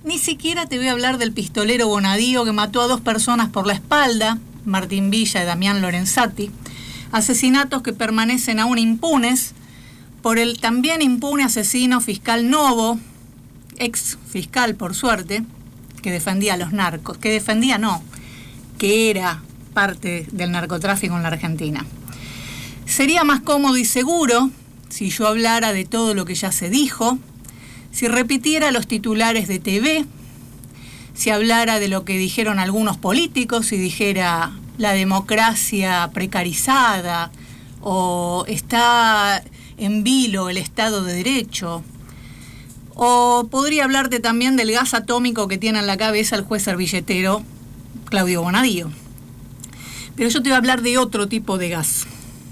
Ni siquiera te voy a hablar del pistolero Bonadío que mató a 2 personas por la espalda, Martín Villa y Damián Lorenzati, asesinatos que permanecen aún impunes por el también impune asesino fiscal Novo, ex fiscal por suerte, que defendía a los narcos, que era parte del narcotráfico en la Argentina. Sería más cómodo y seguro si yo hablara de todo lo que ya se dijo, si repitiera los titulares de TV, si hablara de lo que dijeron algunos políticos, si dijera la democracia precarizada o está en vilo el Estado de Derecho, o podría hablarte también del gas atómico que tiene en la cabeza el juez servilletero Claudio Bonadío. Pero yo te voy a hablar de otro tipo de gas.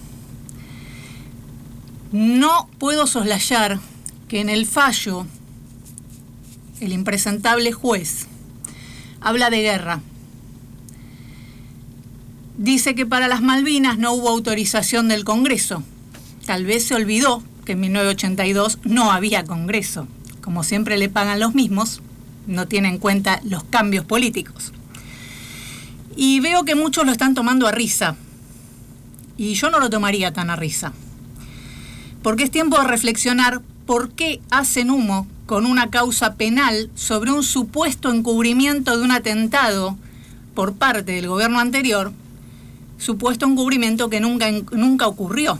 No puedo soslayar que en el fallo el impresentable juez habla de guerra. Dice que para las Malvinas no hubo autorización del Congreso. Tal vez se olvidó que en 1982 no había Congreso. Como siempre le pagan los mismos, no tiene en cuenta los cambios políticos. Y veo que muchos lo están tomando a risa. Y yo no lo tomaría tan a risa. Porque es tiempo de reflexionar por qué hacen humo con una causa penal sobre un supuesto encubrimiento de un atentado por parte del gobierno anterior, supuesto encubrimiento que nunca ocurrió.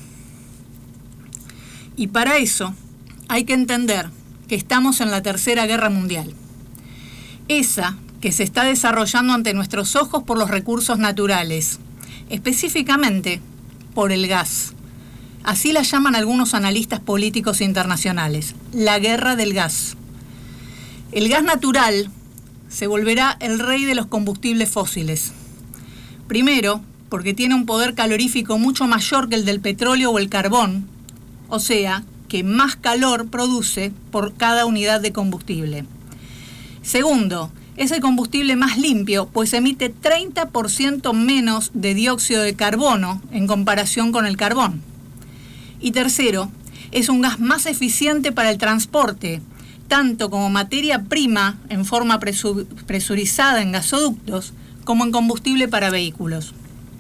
Y para eso hay que entender que estamos en la Tercera Guerra Mundial. Esa que se está desarrollando ante nuestros ojos por los recursos naturales, específicamente por el gas. Así la llaman algunos analistas políticos internacionales, la guerra del gas. El gas natural se volverá el rey de los combustibles fósiles. Primero, porque tiene un poder calorífico mucho mayor que el del petróleo o el carbón, o sea, que más calor produce por cada unidad de combustible. Segundo, es el combustible más limpio, pues emite 30% menos de dióxido de carbono en comparación con el carbón. Y tercero, es un gas más eficiente para el transporte, tanto como materia prima en forma presurizada en gasoductos, como en combustible para vehículos.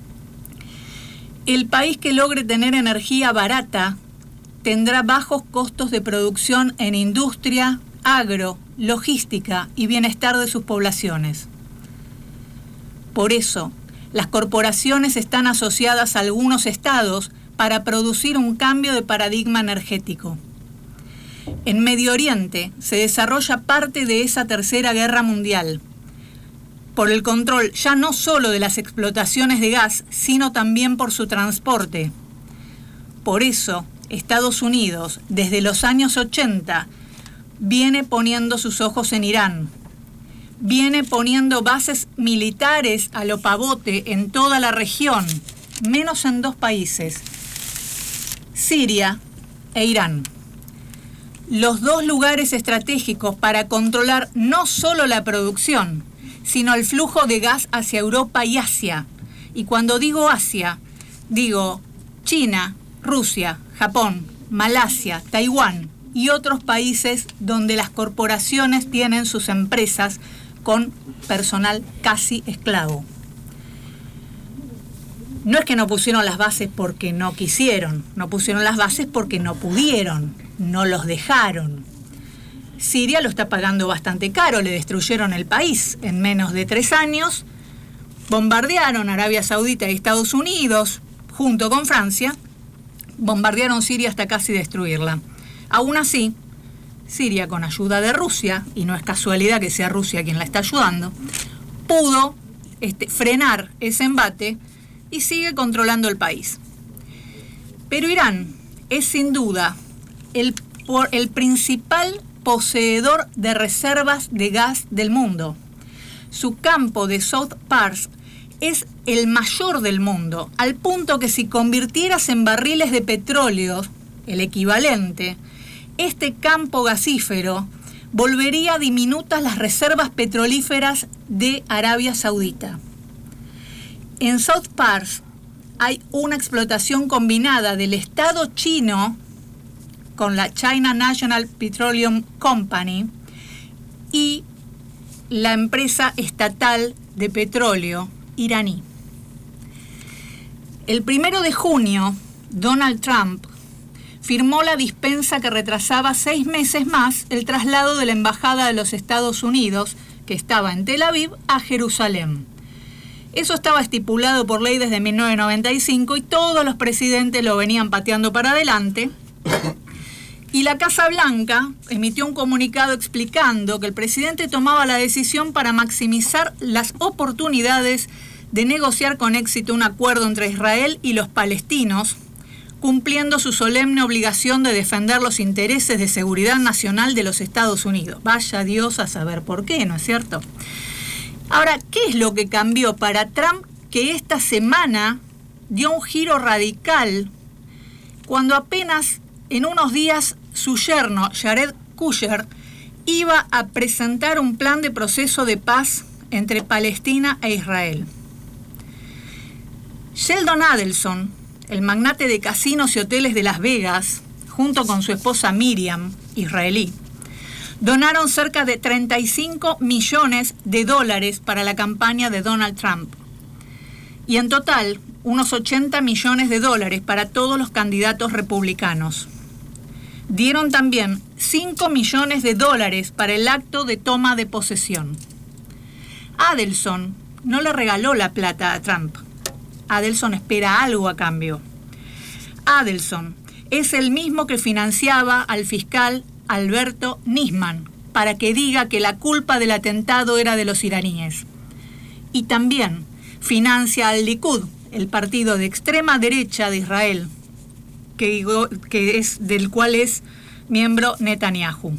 El país que logre tener energía barata tendrá bajos costos de producción en industria, agro, logística y bienestar de sus poblaciones. Por eso, las corporaciones están asociadas a algunos estados para producir un cambio de paradigma energético. En Medio Oriente se desarrolla parte de esa Tercera Guerra Mundial, por el control ya no solo de las explotaciones de gas, sino también por su transporte. Por eso, Estados Unidos, desde los años 80, viene poniendo sus ojos en Irán, viene poniendo bases militares a lo pavote en toda la región, menos en 2 países, Siria e Irán. Los 2 lugares estratégicos para controlar no solo la producción, sino el flujo de gas hacia Europa y Asia. Y cuando digo Asia, digo China, Rusia, Japón, Malasia, Taiwán y otros países donde las corporaciones tienen sus empresas con personal casi esclavo. No es que no pusieron las bases porque no quisieron, no pusieron las bases porque no pudieron, no los dejaron. Siria lo está pagando bastante caro, le destruyeron el país en menos de 3 años, bombardearon Arabia Saudita y Estados Unidos, junto con Francia, bombardearon Siria hasta casi destruirla. Aún así, Siria, con ayuda de Rusia, y no es casualidad que sea Rusia quien la está ayudando, pudo frenar ese embate y sigue controlando el país. Pero Irán es sin duda el principal poseedor de reservas de gas del mundo. Su campo de South Pars es el mayor del mundo, al punto que si convirtieras en barriles de petróleo, el equivalente, este campo gasífero volvería diminutas las reservas petrolíferas de Arabia Saudita. En South Pars hay una explotación combinada del Estado chino con la China National Petroleum Company y la empresa estatal de petróleo iraní. El 1 de junio, Donald Trump firmó la dispensa que retrasaba 6 meses más el traslado de la Embajada de los Estados Unidos, que estaba en Tel Aviv, a Jerusalén. Eso estaba estipulado por ley desde 1995 y todos los presidentes lo venían pateando para adelante. Y la Casa Blanca emitió un comunicado explicando que el presidente tomaba la decisión para maximizar las oportunidades de negociar con éxito un acuerdo entre Israel y los palestinos, cumpliendo su solemne obligación de defender los intereses de seguridad nacional de los Estados Unidos. Vaya Dios a saber por qué, ¿no es cierto? Ahora, ¿qué es lo que cambió para Trump que esta semana dio un giro radical cuando apenas en unos días su yerno, Jared Kushner, iba a presentar un plan de proceso de paz entre Palestina e Israel? Sheldon Adelson, el magnate de casinos y hoteles de Las Vegas, junto con su esposa Miriam, israelí, donaron cerca de $35 millones para la campaña de Donald Trump. Y en total, unos $80 millones para todos los candidatos republicanos. Dieron también $5 millones para el acto de toma de posesión. Adelson no le regaló la plata a Trump. Adelson espera algo a cambio. Adelson es el mismo que financiaba al fiscal Alberto Nisman para que diga que la culpa del atentado era de los iraníes. Y también financia al Likud, el partido de extrema derecha de Israel, del cual es miembro Netanyahu.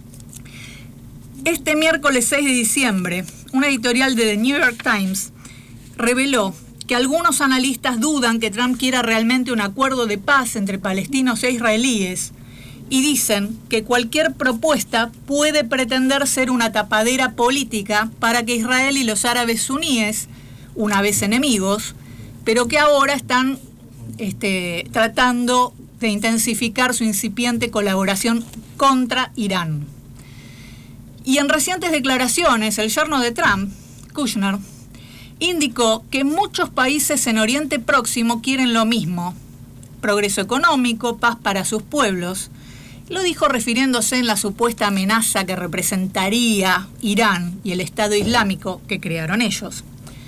Este miércoles 6 de diciembre, una editorial de The New York Times reveló que algunos analistas dudan que Trump quiera realmente un acuerdo de paz entre palestinos e israelíes y dicen que cualquier propuesta puede pretender ser una tapadera política para que Israel y los árabes suníes, una vez enemigos, pero que ahora están tratando de intensificar su incipiente colaboración contra Irán. Y en recientes declaraciones, el yerno de Trump, Kushner, indicó que muchos países en Oriente Próximo quieren lo mismo: progreso económico, paz para sus pueblos. Lo dijo refiriéndose en la supuesta amenaza que representaría Irán y el Estado Islámico que crearon ellos.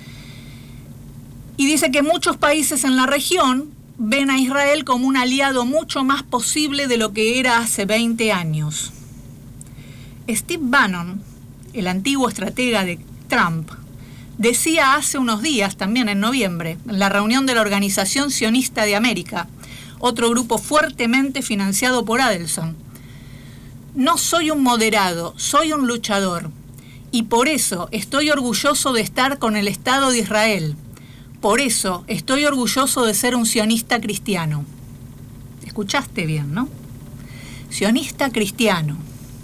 Y dice que muchos países en la región ven a Israel como un aliado mucho más posible de lo que era hace 20 años. Steve Bannon, el antiguo estratega de Trump, decía hace unos días, también en noviembre, en la reunión de la Organización Sionista de América, otro grupo fuertemente financiado por Adelson: no soy un moderado, soy un luchador, y por eso estoy orgulloso de estar con el Estado de Israel. Por eso estoy orgulloso de ser un sionista cristiano. Escuchaste bien, ¿no? Sionista cristiano.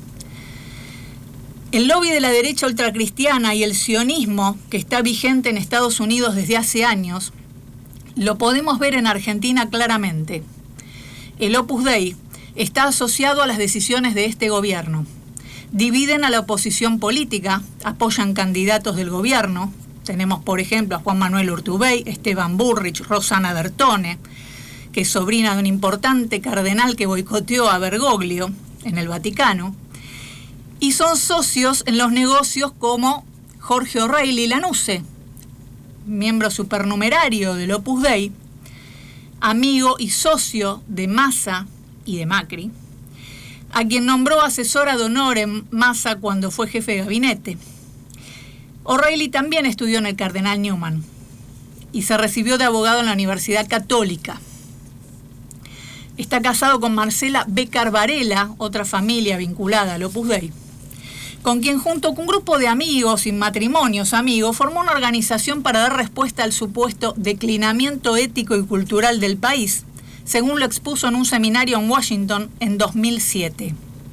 El lobby de la derecha ultracristiana y el sionismo, que está vigente en Estados Unidos desde hace años, lo podemos ver en Argentina claramente. El Opus Dei está asociado a las decisiones de este gobierno. Dividen a la oposición política, apoyan candidatos del gobierno. Tenemos, por ejemplo, a Juan Manuel Urtubey, Esteban Bullrich, Rosana Bertone, que es sobrina de un importante cardenal que boicoteó a Bergoglio en el Vaticano. Y son socios en los negocios como Jorge O'Reilly Lanuse, miembro supernumerario del Opus Dei, amigo y socio de Massa y de Macri, a quien nombró asesora de honor en Massa cuando fue jefe de gabinete. O'Reilly también estudió en el Cardenal Newman y se recibió de abogado en la Universidad Católica. Está casado con Marcela Becar Varela, otra familia vinculada al Opus Dei, con quien junto con un grupo de amigos y matrimonios amigos formó una organización para dar respuesta al supuesto declinamiento ético y cultural del país, según lo expuso en un seminario en Washington en 2007.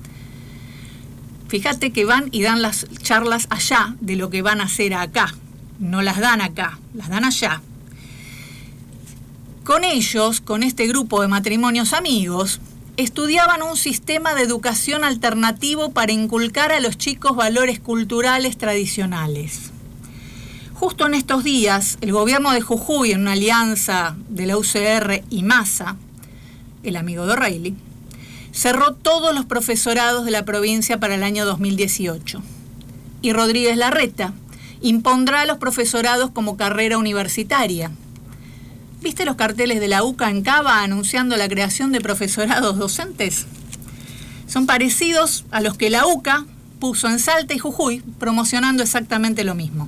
Fíjate que van y dan las charlas allá de lo que van a hacer acá. No las dan acá, las dan allá. Con ellos, con este grupo de matrimonios amigos, estudiaban un sistema de educación alternativo para inculcar a los chicos valores culturales tradicionales. Justo en estos días, el gobierno de Jujuy, en una alianza de la UCR y Massa, el amigo de O'Reilly, cerró todos los profesorados de la provincia para el año 2018. Y Rodríguez Larreta impondrá los profesorados como carrera universitaria. ¿Viste los carteles de la UCA en Cava anunciando la creación de profesorados docentes? Son parecidos a los que la UCA puso en Salta y Jujuy, promocionando exactamente lo mismo.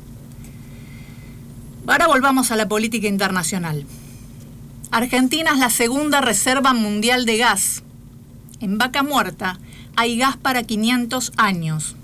Ahora volvamos a la política internacional. Argentina es la segunda reserva mundial de gas. En Vaca Muerta hay gas para 500 años.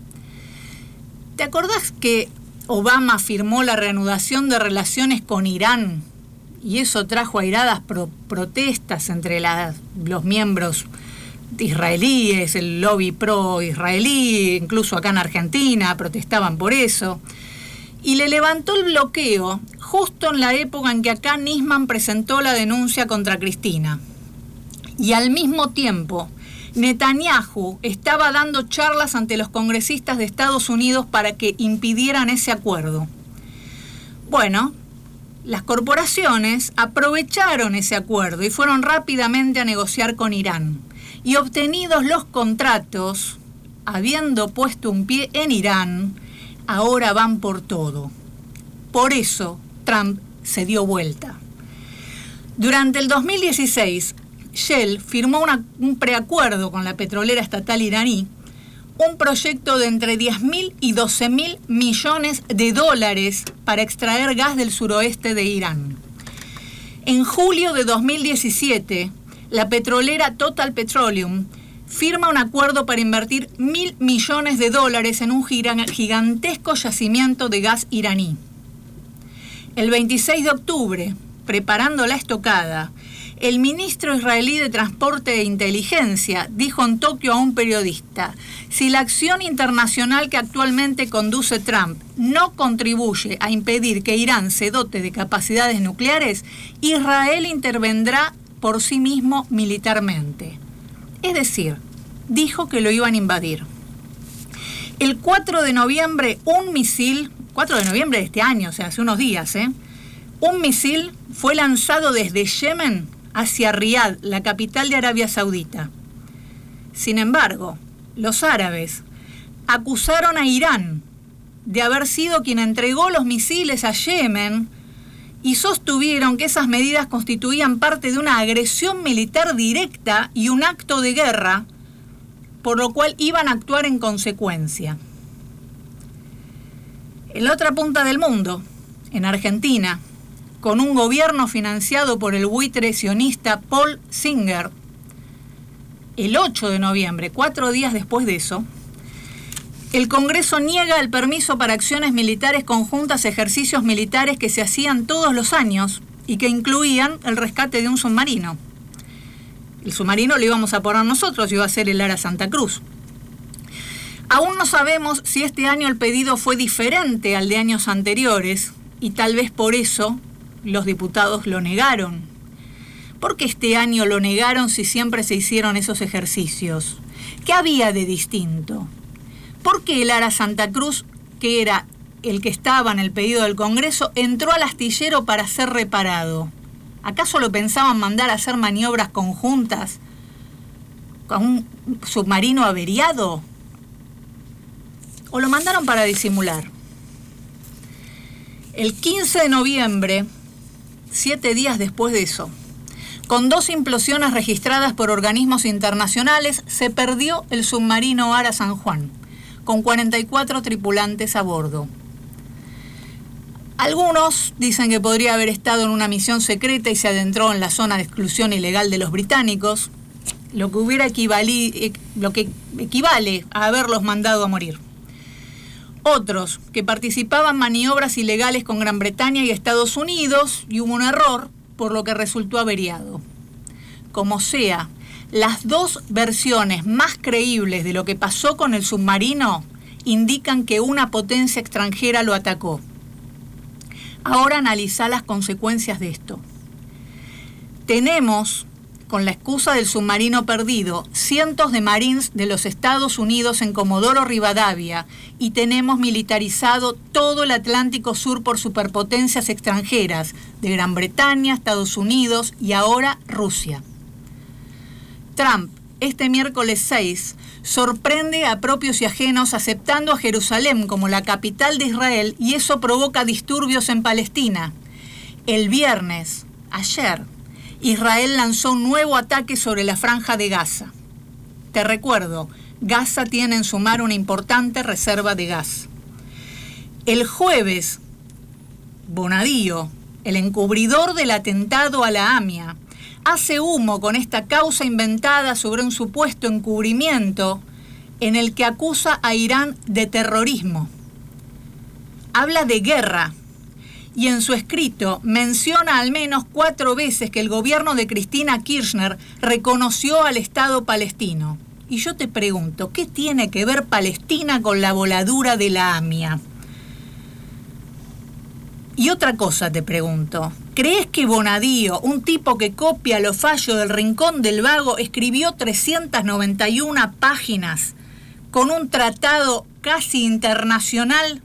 ¿Te acordás que Obama firmó la reanudación de relaciones con Irán? Y eso trajo airadas protestas entre los miembros israelíes, el lobby pro-israelí, incluso acá en Argentina protestaban por eso. Y le levantó el bloqueo justo en la época en que acá Nisman presentó la denuncia contra Cristina. Y al mismo tiempo, Netanyahu estaba dando charlas ante los congresistas de Estados Unidos para que impidieran ese acuerdo. Bueno, las corporaciones aprovecharon ese acuerdo y fueron rápidamente a negociar con Irán. Y obtenidos los contratos, habiendo puesto un pie en Irán, ahora van por todo. Por eso Trump se dio vuelta. Durante el 2016, Shell firmó un preacuerdo con la petrolera estatal iraní, un proyecto de entre 10.000 y 12.000 millones de dólares para extraer gas del suroeste de Irán. En julio de 2017, la petrolera Total Petroleum firma un acuerdo para invertir 1.000 millones de dólares en un gigantesco yacimiento de gas iraní. El 26 de octubre, preparando la estocada, el ministro israelí de Transporte e Inteligencia dijo en Tokio a un periodista: si la acción internacional que actualmente conduce Trump no contribuye a impedir que Irán se dote de capacidades nucleares, Israel intervendrá por sí mismo militarmente. Es decir, dijo que lo iban a invadir. El 4 de noviembre, 4 de noviembre de este año, o sea, hace unos días, un misil fue lanzado desde Yemen hacia Riad, la capital de Arabia Saudita. Sin embargo, los árabes acusaron a Irán de haber sido quien entregó los misiles a Yemen y sostuvieron que esas medidas constituían parte de una agresión militar directa y un acto de guerra, por lo cual iban a actuar en consecuencia. En la otra punta del mundo, en Argentina, con un gobierno financiado por el buitre sionista Paul Singer, el 8 de noviembre, 4 días después de eso, el Congreso niega el permiso para acciones militares conjuntas, ejercicios militares que se hacían todos los años y que incluían el rescate de un submarino. El submarino lo íbamos a poner nosotros, iba a ser el Ara Santa Cruz. Aún no sabemos si este año el pedido fue diferente al de años anteriores y tal vez por eso los diputados lo negaron. ¿Por qué este año lo negaron si siempre se hicieron esos ejercicios? ¿Qué había de distinto? ¿Por qué el Ara Santa Cruz, que era el que estaba en el pedido del Congreso, entró al astillero para ser reparado? ¿Acaso lo pensaban mandar a hacer maniobras conjuntas con un submarino averiado? ¿O lo mandaron para disimular? El 15 de noviembre, 7 días después de eso, con 2 implosiones registradas por organismos internacionales, se perdió el submarino Ara San Juan, con 44 tripulantes a bordo. Algunos dicen que podría haber estado en una misión secreta y se adentró en la zona de exclusión ilegal de los británicos, lo que equivale a haberlos mandado a morir. Otros, que participaban en maniobras ilegales con Gran Bretaña y Estados Unidos y hubo un error, por lo que resultó averiado. Como sea, las 2 versiones más creíbles de lo que pasó con el submarino indican que una potencia extranjera lo atacó. Ahora analiza las consecuencias de esto. Tenemos con la excusa del submarino perdido, cientos de marines de los Estados Unidos en Comodoro Rivadavia y tenemos militarizado todo el Atlántico Sur por superpotencias extranjeras, de Gran Bretaña, Estados Unidos y ahora Rusia. Trump, este miércoles 6, sorprende a propios y ajenos aceptando a Jerusalén como la capital de Israel y eso provoca disturbios en Palestina. El viernes, ayer, Israel lanzó un nuevo ataque sobre la franja de Gaza. Te recuerdo, Gaza tiene en su mar una importante reserva de gas. El jueves, Bonadío, el encubridor del atentado a la AMIA, hace humo con esta causa inventada sobre un supuesto encubrimiento en el que acusa a Irán de terrorismo. Habla de guerra. Y en su escrito menciona al menos 4 veces que el gobierno de Cristina Kirchner reconoció al Estado palestino. Y yo te pregunto, ¿qué tiene que ver Palestina con la voladura de la AMIA? Y otra cosa te pregunto, ¿crees que Bonadío, un tipo que copia los fallos del Rincón del Vago, escribió 391 páginas con un tratado casi internacional?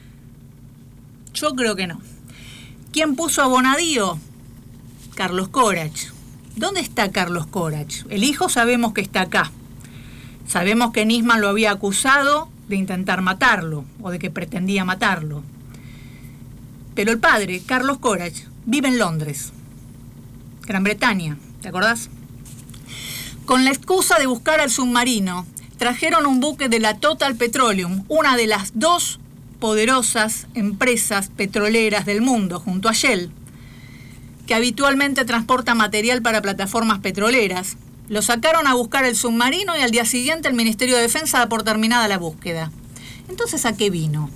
Yo creo que no. ¿Quién puso a Bonadío? Carlos Corach. ¿Dónde está Carlos Corach? El hijo sabemos que está acá. Sabemos que Nisman lo había acusado de intentar matarlo o de que pretendía matarlo. Pero el padre, Carlos Corach, vive en Londres, Gran Bretaña, ¿te acordás? Con la excusa de buscar al submarino, trajeron un buque de la Total Petroleum, una de las 2 poderosas empresas petroleras del mundo, junto a Shell, que habitualmente transporta material para plataformas petroleras. Lo sacaron a buscar el submarino y al día siguiente el Ministerio de Defensa da por terminada la búsqueda. Entonces, ¿a qué vino?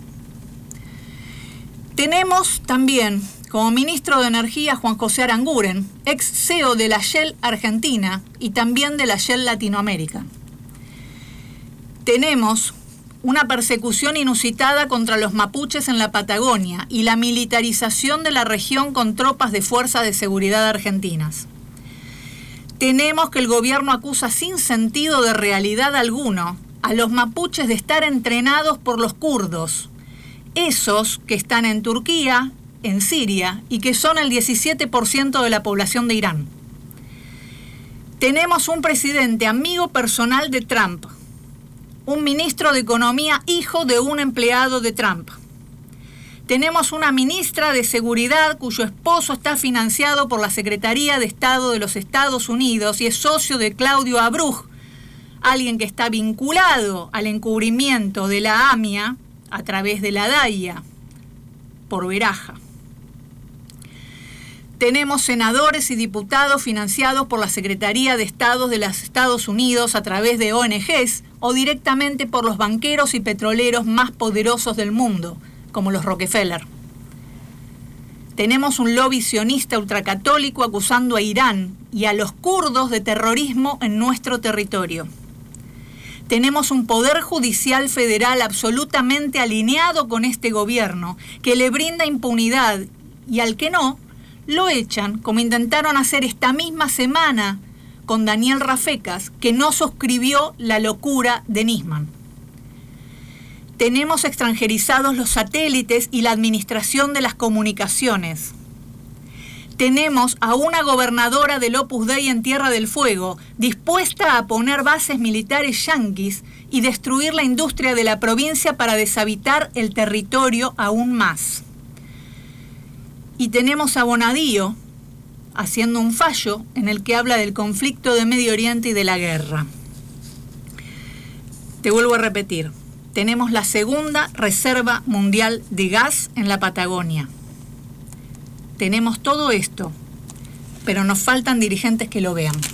Tenemos también como ministro de Energía Juan José Aranguren, ex CEO de la Shell Argentina y también de la Shell Latinoamérica. Tenemos una persecución inusitada contra los mapuches en la Patagonia y la militarización de la región con tropas de fuerzas de seguridad argentinas. Tenemos que el gobierno acusa sin sentido de realidad alguno a los mapuches de estar entrenados por los kurdos, esos que están en Turquía, en Siria y que son el 17% de la población de Irán. Tenemos un presidente amigo personal de Trump, un ministro de Economía hijo de un empleado de Trump. Tenemos una ministra de Seguridad cuyo esposo está financiado por la Secretaría de Estado de los Estados Unidos y es socio de Claudio Abruzzo, alguien que está vinculado al encubrimiento de la AMIA a través de la DAIA, por veraja. Tenemos senadores y diputados financiados por la Secretaría de Estado de los Estados Unidos a través de ONGs o directamente por los banqueros y petroleros más poderosos del mundo, como los Rockefeller. Tenemos un lobby sionista ultracatólico acusando a Irán y a los kurdos de terrorismo en nuestro territorio. Tenemos un poder judicial federal absolutamente alineado con este gobierno, que le brinda impunidad y al que no, lo echan, como intentaron hacer esta misma semana con Daniel Rafecas, que no suscribió la locura de Nisman. Tenemos extranjerizados los satélites y la administración de las comunicaciones. Tenemos a una gobernadora del Opus Dei en Tierra del Fuego, dispuesta a poner bases militares yanquis y destruir la industria de la provincia para deshabitar el territorio aún más. Y tenemos a Bonadío haciendo un fallo en el que habla del conflicto de Medio Oriente y de la guerra. Te vuelvo a repetir, tenemos la segunda reserva mundial de gas en la Patagonia. Tenemos todo esto, pero nos faltan dirigentes que lo vean.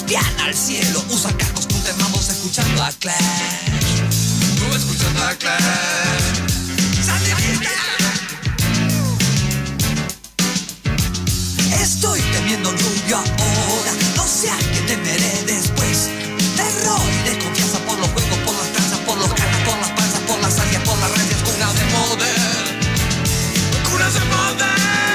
Piana al cielo, usa cascos, punta en mambos, escuchando a Clash. Tú escuchando a Clash. ¡Sandinista! Estoy temiendo un rubio ahora, no sé a qué temeré después. Terror y desconfianza por los juegos, por las tranzas, por los canas, por las panzas, por las alias, por las redes, cuna de poder. Cunas de poder.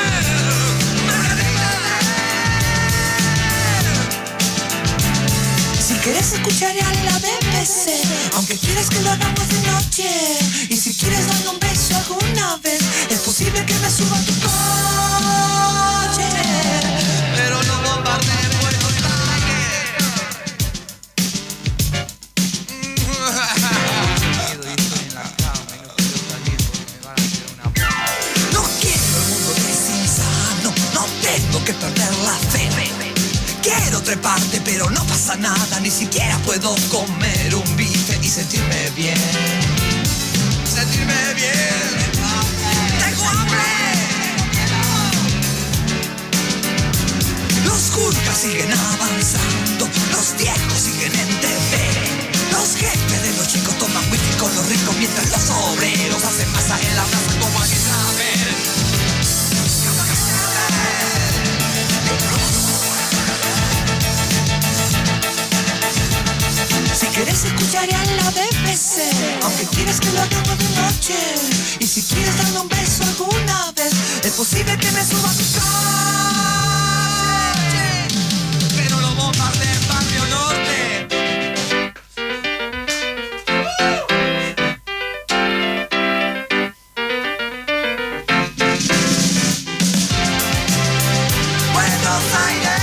Si quieres escuchar a la BBC, aunque quieres que lo hagamos de noche, y si quieres darle un beso alguna vez, es posible que me suba a tu coche, pero no bombardeen Buenos Aires. No quiero el mundo desinsano, no tengo que perder la fe. Quiero treparte, pero no pasa nada, ni siquiera puedo comer un bife y sentirme bien. Sentirme bien. ¡Tengo hambre! Los Gurkhas siguen avanzando, los viejos siguen en TV. Los jefes de los chicos toman whisky con los ricos mientras los obreros hacen masa en la plaza como hay que saber. Si quieres escuchar a la BBC, aunque quieras que lo hagamos de noche, y si quieres darme un beso alguna vez, es posible que me suba a tu coche, pero lo bombardee en Barrio Norte. Buenos Aires.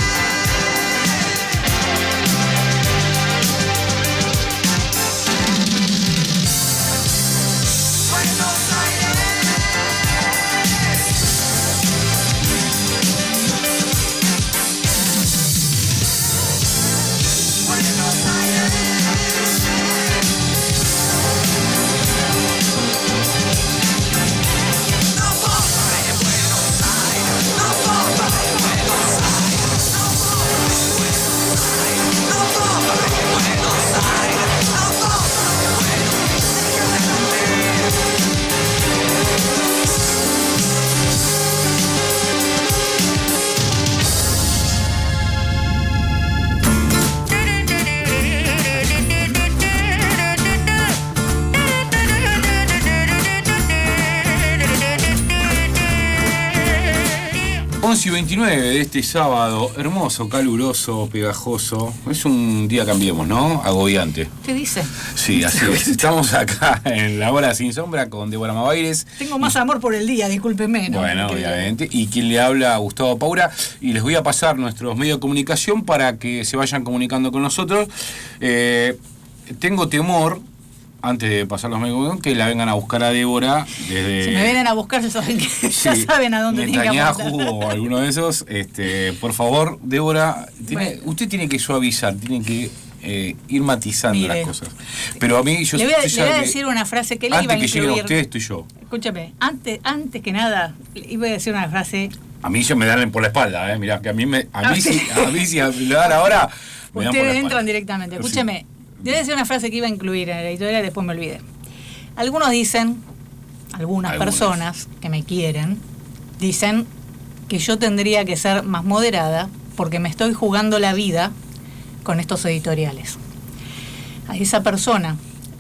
Y 29 de este sábado, hermoso, caluroso, pegajoso. Es un día, cambiemos, ¿no? Agobiante. ¿Qué dice? Sí, así es. Estamos acá en La Hora Sin Sombra con Débora Mavaires. Tengo más amor por el día, discúlpeme, ¿no? Bueno, obviamente. Y quien le habla, Gustavo Paura. Y les voy a pasar nuestros medios de comunicación para que se vayan comunicando con nosotros. Tengo temor, antes de pasar los medios de comunicación, que la vengan a buscar a Débora desde... Si me vienen a buscar, ya saben, ya saben a dónde tienen que apuntar. O alguno de esos. Por favor, Débora, usted tiene que suavizar, tiene que ir matizando las cosas. Pero a mí, le voy a decir una frase que le iba a incluir. Antes que llegue a usted, estoy yo. Escúchame, antes que nada, iba a decir una frase... A mí ya me dan por la espalda, mirá, que a mí si le dan ahora, me dan por la espalda. Ustedes entran directamente. Escúchame. Debe decir una frase que iba a incluir en la editorial y después me olvidé. Algunos dicen, algunas personas que me quieren, dicen que yo tendría que ser más moderada porque me estoy jugando la vida con estos editoriales. A esa persona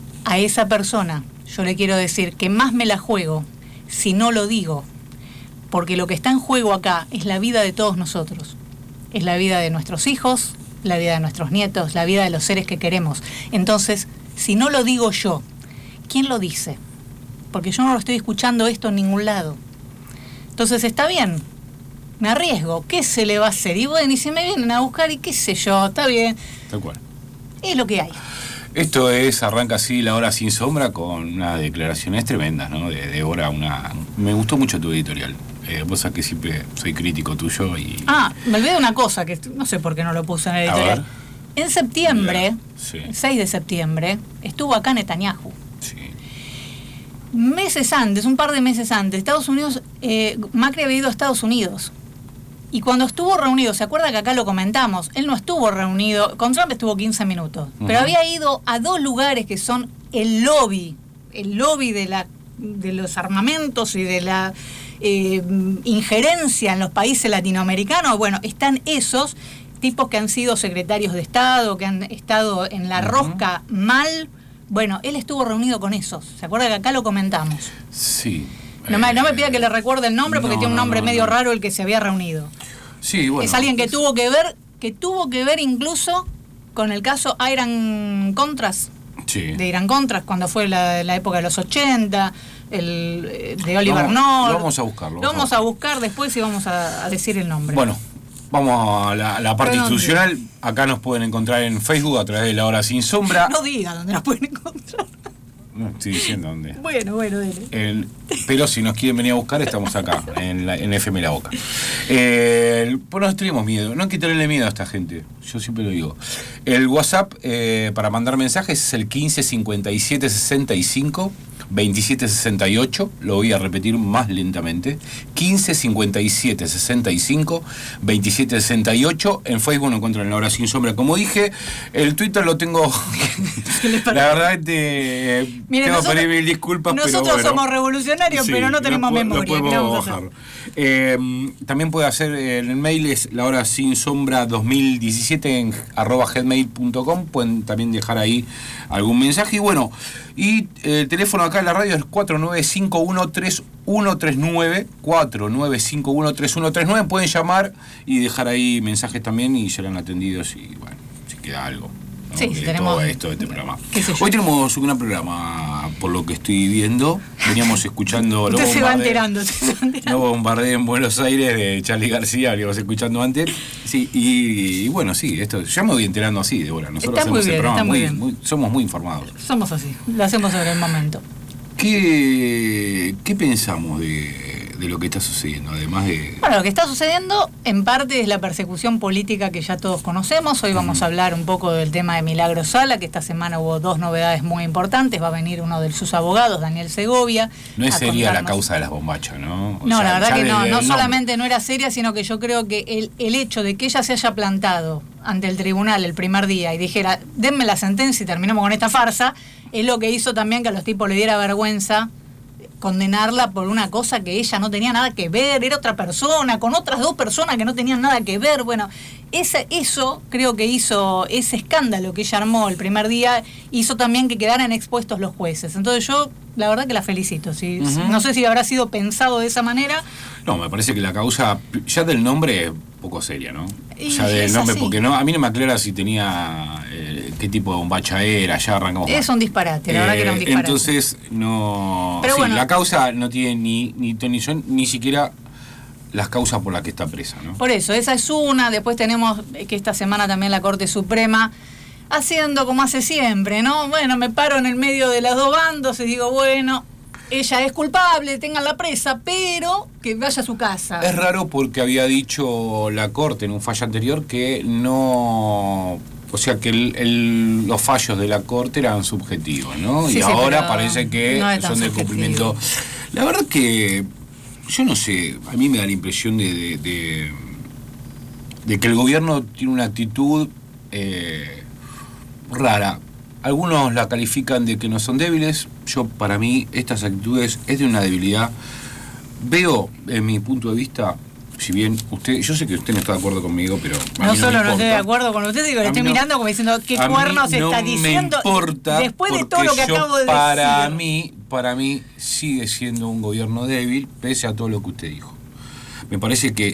yo le quiero decir que más me la juego si no lo digo, porque lo que está en juego acá es la vida de todos nosotros, es la vida de nuestros hijos, la vida de nuestros nietos, la vida de los seres que queremos. Entonces, si no lo digo yo, ¿quién lo dice? Porque yo no lo estoy escuchando esto en ningún lado. Entonces, está bien, me arriesgo, ¿qué se le va a hacer? Y bueno, y si me vienen a buscar, y qué sé yo, está bien. Tal cual. Es lo que hay. Esto arranca así La Hora Sin Sombra con unas declaraciones tremendas, ¿no? De Débora, me gustó mucho tu editorial. Vos sabés que siempre soy crítico tuyo y... me olvidé de una cosa, que no sé por qué no lo puse en el editorial. En septiembre, el 6 de septiembre, estuvo acá Netanyahu. Sí. Un par de meses antes, Estados Unidos, Macri había ido a Estados Unidos. Y cuando estuvo reunido, ¿se acuerda que acá lo comentamos? Él no estuvo reunido, con Trump estuvo 15 minutos, pero había ido a 2 lugares que son el lobby de los armamentos y de la injerencia en los países latinoamericanos. Bueno, están esos tipos que han sido secretarios de Estado, que han estado en la rosca mal. Bueno, él estuvo reunido con esos. ¿Se acuerda que acá lo comentamos? Sí. No me pida que le recuerde el nombre porque tiene un nombre medio raro el que se había reunido. Sí, bueno. Es alguien que tuvo que ver incluso con el caso Iran Contras. Sí. De Irán Contras, cuando fue la época de los 80, de Oliver North. Lo vamos a buscarlo. Lo vamos a buscar después y vamos a decir el nombre. Bueno, vamos a la parte institucional. Acá nos pueden encontrar en Facebook a través de La Hora Sin Sombra. No diga dónde nos pueden encontrar. No estoy diciendo dónde. Bueno, dele. Pero si nos quieren venir a buscar, estamos acá, en FM La Boca. Pues no tenemos miedo, no hay que tenerle miedo a esta gente, yo siempre lo digo. El WhatsApp para mandar mensajes es el 15 57 65 27 68, lo voy a repetir más lentamente. 15 57 65 27 68. En Facebook lo encuentran en La Hora Sin Sombra, como dije. El Twitter lo tengo. La verdad que tengo que pedir mil disculpas. Nosotros pero bueno, somos revolucionarios, sí, pero no tenemos memoria. No podemos bajar. También puede hacer el mail, es lahorasinssombra2017 en @gmail.com. Pueden también dejar ahí algún mensaje. Y bueno, y el teléfono acá en la radio es 49513139, 49513139. Pueden llamar y dejar ahí mensajes también y serán atendidos y bueno, si queda algo, ¿no? Sí, de tenemos todo esto de este programa. Hoy tenemos un gran programa, por lo que estoy viendo. Veníamos escuchando Usted se va enterando. No bombardeo en Buenos Aires de Charly García, veníamos escuchando antes. Sí, y bueno, sí, esto ya me voy enterando así de hora. Nosotros está hacemos muy bien, el programa está muy bien. somos muy informados. Somos así, lo hacemos sobre el momento. ¿Qué pensamos de lo que está sucediendo? Además de... Bueno, lo que está sucediendo en parte es la persecución política que ya todos conocemos. Hoy vamos a hablar un poco del tema de Milagro Sala, que esta semana hubo 2 novedades muy importantes. Va a venir uno de sus abogados, Daniel Segovia. No es seria la causa de las bombachas, ¿no? No, la verdad que no. No solamente no era seria, sino que yo creo que el hecho de que ella se haya plantado ante el tribunal el primer día y dijera, denme la sentencia y terminemos con esta farsa, es lo que hizo también que a los tipos le diera vergüenza condenarla por una cosa que ella no tenía nada que ver, era otra persona, con otras 2 personas que no tenían nada que ver. Bueno, eso creo que hizo, ese escándalo que ella armó el primer día, hizo también que quedaran expuestos los jueces. Entonces yo, la verdad que la felicito. No sé si habrá sido pensado de esa manera. No, me parece que la causa, ya del nombre, es poco seria, ¿no? Ya del nombre, así. Porque no, a mí no me aclara si tenía qué tipo de bombacha era, ya arrancamos. Es un disparate, la verdad que era un disparate. Entonces, no. Pero sí, bueno, la causa no tiene ni ton ni son, ni siquiera las causas por las que está presa, ¿no? Por eso, esa es una. Después tenemos que esta semana también la Corte Suprema haciendo como hace siempre, ¿no? Bueno, me paro en el medio de los 2 bandos y digo, bueno, ella es culpable, tenganla presa, pero que vaya a su casa. Es raro porque había dicho la Corte en un fallo anterior que no... O sea, que los fallos de la Corte eran subjetivos, ¿no? Sí, y sí, ahora parece que no es tan son de subjetivo. cumplimiento. La verdad que, yo no sé, a mí me da la impresión de que el gobierno tiene una actitud rara. Algunos la califican de que no son débiles. Yo, para mí, estas actitudes es de una debilidad. Veo, en mi punto de vista, si bien yo sé que usted no está de acuerdo conmigo, pero no solo no estoy de acuerdo con usted, digo, le estoy mirando como diciendo qué cuernos está diciendo. Me importa, después de todo lo que acabo de decir. Para mí sigue siendo un gobierno débil, pese a todo lo que usted dijo. Me parece que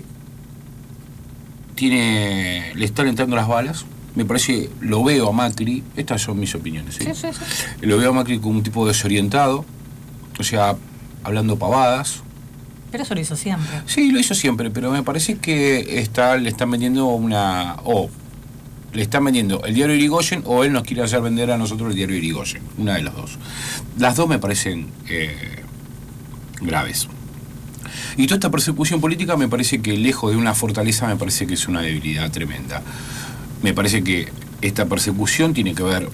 le están entrando las balas. Me parece, lo veo a Macri, estas son mis opiniones, ¿sí? Sí. Lo veo a Macri como un tipo desorientado, o sea, hablando pavadas. Pero eso lo hizo siempre. Sí, lo hizo siempre, pero me parece que le están vendiendo le están vendiendo el diario Irigoyen, o él nos quiere hacer vender a nosotros el diario Irigoyen, una de las dos. Las dos me parecen graves. Y toda esta persecución política me parece que, lejos de una fortaleza, me parece que es una debilidad tremenda. Me parece que esta persecución tiene que ver,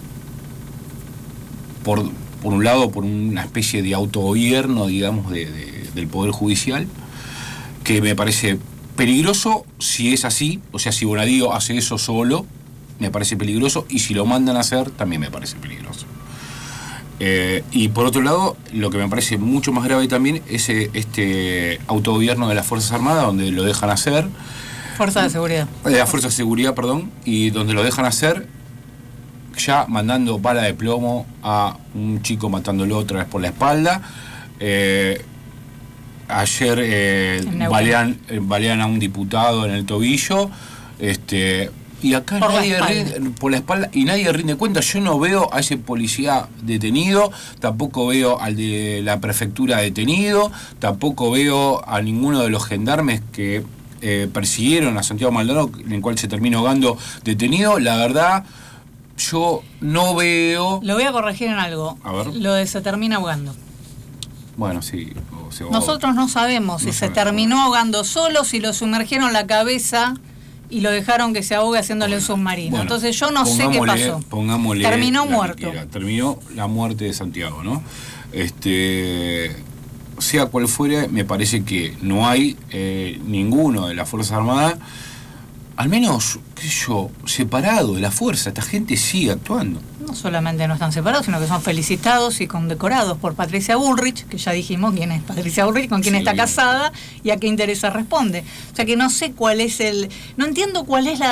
por un lado, por una especie de autogobierno, digamos, del Poder Judicial, que me parece Peligroso si es así, o sea, si Bonadío hace eso solo, me parece peligroso, y si lo mandan a hacer, también me parece peligroso. Y por otro lado, lo que me parece mucho más grave también es este autogobierno de las Fuerzas Armadas, donde lo dejan hacer. Fuerza de seguridad. De la Fuerza de Seguridad, perdón, y donde lo dejan hacer ya mandando bala de plomo a un chico matándolo otra vez por la espalda. Ayer balean a un diputado en el tobillo. Y acá por nadie rinde, por la espalda, y nadie rinde cuenta. Yo no veo a ese policía detenido, tampoco veo al de la prefectura detenido, tampoco veo a ninguno de los gendarmes que persiguieron a Santiago Maldonado, en el cual se terminó ahogando, detenido. La verdad, yo no veo... Lo voy a corregir en algo. A ver. Lo de se termina ahogando. Bueno, sí. Nosotros no sabemos si se terminó ahogando solo, si lo sumergieron la cabeza y lo dejaron que se ahogue haciéndole un submarino. Bueno, entonces yo no sé qué pasó. Terminó muerto. Terminó la muerte de Santiago, ¿no? Sea cual fuere, me parece que no hay ninguno de las Fuerzas Armadas, al menos, qué sé yo, separado de la fuerza. Esta gente sigue actuando. No solamente no están separados, sino que son felicitados y condecorados por Patricia Bullrich, que ya dijimos quién es Patricia Bullrich, con quién está casada y a qué intereses responde. O sea que no sé cuál es no entiendo cuál es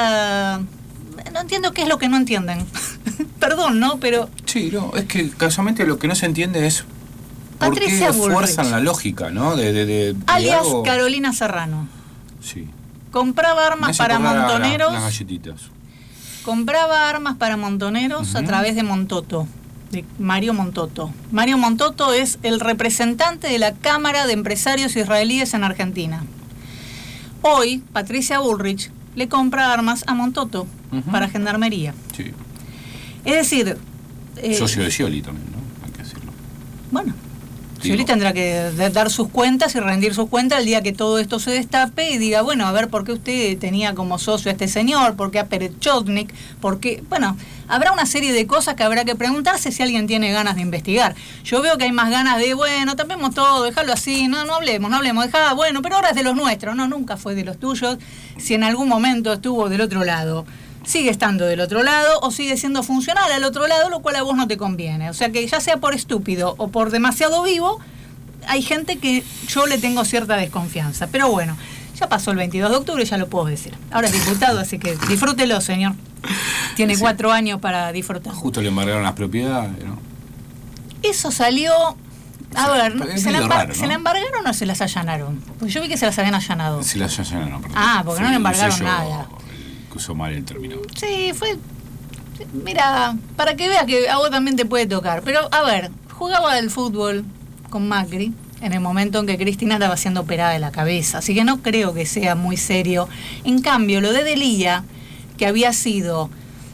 no entiendo qué es lo que no entienden. Perdón, ¿no? Pero... Sí, no, es que casualmente lo que no se entiende es por Patricia qué Bullrich fuerzan la lógica, ¿no? Alias Carolina Serrano. Sí. Compraba armas para montoneros. Las galletitas. Compraba armas para montoneros a través de Montoto, de Mario Montoto. Mario Montoto es el representante de la Cámara de Empresarios Israelíes en Argentina. Hoy, Patricia Bullrich le compra armas a Montoto para gendarmería. Sí. Es decir... socio de Scioli también, ¿no? Hay que decirlo. Bueno, Scioli tendrá que dar sus cuentas y rendir sus cuentas el día que todo esto se destape y diga, bueno, a ver, ¿por qué usted tenía como socio a este señor? ¿Por qué a Perechotnik? ¿Por qué? Bueno, habrá una serie de cosas que habrá que preguntarse si alguien tiene ganas de investigar. Yo veo que hay más ganas de, bueno, tapemos todo, déjalo así, no hablemos, dejá, bueno, pero ahora es de los nuestros. No, nunca fue de los tuyos. Si en algún momento estuvo del otro lado, sigue estando del otro lado o sigue siendo funcional al otro lado, lo cual a vos no te conviene. O sea que ya sea por estúpido o por demasiado vivo, hay gente que yo le tengo cierta desconfianza. Pero bueno, ya pasó el 22 de octubre, ya lo puedo decir. Ahora es diputado, así que disfrútelo, señor. Tiene 4 años para disfrutar. Justo le embargaron las propiedades, ¿no? Eso salió... A ver, ¿se la embargaron o se las allanaron? Porque yo vi que se las habían allanado. Se las allanaron, perdón. Ah, porque no le embargaron nada. Usó mal el término. Sí, fue... Mira, para que veas que a vos también te puede tocar. Pero, a ver, jugaba al fútbol con Macri en el momento en que Cristina estaba siendo operada de la cabeza. Así que no creo que sea muy serio. En cambio, lo de Delía, que había sido...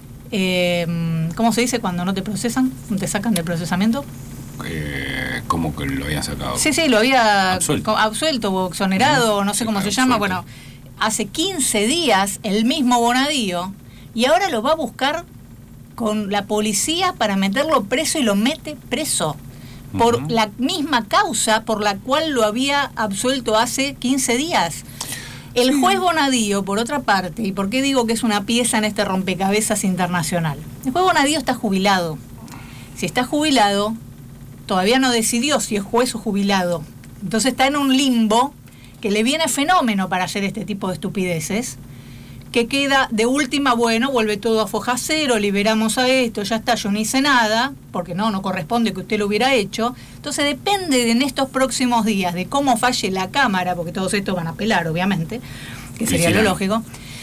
¿cómo se dice cuando no te procesan? ¿Te sacan del procesamiento? ¿Cómo que lo habían sacado? Sí, lo había absuelto o exonerado, no sé cómo se llama. Bueno, hace 15 días el mismo Bonadío, y ahora lo va a buscar con la policía para meterlo preso, y lo mete preso por la misma causa por la cual lo había absuelto hace 15 días. El juez Bonadío, por otra parte, ¿y por qué digo que es una pieza en este rompecabezas internacional? El juez Bonadío está jubilado. Si está jubilado, todavía no decidió si es juez o jubilado. Entonces está en un limbo que le viene fenómeno para hacer este tipo de estupideces, que queda de última, bueno, vuelve todo a foja cero, liberamos a esto, ya está, yo no hice nada, porque no corresponde que usted lo hubiera hecho. Entonces depende de en estos próximos días de cómo falle la Cámara, porque todos estos van a apelar, obviamente, que sería lo lógico.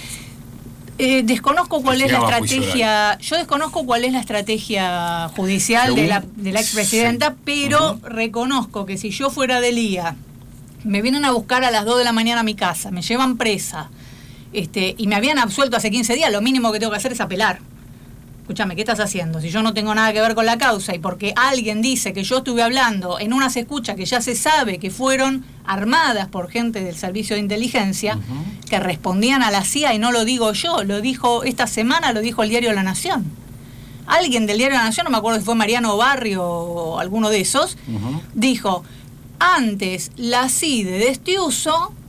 Desconozco cuál es la estrategia, yo desconozco cuál es la estrategia judicial de la expresidenta, pero reconozco que si yo fuera Delía, me vienen a buscar a las 2 de la mañana a mi casa, me llevan presa, y me habían absuelto hace 15 días, lo mínimo que tengo que hacer es apelar. Escúchame, ¿qué estás haciendo? Si yo no tengo nada que ver con la causa y porque alguien dice que yo estuve hablando en unas escuchas que ya se sabe que fueron armadas por gente del servicio de inteligencia, que respondían a la CIA, y no lo digo yo, lo dijo esta semana, lo dijo el diario La Nación. Alguien del diario La Nación, no me acuerdo si fue Mariano Barrio o alguno de esos, dijo... Antes, la CIDE de Estiuso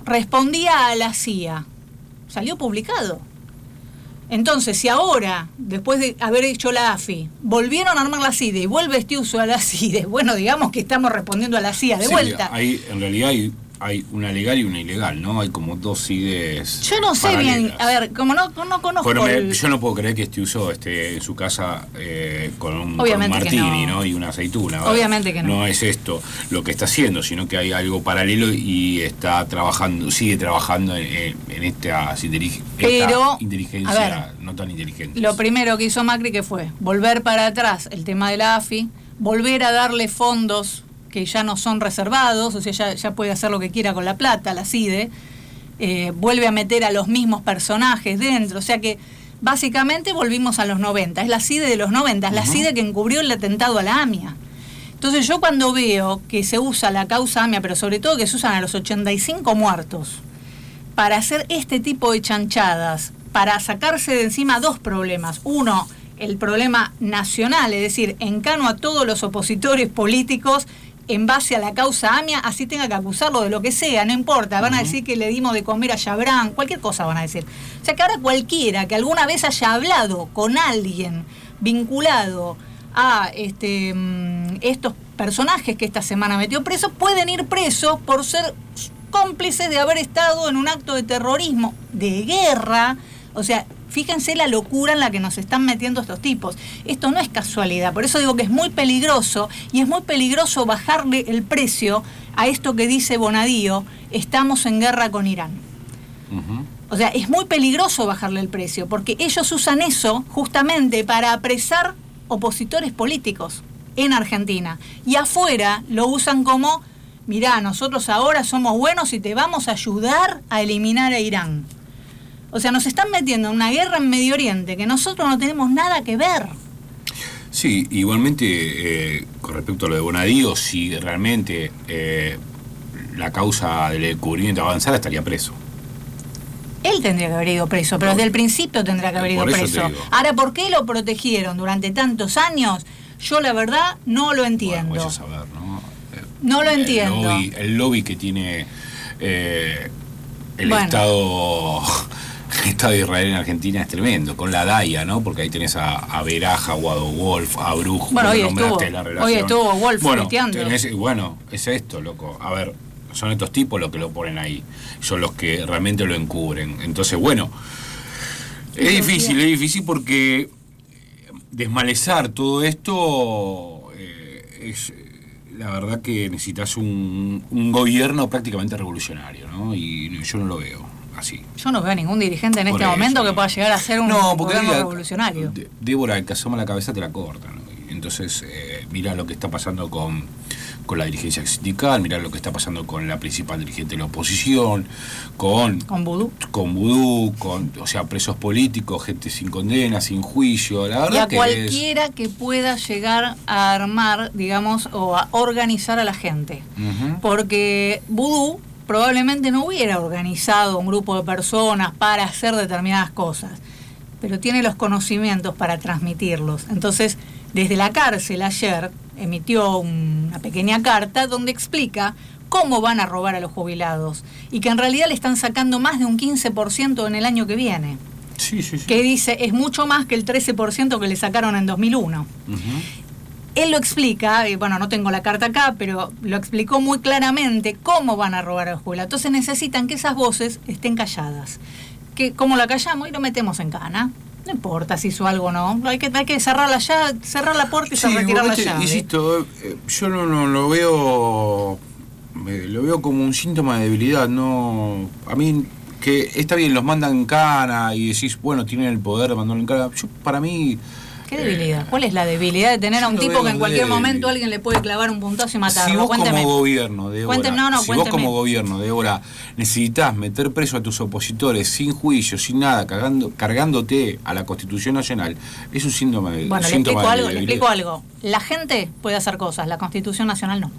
respondía a la CIA. Salió publicado. Entonces, si ahora, después de haber hecho la AFI, volvieron a armar la CIDE y vuelve Estiuso a la CIDE, bueno, digamos que estamos respondiendo a la CIA de vuelta. En realidad hay una legal y una ilegal, ¿no? Hay como dos CIDEs. Yo no sé bien, a ver, como no conozco. Yo no puedo creer que Estiuso esté en su casa con un martini, ¿no? Y una aceituna. Obviamente que no. No es esto lo que está haciendo, sino que hay algo paralelo y está trabajando, sigue trabajando en esta inteligencia, a ver, no tan inteligente. Lo primero que hizo Macri que fue volver para atrás el tema de la AFI, volver a darle fondos que ya no son reservados, o sea, ya puede hacer lo que quiera con la plata, la CIDE, vuelve a meter a los mismos personajes dentro, o sea que básicamente volvimos a los 90, es la CIDE de los 90, es la CIDE que encubrió el atentado a la AMIA. Entonces yo cuando veo que se usa la causa AMIA, pero sobre todo que se usan a los 85 muertos, para hacer este tipo de chanchadas, para sacarse de encima dos problemas, uno, el problema nacional, es decir, encano a todos los opositores políticos en base a la causa AMIA, así tenga que acusarlo de lo que sea, no importa, van a decir que le dimos de comer a Chabrán, cualquier cosa van a decir. O sea que ahora cualquiera que alguna vez haya hablado con alguien vinculado a estos personajes que esta semana metió preso, pueden ir presos por ser cómplices de haber estado en un acto de terrorismo, de guerra, o sea, fíjense la locura en la que nos están metiendo estos tipos. Esto no es casualidad, por eso digo que es muy peligroso, y es muy peligroso bajarle el precio a esto que dice Bonadío, estamos en guerra con Irán. O sea, es muy peligroso bajarle el precio, porque ellos usan eso justamente para apresar opositores políticos en Argentina. Y afuera lo usan como, mirá, nosotros ahora somos buenos y te vamos a ayudar a eliminar a Irán. O sea, nos están metiendo en una guerra en Medio Oriente que nosotros no tenemos nada que ver. Sí, igualmente, con respecto a lo de Bonadío, si realmente la causa del descubrimiento avanzara, estaría preso. Él tendría que haber ido preso, pero desde el principio tendría que haber ido preso. Ahora, ¿por qué lo protegieron durante tantos años? Yo la verdad no lo entiendo. Bueno, vaya a saber, ¿no? No lo entiendo. El lobby que tiene el Estado de Israel en Argentina es tremendo, con la DAIA, ¿no? Porque ahí tenés a Beraja, a Guado Wolf, a Brujo. Bueno, hoy estuvo Wolf tuiteando. Bueno, es esto, loco. A ver, son estos tipos los que lo ponen ahí. Son los que realmente lo encubren. Entonces, bueno, es difícil porque desmalezar todo esto es... La verdad que necesitas un gobierno prácticamente revolucionario, ¿no? Y yo no lo veo así. Yo no veo a ningún dirigente en este momento que pueda llegar a ser un gobierno revolucionario. Débora, el que asoma la cabeza te la corta, ¿no? Entonces, mirá lo que está pasando con la dirigencia sindical, mirá lo que está pasando con la principal dirigente de la oposición, con Vudú, o sea, presos políticos, gente sin condena, sin juicio, la verdad. Y a cualquiera que pueda llegar a armar, digamos, o a organizar a la gente. Porque Vudú probablemente no hubiera organizado un grupo de personas para hacer determinadas cosas, pero tiene los conocimientos para transmitirlos. Entonces, desde la cárcel ayer emitió una pequeña carta donde explica cómo van a robar a los jubilados y que en realidad le están sacando más de un 15% en el año que viene. Sí. Que dice, es mucho más que el 13% que le sacaron en 2001. Él lo explica, bueno, no tengo la carta acá, pero lo explicó muy claramente cómo van a robar a los jubilados. Entonces necesitan que esas voces estén calladas. ¿Cómo la callamos? Y lo metemos en cana. No importa si hizo algo o no. Hay que cerrar la puerta y retirar la llave. Insisto, yo no lo veo. Lo veo como un síntoma de debilidad. No, a mí, que está bien, los mandan en cana y decís, bueno, tienen el poder de mandarlo en cana. Para mí. ¿Qué debilidad? ¿Cuál es la debilidad de tener a un tipo que en cualquier momento alguien le puede clavar un puntazo y matarlo? Si vos como gobierno, Débora, vos como gobierno, Débora, necesitas meter preso a tus opositores sin juicio, sin nada, cargándote a la Constitución Nacional, es un síntoma de Bueno, le explico algo. La gente puede hacer cosas, la Constitución Nacional no.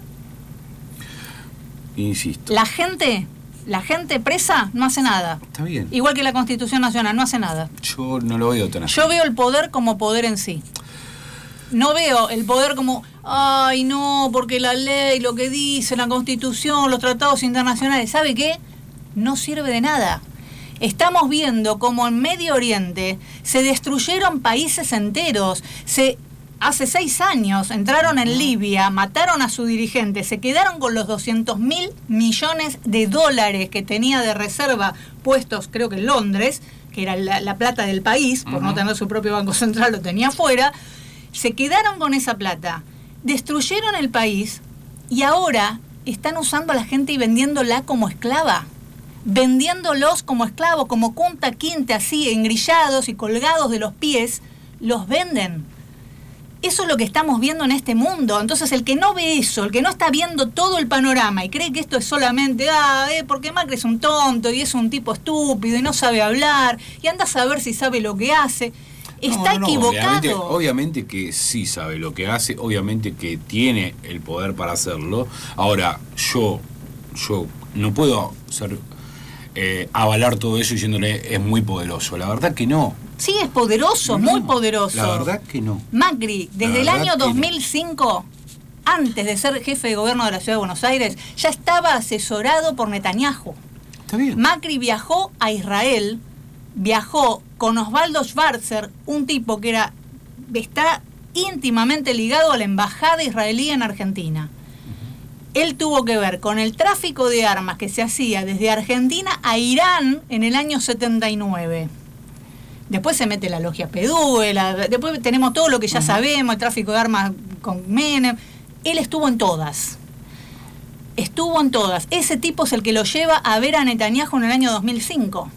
Insisto. La gente presa no hace nada. Está bien. Igual que la Constitución Nacional, no hace nada. Yo no lo veo tan así. Yo veo el poder como poder en sí. No veo el poder como, ay no, porque la ley, lo que dice la Constitución, los tratados internacionales, ¿sabe qué? no sirve de nada. Estamos viendo cómo en Medio Oriente se destruyeron países enteros. Hace 6 años entraron en Libia, mataron a su dirigente, se quedaron con los 200.000 millones de dólares que tenía de reserva puestos, creo que en Londres, que era la plata del país, por no tener su propio banco central, lo tenía afuera. Se quedaron con esa plata, destruyeron el país y ahora están usando a la gente y vendiéndola como esclava. Vendiéndolos como esclavos, como Kunta Kinte, así, engrillados y colgados de los pies, los venden. Eso es lo que estamos viendo en este mundo. Entonces, el que no ve eso, el que no está viendo todo el panorama y cree que esto es solamente, porque Macri es un tonto y es un tipo estúpido y no sabe hablar, y anda a saber si sabe lo que hace, está equivocado. Obviamente que sí sabe lo que hace, obviamente que tiene el poder para hacerlo. Ahora, yo no puedo avalar todo eso diciéndole es muy poderoso. La verdad que no. Sí, es poderoso, muy poderoso. La verdad que no. Macri, desde el año 2005, antes de ser jefe de gobierno de la Ciudad de Buenos Aires, ya estaba asesorado por Netanyahu. Está bien. Macri viajó a Israel, viajó con Osvaldo Schwarzer, un tipo que está íntimamente ligado a la embajada israelí en Argentina. Él tuvo que ver con el tráfico de armas que se hacía desde Argentina a Irán en el año 79. Después se mete la logia Pedúe, después tenemos todo lo que ya sabemos, el tráfico de armas con Menem. Él estuvo en todas. Ese tipo es el que lo lleva a ver a Netanyahu en el año 2005.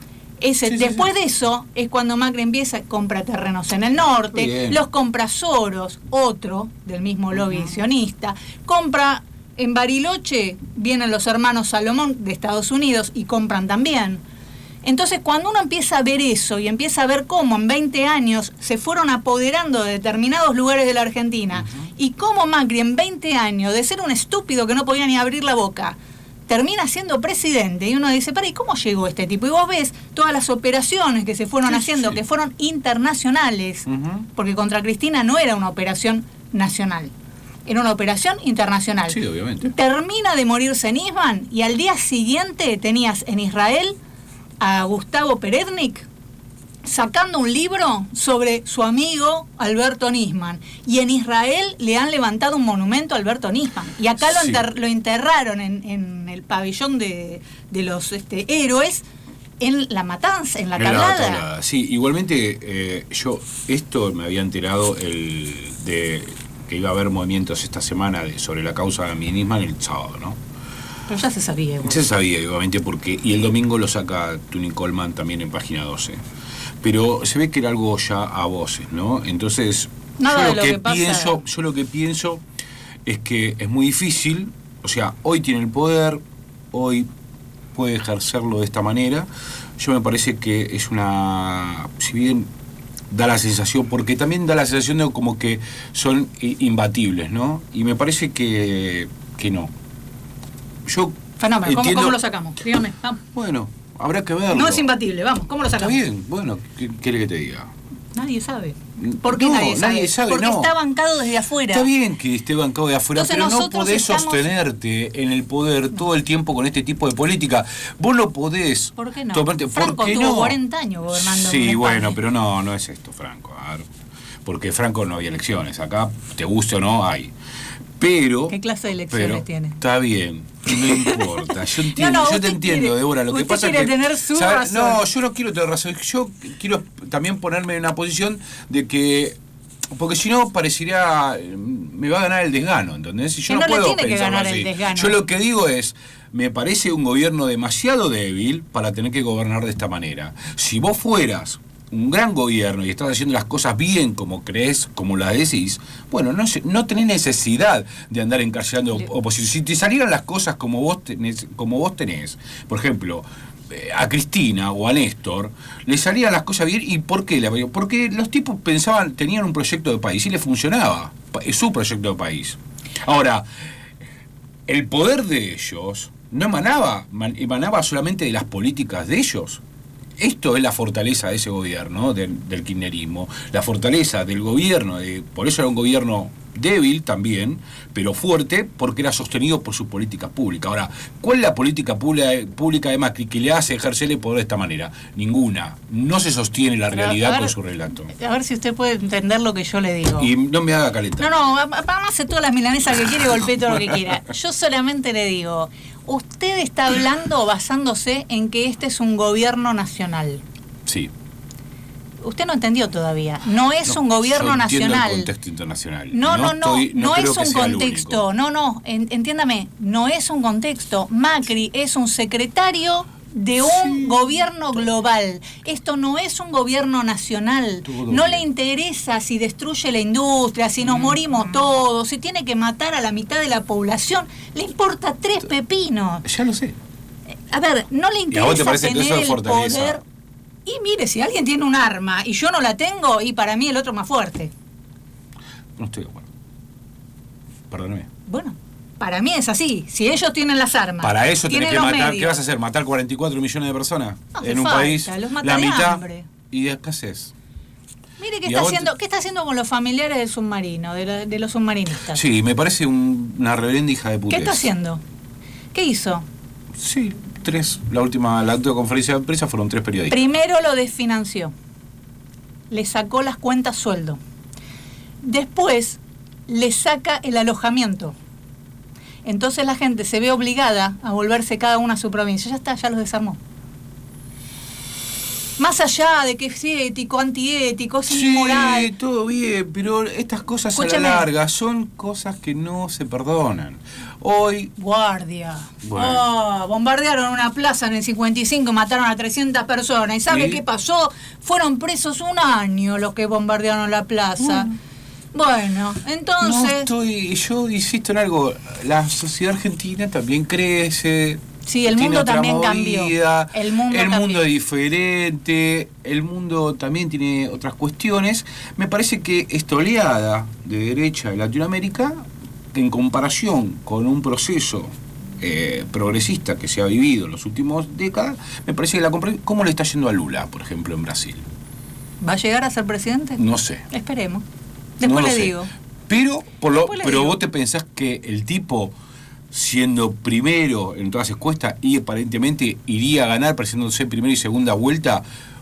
Después de eso es cuando Macri empieza, compra terrenos en el norte, los compra Soros, otro del mismo lobby sionista, compra en Bariloche, vienen los hermanos Salomón de Estados Unidos y compran también. Entonces, cuando uno empieza a ver eso y empieza a ver cómo en 20 años se fueron apoderando de determinados lugares de la Argentina y cómo Macri en 20 años, de ser un estúpido que no podía ni abrir la boca, termina siendo presidente, y uno dice, ¿y cómo llegó este tipo? Y vos ves todas las operaciones que se fueron haciendo, que fueron internacionales, porque contra Cristina no era una operación nacional, era una operación internacional. Sí, obviamente. Termina de morirse Nisman y al día siguiente tenías en Israel a Gustavo Perednik sacando un libro sobre su amigo Alberto Nisman, y en Israel le han levantado un monumento a Alberto Nisman, y acá lo enterraron en el pabellón de los héroes en la matanza, en la tablada. Sí, igualmente esto me había enterado de que iba a haber movimientos esta semana sobre la causa de Nisman el sábado, ¿no? Pero ya se sabía. Igual. Se sabía, igualmente, y el domingo lo saca Tuni Coleman también en página 12. Pero se ve que era algo ya a voces, ¿no? Entonces, yo lo que pienso es que es muy difícil, o sea, hoy tiene el poder, hoy puede ejercerlo de esta manera. Yo me parece que es si bien da la sensación, porque también da la sensación de como que son imbatibles, ¿no? Y me parece que no. Yo Fenómeno, ¿cómo lo sacamos? Dígame, vamos. Bueno, habrá que verlo. No es imbatible, vamos, ¿cómo lo sacamos? Está bien, bueno, ¿qué quiere que te diga? Nadie sabe. ¿Por qué nadie sabe? Porque está bancado desde afuera. Está bien que esté bancado de afuera, entonces, pero no podés sostenerte en el poder todo el tiempo con este tipo de política. Vos no podés... ¿Por qué no? Franco tuvo 40 años gobernando. Sí, bueno, pero no es esto, Franco. A ver, porque Franco no había elecciones. Acá, te guste o no, hay. Pero... ¿Qué clase de elecciones tiene? Está bien, no importa. Yo entiendo, yo te entiendo, Débora. Lo que pasa es que... tener su razón. No, yo no quiero tener razón. Yo quiero también ponerme en una posición de que... Porque si no, parecería... Me va a ganar el desgano, ¿entendés? Y yo no puedo tiene que ganar así. El desgano. Yo lo que digo es... Me parece un gobierno demasiado débil para tener que gobernar de esta manera. Si vos fueras un gran gobierno y estás haciendo las cosas bien como crees, como las decís, bueno, no tenés necesidad de andar encarcelando oposición. Si te salieran las cosas como vos tenés, por ejemplo, a Cristina o a Néstor, le salían las cosas bien. ¿Y por qué? Porque los tipos tenían un proyecto de país y les funcionaba. Es su proyecto de país. Ahora, el poder de ellos no emanaba solamente de las políticas de ellos. esto es la fortaleza de ese gobierno, del kirchnerismo, la fortaleza del gobierno, por eso era un gobierno débil también, pero fuerte, porque era sostenido por sus políticas públicas. Ahora, ¿cuál es la política pública de Macri que le hace ejercer el poder de esta manera? Ninguna. No se sostiene la realidad con su relato. A ver si usted puede entender lo que yo le digo. Y no me haga calentar. No, hace todas las milanesas que quiere y golpee todo lo que quiera. Yo solamente le digo, usted está hablando basándose en que este es un gobierno nacional. Sí. Usted no entendió todavía. No es un gobierno nacional. El contexto internacional. No es un contexto. Entiéndame, no es un contexto. Macri es un secretario de un gobierno global. Esto no es un gobierno nacional. No le interesa si destruye la industria, si nos morimos todos, si tiene que matar a la mitad de la población. Le importa 3 pepinos. Ya lo sé. A ver, no le interesa tener el poder. Y mire, si alguien tiene un arma y yo no la tengo, y para mí el otro es más fuerte. No estoy de acuerdo. Perdóneme. Bueno, para mí es así. Si ellos tienen las armas, para eso tenés que matar. medios. ¿Qué vas a hacer? ¿Matar 44 millones de personas? No en un falta, país? La mitad. Hambre. ¿Y de escasez? Mire qué está haciendo con los familiares del submarino, de los submarinistas. Sí, me parece una reverenda hija de puta. ¿Qué está haciendo? ¿Qué hizo? Sí. La última conferencia de prensa fueron 3 periodistas. Primero lo desfinanció, le sacó las cuentas sueldo, después le saca el alojamiento, entonces la gente se ve obligada a volverse cada una a su provincia. Ya está, ya los desarmó. Más allá de que es ético, antiético, es inmoral. Sí, todo bien, pero estas cosas Escúchame. A la larga son cosas que no se perdonan. Hoy... Guardia. Bueno. Bombardearon una plaza en el 55 y mataron a 300 personas. ¿Y sabe qué pasó? Fueron presos 1 año los que bombardearon la plaza. Bueno, entonces... Yo insisto en algo. La sociedad argentina también crece... Sí, el mundo también cambió. El mundo es diferente, el mundo también tiene otras cuestiones. Me parece que esta oleada de derecha de Latinoamérica, en comparación con un proceso progresista que se ha vivido en las últimas décadas, me parece que ¿cómo le está yendo a Lula, por ejemplo, en Brasil? ¿Va a llegar a ser presidente? No sé. Esperemos. Después le digo. Pero vos te pensás que el tipo... siendo primero en todas las encuestas y aparentemente iría a ganar, presentándose primera y segunda vuelta,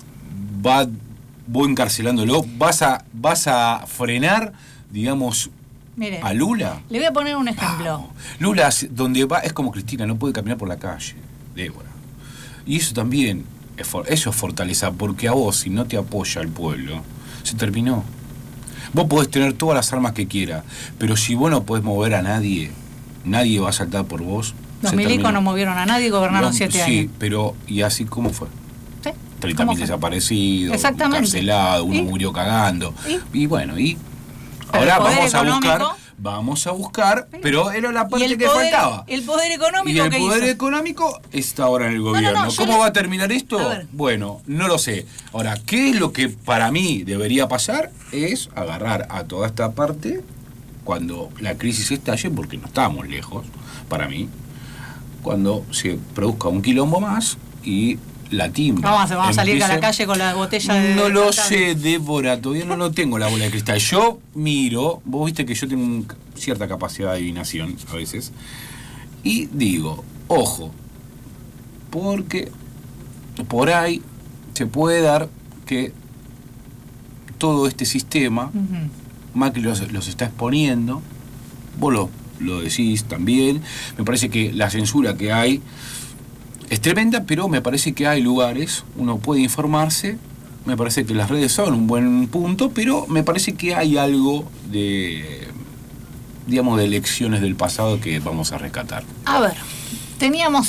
vos encarcelándolo, vas a frenar, digamos, mire, a Lula. Le voy a poner un ejemplo. Lula, donde va, es como Cristina, no puede caminar por la calle, Débora. Y eso también, eso es fortaleza, porque a vos, si no te apoya el pueblo, se terminó. Vos podés tener todas las armas que quieras, pero si vos no podés mover a nadie va a saltar por vos. Los milicos no movieron a nadie y gobernaron 7 años. Sí, pero ¿y así cómo fue? ¿Sí? 30.000 desaparecidos, encarcelados, uno murió cagando. Y bueno, ahora vamos a buscar, pero era la parte que faltaba. El poder económico. Y el poder económico está ahora en el gobierno. ¿Cómo va a terminar esto? Bueno, no lo sé. Ahora, ¿qué es lo que para mí debería pasar? Es agarrar a toda esta parte cuando la crisis estalle, porque no estamos lejos, para mí, cuando se produzca un quilombo más y la timba. Vamos a salir a la calle con la botella de... No lo sé, Débora, todavía no tengo la bola de cristal. Yo miro, vos viste que yo tengo cierta capacidad de adivinación a veces, y digo, ojo, porque por ahí se puede dar que todo este sistema... Macri los está exponiendo, vos lo decís también, me parece que la censura que hay es tremenda, pero me parece que hay lugares, uno puede informarse, me parece que las redes son un buen punto, pero me parece que hay algo de, digamos, de lecciones del pasado que vamos a rescatar. A ver, tenemos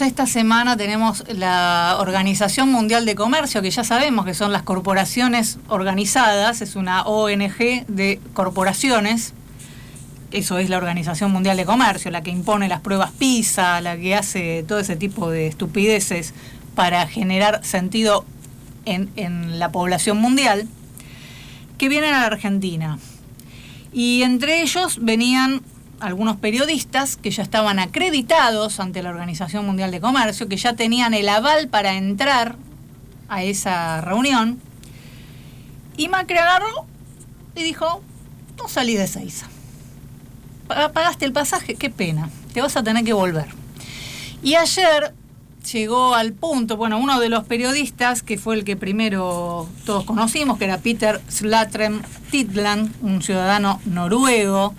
la Organización Mundial de Comercio, que ya sabemos que son las corporaciones organizadas, es una ONG de corporaciones, eso es la Organización Mundial de Comercio, la que impone las pruebas PISA, la que hace todo ese tipo de estupideces para generar sentido en la población mundial, que vienen a la Argentina. Y entre ellos venían algunos periodistas que ya estaban acreditados ante la Organización Mundial de Comercio, que ya tenían el aval para entrar a esa reunión. Y Macri agarró y dijo, no salí de Ezeiza. Pagaste el pasaje, qué pena, te vas a tener que volver. Y ayer llegó al punto, bueno, uno de los periodistas, que fue el que primero todos conocimos, que era Peter Slatrem Titland, un ciudadano noruego,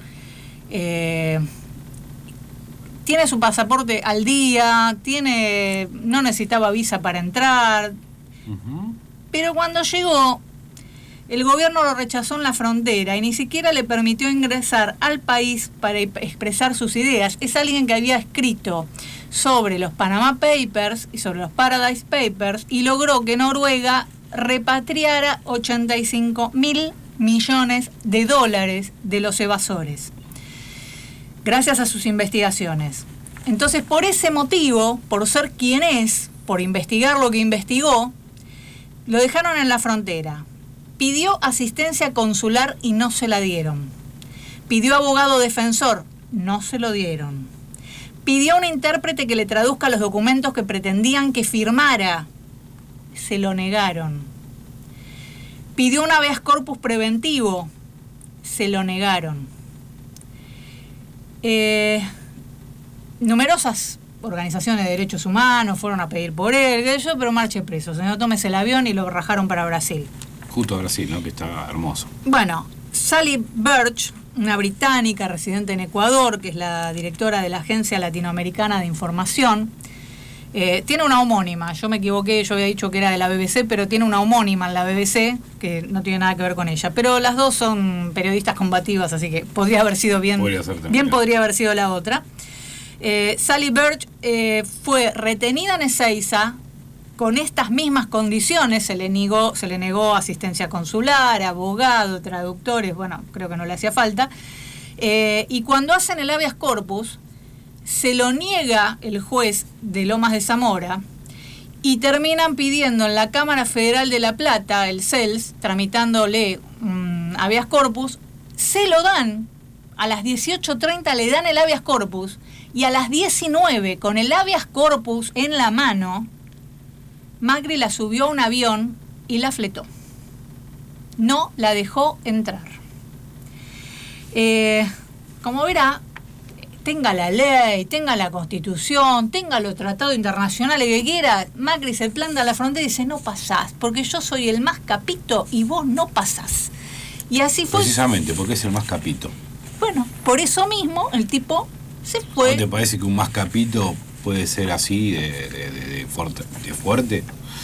tiene su pasaporte al día, no necesitaba visa para entrar, pero cuando llegó, el gobierno lo rechazó en la frontera y ni siquiera le permitió ingresar al país para expresar sus ideas. Es alguien que había escrito sobre los Panama Papers y sobre los Paradise Papers y logró que Noruega repatriara 85.000 millones de dólares de los evasores, gracias a sus investigaciones. Entonces, por ese motivo, por ser quien es, por investigar lo que investigó, lo dejaron en la frontera. Pidió asistencia consular y no se la dieron. Pidió abogado defensor, no se lo dieron. Pidió a un intérprete que le traduzca los documentos que pretendían que firmara, se lo negaron. Pidió un habeas corpus preventivo, se lo negaron. Numerosas organizaciones de derechos humanos fueron a pedir por él, pero marche preso, señor, tómese el avión, y lo rajaron para Brasil. Justo a Brasil, ¿no? Que está hermoso. Bueno, Sally Birch, una británica residente en Ecuador, que es la directora de la Agencia Latinoamericana de Información, tiene una homónima. Yo me equivoqué, yo había dicho que era de la BBC, pero tiene una homónima en la BBC que no tiene nada que ver con ella. Pero las dos son periodistas combativas, así que podría haber sido bien podría haber sido la otra. Sally Birch fue retenida en Ezeiza con estas mismas condiciones. Se le negó asistencia consular, abogado, traductores, bueno, creo que no le hacía falta. Y cuando hacen el habeas corpus, se lo niega el juez de Lomas de Zamora y terminan pidiendo en la Cámara Federal de La Plata, el CELS, tramitándole habeas corpus. Se lo dan, a las 18:30 le dan el habeas corpus, y a las 19, con el habeas corpus en la mano, Macri la subió a un avión y la fletó. No la dejó entrar. Como verá, tenga la ley, tenga la Constitución, tenga los tratados internacionales que quiera, Macri se planta a la frontera y dice, no pasás, porque yo soy el más capito y vos no pasás. Y así fue. Precisamente, porque es el más capito. Bueno, por eso mismo el tipo se fue. ¿No te parece que un más capito puede ser así de fuerte?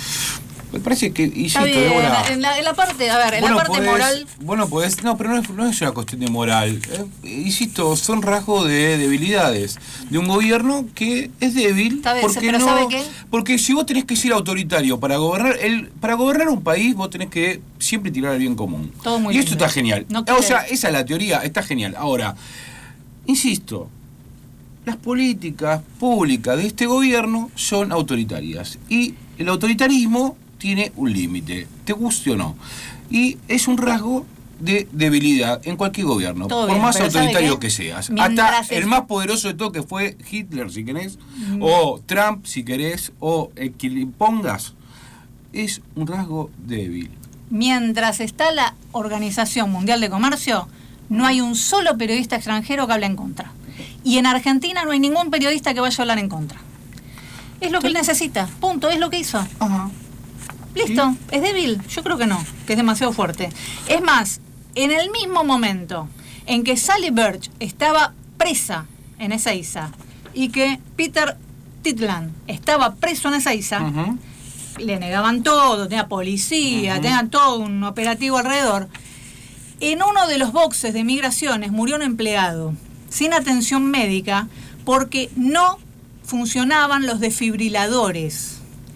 Me parece que, está bien, en la parte, a ver, en la parte moral. Bueno, podés, no, pero no es una cuestión de moral. Insisto, son rasgos de debilidades de un gobierno que es débil. Está bien, porque pero no, ¿sabe qué? porque si vos tenés que ser autoritario para gobernar un país, vos tenés que siempre tirar el bien común. Todo muy y esto lindo. está genial. No o sea, esa es la teoría, está genial. Ahora, insisto, las políticas públicas de este gobierno son autoritarias. Y el autoritarismo tiene un límite, te guste o no. Y es un rasgo de debilidad en cualquier gobierno, todo por bien, más pero autoritario que seas. Hasta el más poderoso de todo, que fue Hitler, si querés, o Trump, si querés, o el que le pongas, es un rasgo débil. Mientras está la Organización Mundial de Comercio, no hay un solo periodista extranjero que hable en contra. Y en Argentina no hay ningún periodista que vaya a hablar en contra. Es lo que él necesita, punto, es lo que hizo. Ajá. Listo, ¿Sí? ¿Es débil? Yo creo que no, que es demasiado fuerte. Es más, en el mismo momento en que Sally Birch estaba presa en Ezeiza y que Peter Titland estaba preso en Ezeiza, le negaban todo, tenía policía, tenían todo un operativo alrededor. En uno de los boxes de migraciones murió un empleado sin atención médica porque no funcionaban los desfibriladores.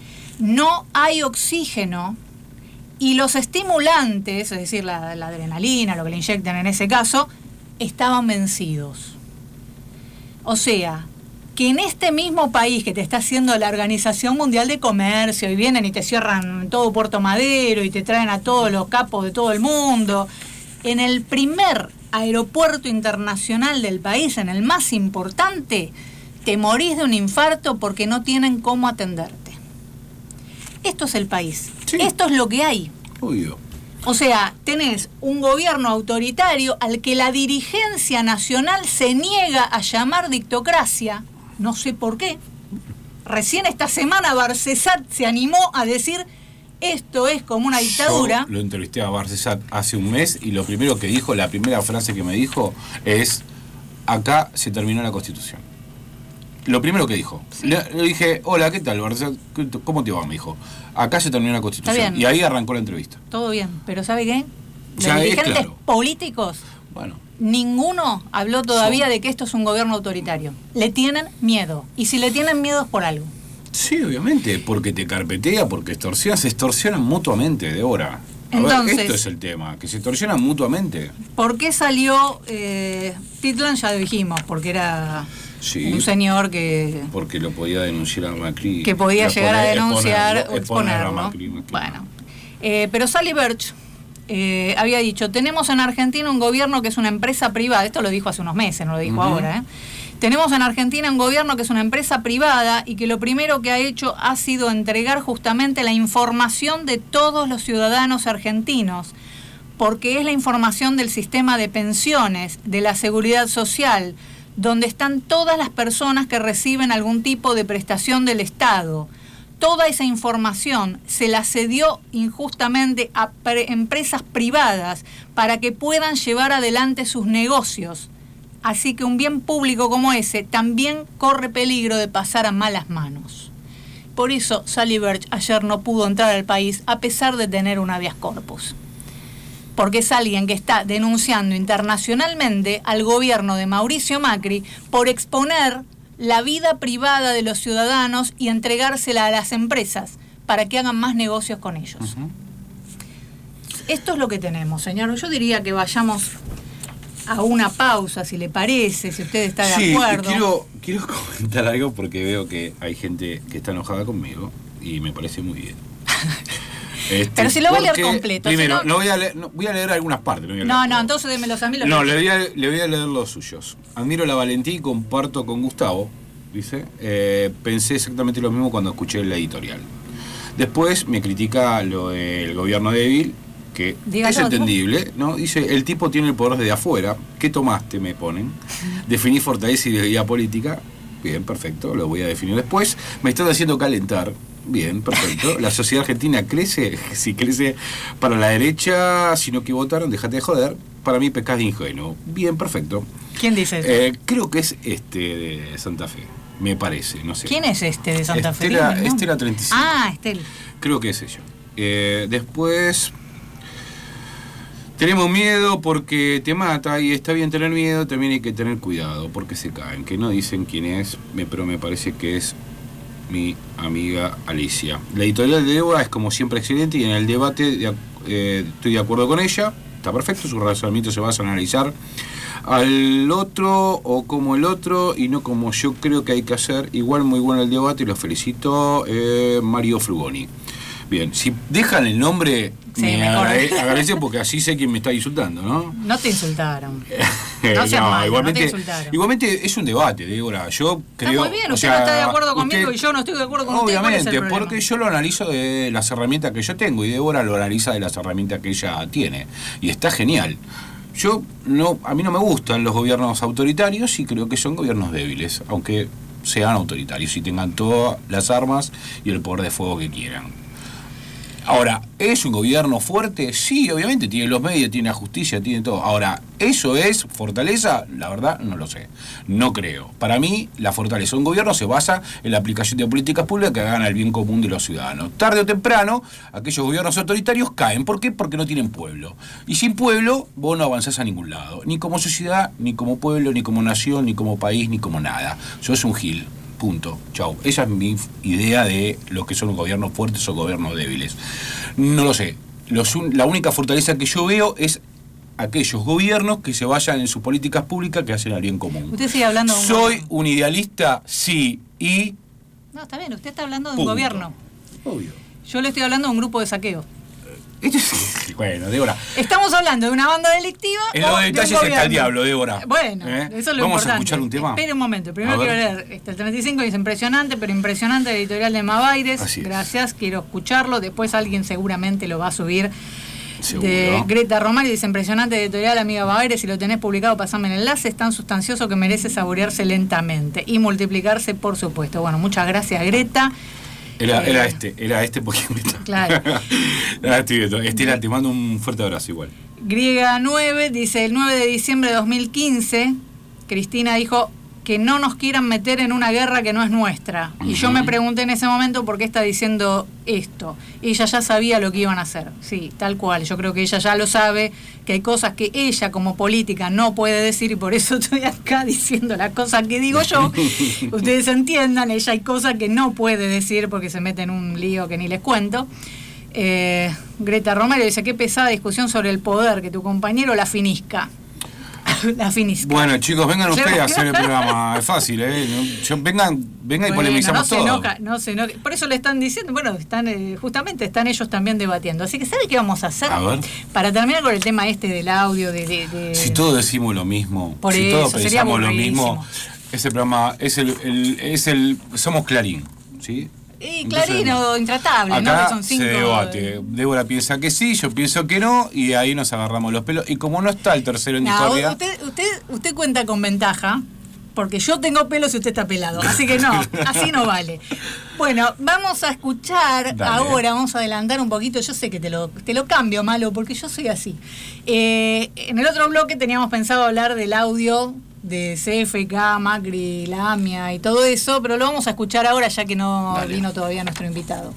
No hay oxígeno y los estimulantes, es decir, la adrenalina, lo que le inyectan en ese caso, estaban vencidos. O sea, que en este mismo país que te está haciendo la Organización Mundial de Comercio y vienen y te cierran todo Puerto Madero y te traen a todos los capos de todo el mundo, en el primer aeropuerto internacional del país, en el más importante, te morís de un infarto porque no tienen cómo atenderte. Esto es el país. Sí. Esto es lo que hay. Obvio. O sea, tenés un gobierno autoritario al que la dirigencia nacional se niega a llamar dictocracia, no sé por qué. Recién esta semana Barcesat se animó a decir esto es como una dictadura. Yo lo entrevisté a Barcesat hace un mes y lo primero que dijo, la primera frase que me dijo es: acá se terminó la Constitución. Lo primero que dijo. Sí. Le dije: hola, ¿qué tal, Barcesat? ¿Cómo te va? Me dijo: acá se terminó la Constitución. Y ahí arrancó la entrevista. Todo bien, pero ¿sabe qué? Los Ya dirigentes políticos, bueno, ninguno habló todavía de que esto es un gobierno autoritario. Le tienen miedo. Y si le tienen miedo es por algo. Sí, obviamente, porque te carpetea, porque se extorsionan mutuamente, Débora. Entonces, esto es el tema, que se extorsionan mutuamente. ¿Por qué salió Pitlan? Ya lo dijimos, porque era un señor que... Porque lo podía denunciar a Macri. Que podía llegar a denunciar o exponerlo. Macri. Bueno, pero Sally Birch había dicho, tenemos en Argentina un gobierno que es una empresa privada, esto lo dijo hace unos meses, no lo dijo ahora, Tenemos en Argentina un gobierno que es una empresa privada y que lo primero que ha hecho ha sido entregar justamente la información de todos los ciudadanos argentinos, porque es la información del sistema de pensiones, de la seguridad social, donde están todas las personas que reciben algún tipo de prestación del Estado. Toda esa información se la cedió injustamente a empresas privadas para que puedan llevar adelante sus negocios. Así que un bien público como ese también corre peligro de pasar a malas manos. Por eso Sally Birch ayer no pudo entrar al país a pesar de tener un habeas corpus. Porque es alguien que está denunciando internacionalmente al gobierno de Mauricio Macri por exponer la vida privada de los ciudadanos y entregársela a las empresas para que hagan más negocios con ellos. Esto es lo que tenemos, señor. Yo diría que vayamos a una pausa, si le parece, si usted está de acuerdo. Quiero comentar algo porque veo que hay gente que está enojada conmigo y me parece muy bien. Pero si lo voy a leer completo. Primero, si no... voy a leer algunas partes. No, entonces démelos a mí. Le voy a leer los suyos. Admiro la valentía y comparto con Gustavo, dice. Pensé exactamente lo mismo cuando escuché la editorial. Después me critica lo del gobierno débil, que es entendible, ¿no? Dice, el tipo tiene el poder desde afuera. ¿Qué tomaste? Me ponen. Definí fortaleza y debilidad política. Bien, perfecto, lo voy a definir después. Me estás haciendo calentar. Bien, perfecto. La sociedad argentina crece, si crece para la derecha, si no que votaron, déjate de joder. Para mí pecas de ingenuo. Bien, perfecto. ¿Quién dice eso? Creo que es de Santa Fe, me parece, no sé. ¿Quién es de Santa Fe? Estela 35. Ah, Estela. Creo que es ella. Después... Tenemos miedo porque te mata y está bien tener miedo, también hay que tener cuidado porque se caen, que no dicen quién es, pero me parece que es mi amiga Alicia. La editorial de Débora es como siempre excelente y en el debate estoy de acuerdo con ella, está perfecto, su razonamiento se basa en analizar al otro o como el otro y no como yo creo que hay que hacer. Igual muy bueno el debate y los felicito, Mario Frugoni. Bien, si dejan el nombre, sí, me agradecen porque así sé quién me está insultando, ¿no? No te insultaron. No seas malo, igualmente, no te insultaron. Igualmente es un debate, Débora. Yo creo... Está muy bien, usted no está de acuerdo conmigo y yo no estoy de acuerdo con usted. Obviamente, porque yo lo analizo de las herramientas que yo tengo y Débora lo analiza de las herramientas que ella tiene. Y está genial. A mí no me gustan los gobiernos autoritarios y creo que son gobiernos débiles, aunque sean autoritarios y tengan todas las armas y el poder de fuego que quieran. Ahora, ¿es un gobierno fuerte? Sí, obviamente, tiene los medios, tiene la justicia, tiene todo. Ahora, ¿eso es fortaleza? La verdad, no lo sé. No creo. Para mí, la fortaleza de un gobierno se basa en la aplicación de políticas públicas que hagan al bien común de los ciudadanos. Tarde o temprano, aquellos gobiernos autoritarios caen. ¿Por qué? Porque no tienen pueblo. Y sin pueblo, vos no avanzás a ningún lado. Ni como sociedad, ni como pueblo, ni como nación, ni como país, ni como nada. Sos un gil. Punto. Chau. Esa es mi idea de lo que son gobiernos fuertes o gobiernos débiles. No lo sé. La única fortaleza que yo veo es aquellos gobiernos que se vayan en sus políticas públicas que hacen al bien común. Usted sigue hablando de ¿Soy un idealista? Sí. Y... No, está bien. Usted está hablando de un gobierno. Obvio. Yo le estoy hablando de un grupo de saqueo. Bueno, Débora. Estamos hablando de una banda delictiva. En los detalles está el diablo, Débora. Bueno, eso es lo Vamos importante. a escuchar un tema. Espera un momento. Primero quiero leer el 35, dice impresionante, pero impresionante, editorial de Mavaires. Gracias, quiero escucharlo. Después alguien seguramente lo va a subir. ¿Seguro? De Greta Romari, dice impresionante, editorial amiga Mavaires. Si lo tenés publicado, pasame el enlace. Es tan sustancioso que merece saborearse lentamente y multiplicarse, por supuesto. Bueno, muchas gracias, Greta. Era este porque claro. Estela, te mando un fuerte abrazo igual. Griega 9 dice el 9 de diciembre de 2015 Cristina dijo que no nos quieran meter en una guerra que no es nuestra. Y yo me pregunté en ese momento por qué está diciendo esto. Ella ya sabía lo que iban a hacer. Sí, tal cual. Yo creo que ella ya lo sabe, que hay cosas que ella como política no puede decir y por eso estoy acá diciendo las cosas que digo yo. Ustedes entiendan, ella hay cosas que no puede decir porque se mete en un lío que ni les cuento. Greta Romero dice, qué pesada discusión sobre el poder, que tu compañero la finisca. La finisca. Bueno, chicos, vengan ustedes a hacer el programa. Es fácil, vengan y polemizamos todo. No se enoja. Por eso le están diciendo, bueno, justamente están ellos también debatiendo. Así que, ¿sabe qué vamos a hacer? A ver. Para terminar con el tema del audio, Si todos decimos lo mismo, por si eso, todos pensamos lo mismo, ese programa somos Clarín, ¿sí? Y Clarín o Intratable, acá ¿no? Que son 5. Se debate. Débora piensa que sí, yo pienso que no, y ahí nos agarramos los pelos. Y como no está el tercero en discordia. Usted cuenta con ventaja, porque yo tengo pelos y usted está pelado. Así que no, así no vale. Bueno, vamos a escuchar ahora, vamos a adelantar un poquito. Yo sé que te lo cambio, Malo, porque yo soy así. En el otro bloque teníamos pensado hablar del audio de CFK, Macri, la AMIA y todo eso, pero lo vamos a escuchar ahora ya que no vino todavía nuestro invitado.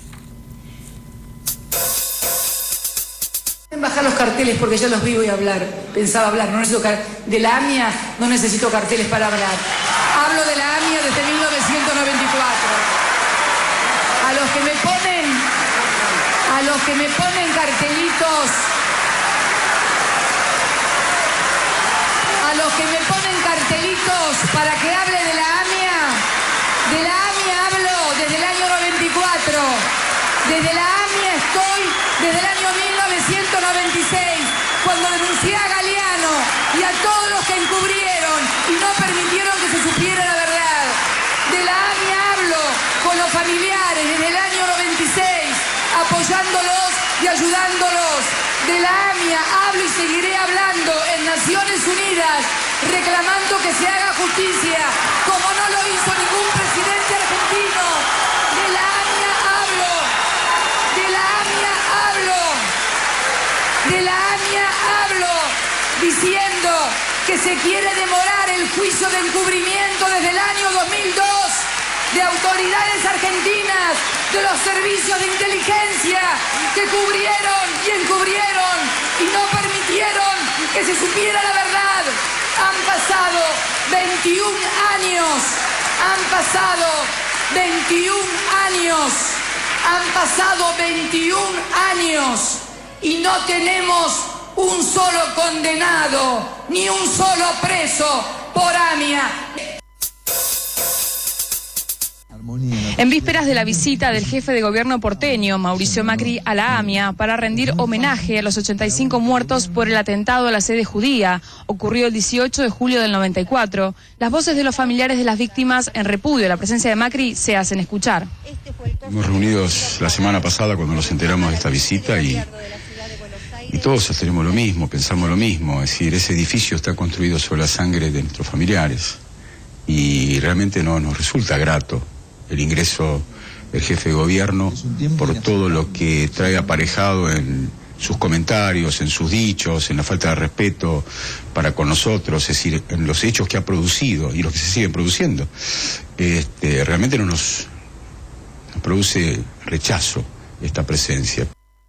Bajar los carteles porque ya los vi, voy a hablar. Pensaba hablar, no necesito de la AMIA, no necesito carteles para hablar. Hablo de la AMIA desde 1994. A los que me ponen cartelitos, para que hable de la AMIA hablo desde el año 94. Desde la AMIA estoy desde el año 1996, cuando denuncié a Galeano y a todos los que encubrieron y no permitieron que se supiera la verdad. De la AMIA hablo con los familiares desde el año 96, apoyándolos y ayudándolos. De la AMIA hablo y seguiré hablando en Naciones Unidas, reclamando que se haga justicia, como no lo hizo ningún presidente argentino. De la AMIA hablo, de la AMIA hablo, de la AMIA hablo, diciendo que se quiere demorar el juicio de encubrimiento desde el año 2002 de autoridades argentinas, de los servicios de inteligencia que cubrieron y encubrieron y no permitieron que se supiera la verdad. Han pasado 21 años, han pasado 21 años, han pasado 21 años y no tenemos un solo condenado ni un solo preso por AMIA. En vísperas de la visita del jefe de gobierno porteño, Mauricio Macri, a la AMIA para rendir homenaje a los 85 muertos por el atentado a la sede judía, ocurrido el 18 de julio del 94, las voces de los familiares de las víctimas en repudio a la presencia de Macri se hacen escuchar. Hemos reunidos la semana pasada cuando nos enteramos de esta visita y todos sostenemos lo mismo, pensamos lo mismo, es decir, ese edificio está construido sobre la sangre de nuestros familiares y realmente no nos resulta grato el ingreso del jefe de gobierno por todo lo que trae aparejado en sus comentarios, en sus dichos, en la falta de respeto para con nosotros, es decir, en los hechos que ha producido y los que se siguen produciendo. Realmente nos produce rechazo esta presencia.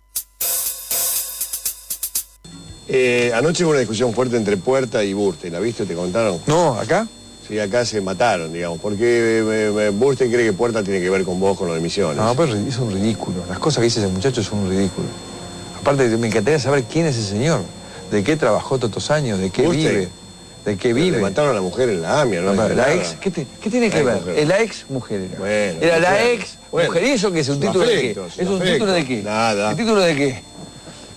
Anoche hubo una discusión fuerte entre Puerta y Burstein, ¿la viste? ¿Te contaron? No, ¿acá? Sí, acá se mataron, digamos, porque Burstein cree que Puerta tiene que ver con vos, con lo de Misiones. No, pero es un ridículo. Las cosas que dice ese muchacho son un ridículo. Aparte, me encantaría saber quién es ese señor, de qué trabajó todos estos años, de qué vive, de qué vive. Le mataron a la mujer en la AMIA, ¿no? La ex, ¿qué tiene que ver? Mujer. La ex mujer era. Bueno, era la ex mujer. ¿Y eso qué es? ¿Un título de qué? ¿Es un título de qué? Nada. ¿El título de qué?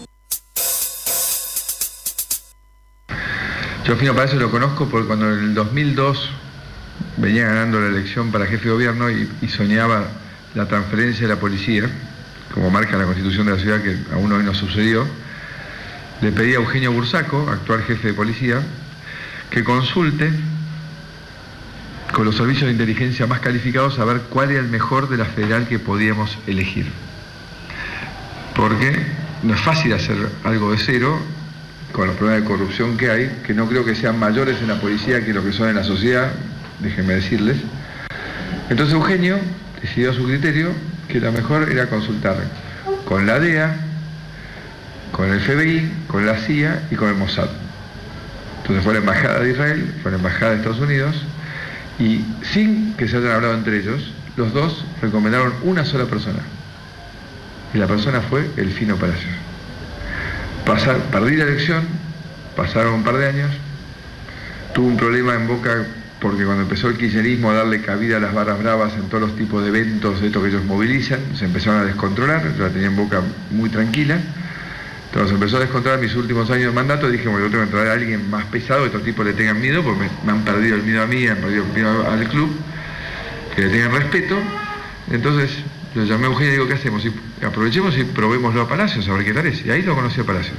Yo a Fino Palacios lo conozco porque cuando en el 2002 venía ganando la elección para jefe de gobierno y soñaba la transferencia de la policía, como marca la Constitución de la ciudad, que aún hoy no sucedió, le pedí a Eugenio Bursaco, actual jefe de policía, que consulte con los servicios de inteligencia más calificados a ver cuál era el mejor de la federal que podíamos elegir. Porque no es fácil hacer algo de cero con los problemas de corrupción que hay, que no creo que sean mayores en la policía que lo que son en la sociedad, déjenme decirles. Entonces Eugenio decidió a su criterio que lo mejor era consultar con la DEA, con el FBI, con la CIA y con el Mossad. Entonces fue a la Embajada de Israel, fue a la Embajada de Estados Unidos, y sin que se hayan hablado entre ellos, los dos recomendaron una sola persona. Y la persona fue el Fino Palacios. Perdí la elección, pasaron un par de años, tuve un problema en Boca porque cuando empezó el kirchnerismo a darle cabida a las barras bravas en todos los tipos de eventos, de estos que ellos movilizan, se empezaron a descontrolar, yo la tenía en Boca muy tranquila. Entonces empezó a descontrolar mis últimos años de mandato y dije, bueno, yo tengo que traer a alguien más pesado, que estos tipos le tengan miedo, porque me han perdido el miedo a mí, han perdido el miedo al club, que le tengan respeto. Entonces lo llamé a Eugenio y digo, ¿qué hacemos? Y aprovechemos y probémoslo a Palacios, a ver qué tal es. Y ahí lo conocí a Palacios.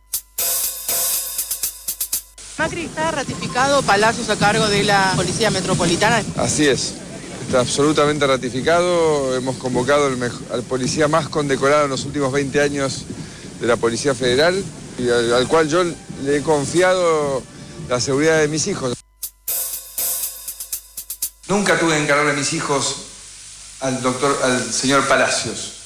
Macri, ¿está ratificado Palacios a cargo de la Policía Metropolitana? Así es. Está absolutamente ratificado. Hemos convocado al policía más condecorado en los últimos 20 años de la Policía Federal y al cual yo le he confiado la seguridad de mis hijos. Nunca tuve que encargarle a mis hijos al señor Palacios.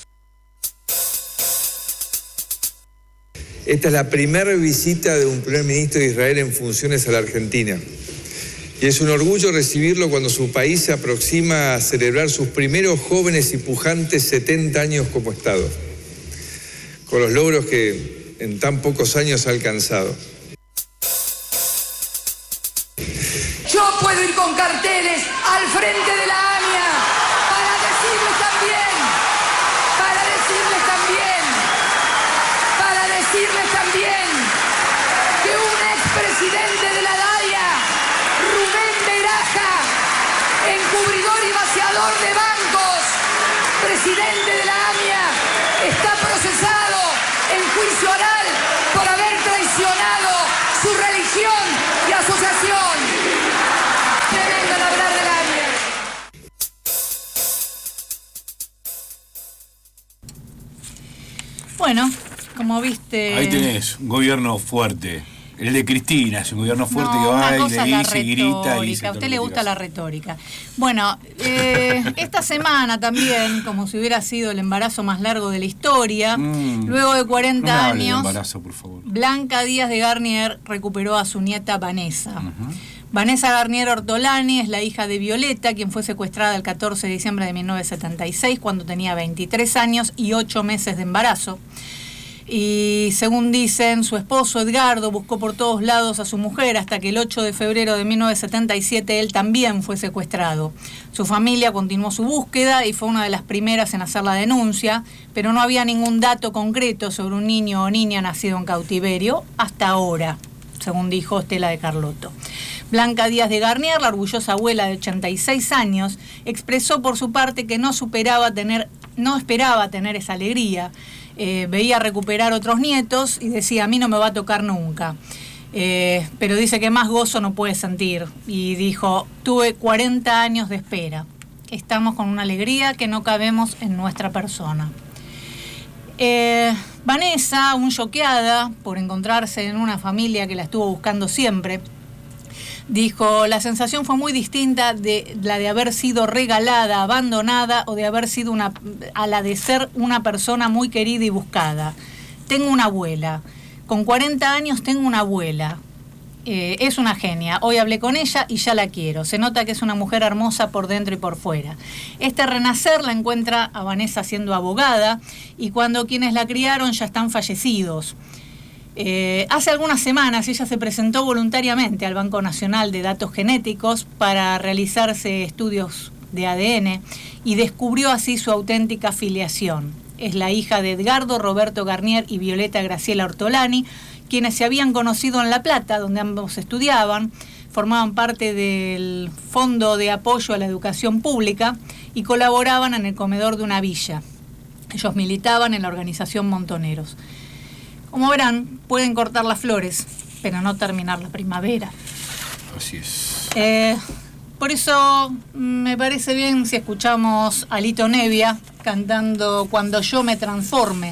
Esta es la primera visita de un primer ministro de Israel en funciones a la Argentina. Y es un orgullo recibirlo cuando su país se aproxima a celebrar sus primeros jóvenes y pujantes 70 años como Estado, con los logros que en tan pocos años ha alcanzado. Yo puedo ir con carteles al frente de la AMIA para decirles también que un expresidente de la DAIA, Rubén Beraja, encubridor y vaciador de bancos, presidente de la AMIA, está procesado en juicio oral por haber traicionado su religión y asociación. Que vengan a hablar del AMIA. Bueno, como viste... Ahí tenés, un gobierno fuerte. El de Cristina es un gobierno fuerte que va y le dice, grita y dice. A usted le gusta la retórica. Bueno, esta semana también, como si hubiera sido el embarazo más largo de la historia, luego de 40 años, embarazo, por favor. Blanca Díaz de Garnier recuperó a su nieta Vanessa. Vanessa Garnier Ortolani es la hija de Violeta, quien fue secuestrada el 14 de diciembre de 1976, cuando tenía 23 años y 8 meses de embarazo. Y según dicen, su esposo Edgardo buscó por todos lados a su mujer hasta que el 8 de febrero de 1977 él también fue secuestrado. Su familia continuó su búsqueda y fue una de las primeras en hacer la denuncia, pero no había ningún dato concreto sobre un niño o niña nacido en cautiverio hasta ahora, según dijo Estela de Carlotto. Blanca Díaz de Garnier, la orgullosa abuela de 86 años, expresó por su parte que no esperaba tener esa alegría. Veía recuperar otros nietos y decía, a mí no me va a tocar nunca. Pero dice que más gozo no puede sentir. Y dijo, tuve 40 años de espera. Estamos con una alegría que no cabemos en nuestra persona. Vanessa, aún choqueada por encontrarse en una familia que la estuvo buscando siempre, dijo, la sensación fue muy distinta de la de haber sido regalada, abandonada o de haber sido a la de ser una persona muy querida y buscada. Tengo una abuela. Con 40 años tengo una abuela. Es una genia. Hoy hablé con ella y ya la quiero. Se nota que es una mujer hermosa por dentro y por fuera. Este renacer la encuentra a Vanessa siendo abogada y cuando quienes la criaron ya están fallecidos. Hace algunas semanas ella se presentó voluntariamente al Banco Nacional de Datos Genéticos para realizarse estudios de ADN y descubrió así su auténtica filiación. Es la hija de Edgardo Roberto Garnier y Violeta Graciela Ortolani, quienes se habían conocido en La Plata, donde ambos estudiaban, formaban parte del Fondo de Apoyo a la Educación Pública y colaboraban en el comedor de una villa. Ellos militaban en la organización Montoneros. Como verán, pueden cortar las flores, pero no terminar la primavera. Así es. Por eso me parece bien si escuchamos a Lito Nebbia cantando Cuando yo me transforme.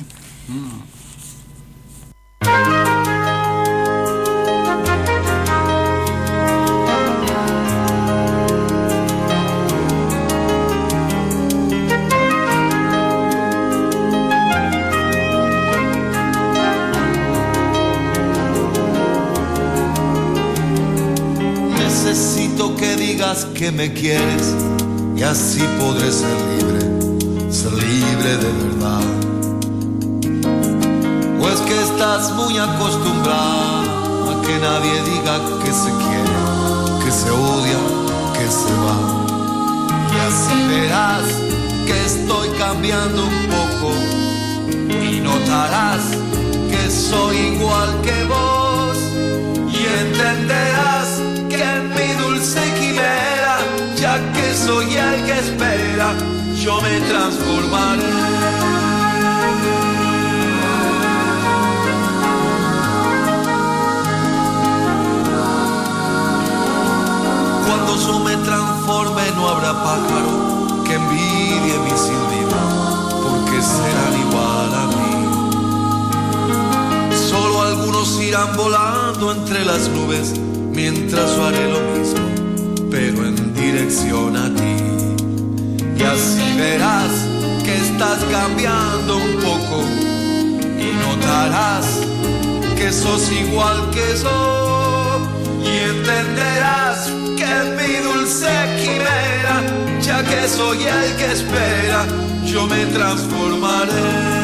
Necesito que digas que me quieres y así podré ser libre de verdad. O es que estás muy acostumbrada a que nadie diga que se quiere, que se odia, que se va. Y así verás que estoy cambiando un poco y notarás que soy igual que vos y entenderás que en mi dulce quimera, ya que soy el que espera, yo me transformaré. Cuando yo me transforme no habrá pájaro que envidie mi silbido, porque serán igual a mí. Solo algunos irán volando entre las nubes, mientras yo haré lo mismo, pero en dirección a ti. Y así verás que estás cambiando un poco y notarás que sos igual que yo. Y entenderás que en mi dulce quimera, ya que soy el que espera, yo me transformaré.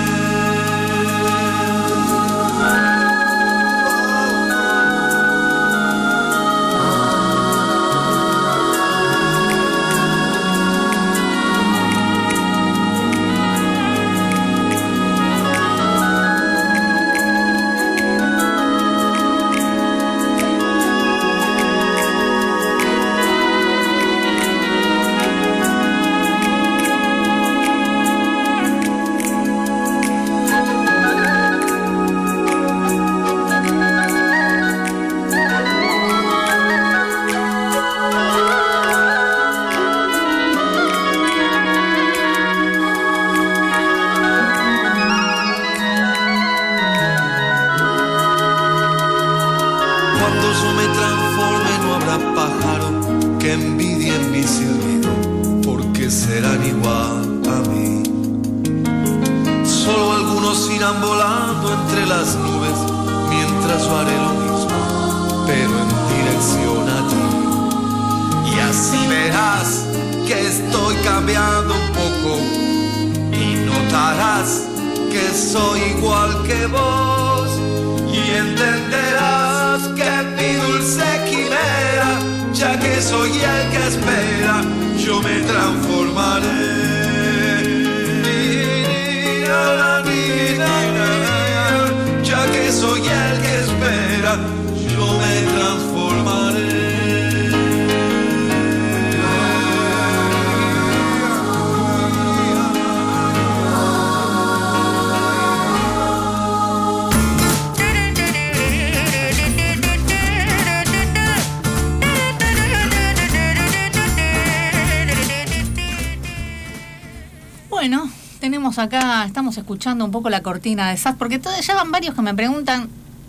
Acá estamos escuchando un poco la cortina de SAS, porque ya van varios que me preguntan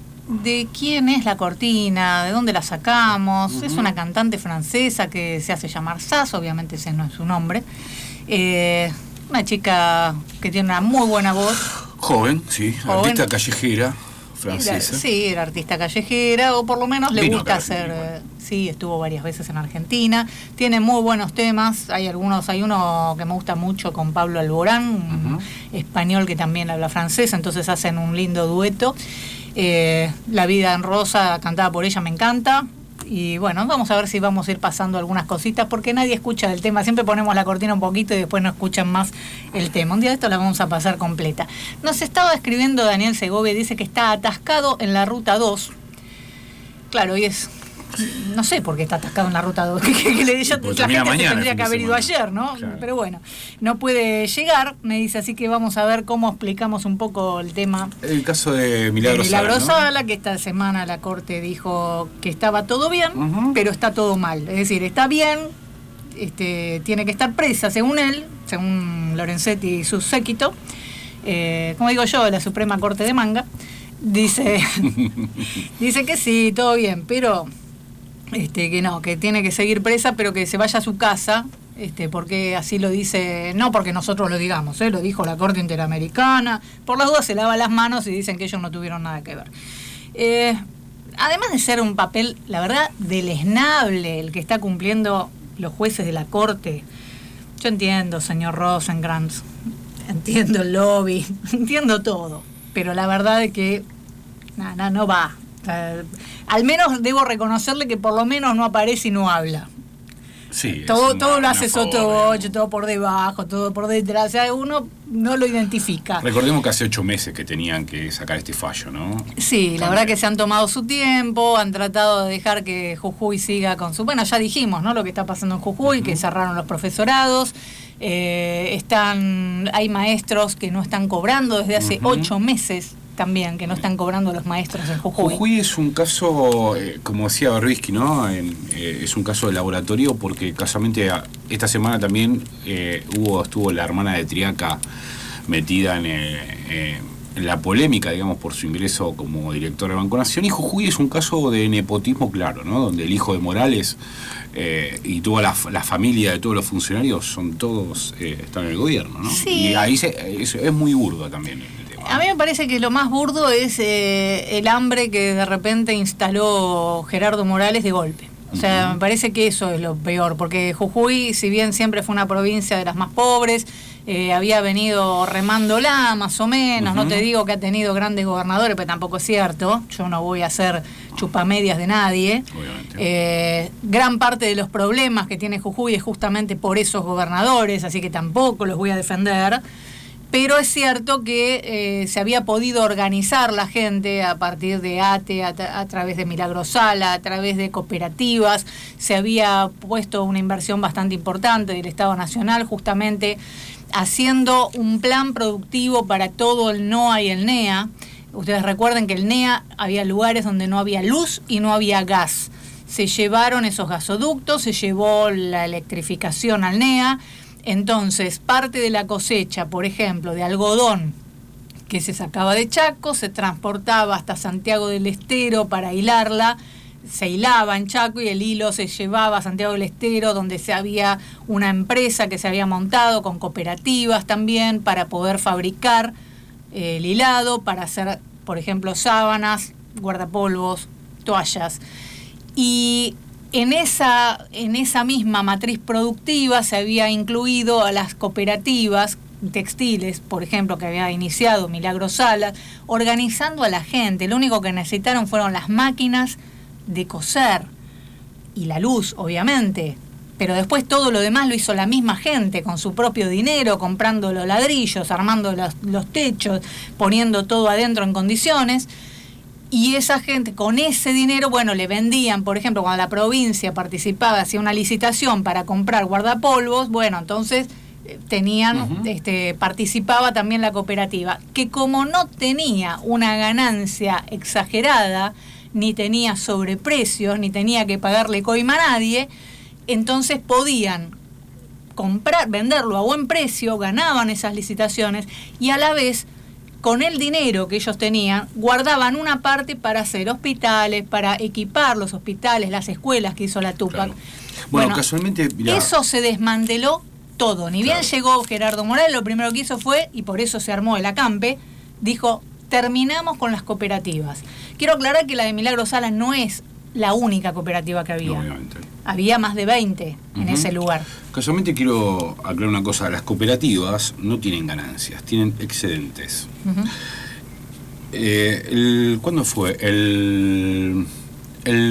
de quién es la cortina, de dónde la sacamos. Es una cantante francesa que se hace llamar SAS, obviamente ese no es su nombre. Una chica que tiene una muy buena voz. Joven, sí, artista callejera francesa. Sí, era artista callejera, o por lo menos le gusta hacer. Sí, estuvo varias veces en Argentina. Tiene muy buenos temas. Hay uno que me gusta mucho con Pablo Alborán, un español que también habla francés, entonces hacen un lindo dueto. La vida en rosa, cantada por ella, me encanta. Y bueno, vamos a ver si vamos a ir pasando algunas cositas, porque nadie escucha del tema. Siempre ponemos la cortina un poquito y después no escuchan más el tema. Un día de esto la vamos a pasar completa. Nos estaba escribiendo Daniel Segovia, dice que está atascado en la ruta 2. Claro, y es... No sé por qué está atascado en la ruta 2. La gente se tendría que haber ido ayer, ¿no? Claro. Pero bueno, no puede llegar, me dice, así que vamos a ver cómo explicamos un poco el tema. El caso de Milagro Sala, ¿no? Que esta semana la Corte dijo que estaba todo bien, pero está todo mal. Es decir, está bien, tiene que estar presa, según él, según Lorenzetti y su séquito. Como digo yo, la Suprema Corte de Manga. Dice que sí, todo bien, pero... que no, que tiene que seguir presa, pero que se vaya a su casa, porque así lo dice, no porque nosotros lo digamos, lo dijo la Corte Interamericana. Por las dudas se lava las manos y dicen que ellos no tuvieron nada que ver. Además de ser un papel, la verdad, deleznable el que está cumpliendo los jueces de la Corte. Yo entiendo, señor Rosenkrantz, entiendo el lobby, entiendo todo, pero la verdad es que no va. Al menos debo reconocerle que por lo menos no aparece y no habla. Sí, todo lo hace Sotoboche, todo por debajo, todo por detrás. O sea, uno no lo identifica. Recordemos que hace 8 meses que tenían que sacar este fallo, ¿no? Sí, también. La verdad que se han tomado su tiempo, han tratado de dejar que Jujuy siga con su... Bueno, ya dijimos, ¿no? Lo que está pasando en Jujuy, que cerraron los profesorados. Hay maestros que no están cobrando desde hace 8 meses. También, que no están cobrando los maestros en Jujuy. Jujuy es un caso, como decía Berbisky, ¿no? Es un caso de laboratorio porque casualmente esta semana también estuvo la hermana de Triaca metida en la polémica, digamos, por su ingreso como director de Banco Nación. Y Jujuy es un caso de nepotismo claro, ¿no? Donde el hijo de Morales y toda la familia de todos los funcionarios son todos están en el gobierno, ¿no? Sí. Y ahí es muy burdo también. A mí me parece que lo más burdo es el hambre que de repente instaló Gerardo Morales de golpe. O sea, me parece que eso es lo peor, porque Jujuy, si bien siempre fue una provincia de las más pobres, había venido remándola más o menos, no te digo que ha tenido grandes gobernadores, pero tampoco es cierto, yo no voy a hacer chupamedias de nadie. Gran parte de los problemas que tiene Jujuy es justamente por esos gobernadores, así que tampoco los voy a defender. Pero es cierto que se había podido organizar la gente a partir de ATE, a través de Milagro Sala, a través de cooperativas. Se había puesto una inversión bastante importante del Estado Nacional, justamente haciendo un plan productivo para todo el NOA y el NEA. Ustedes recuerden que el NEA había lugares donde no había luz y no había gas. Se llevaron esos gasoductos, se llevó la electrificación al NEA. Entonces, parte de la cosecha, por ejemplo, de algodón que se sacaba de Chaco, se transportaba hasta Santiago del Estero para hilarla, se hilaba en Chaco y el hilo se llevaba a Santiago del Estero, donde había una empresa que se había montado con cooperativas también para poder fabricar el hilado, para hacer, por ejemplo, sábanas, guardapolvos, toallas. Y en esa misma matriz productiva se había incluido a las cooperativas textiles, por ejemplo, que había iniciado Milagro Sala, organizando a la gente. Lo único que necesitaron fueron las máquinas de coser y la luz, obviamente. Pero después todo lo demás lo hizo la misma gente, con su propio dinero, comprando los ladrillos, armando los techos, poniendo todo adentro en condiciones. Y esa gente, con ese dinero, bueno, le vendían, por ejemplo, cuando la provincia participaba, hacía una licitación para comprar guardapolvos, bueno, entonces tenían, participaba también la cooperativa, que como no tenía una ganancia exagerada, ni tenía sobreprecios, ni tenía que pagarle coima a nadie, entonces podían comprar, venderlo a buen precio, ganaban esas licitaciones y a la vez, con el dinero que ellos tenían, guardaban una parte para hacer hospitales, para equipar los hospitales, las escuelas que hizo la Tupac. Claro. Bueno, casualmente... Mirá. Eso se desmanteló todo. Ni bien llegó Gerardo Morales, lo primero que hizo fue, y por eso se armó el acampe, dijo, terminamos con las cooperativas. Quiero aclarar que la de Milagro Sala no es la única cooperativa que había. Obviamente. Había más de 20 en ese lugar. Casualmente quiero aclarar una cosa. Las cooperativas no tienen ganancias, tienen excedentes. ¿Cuándo fue? El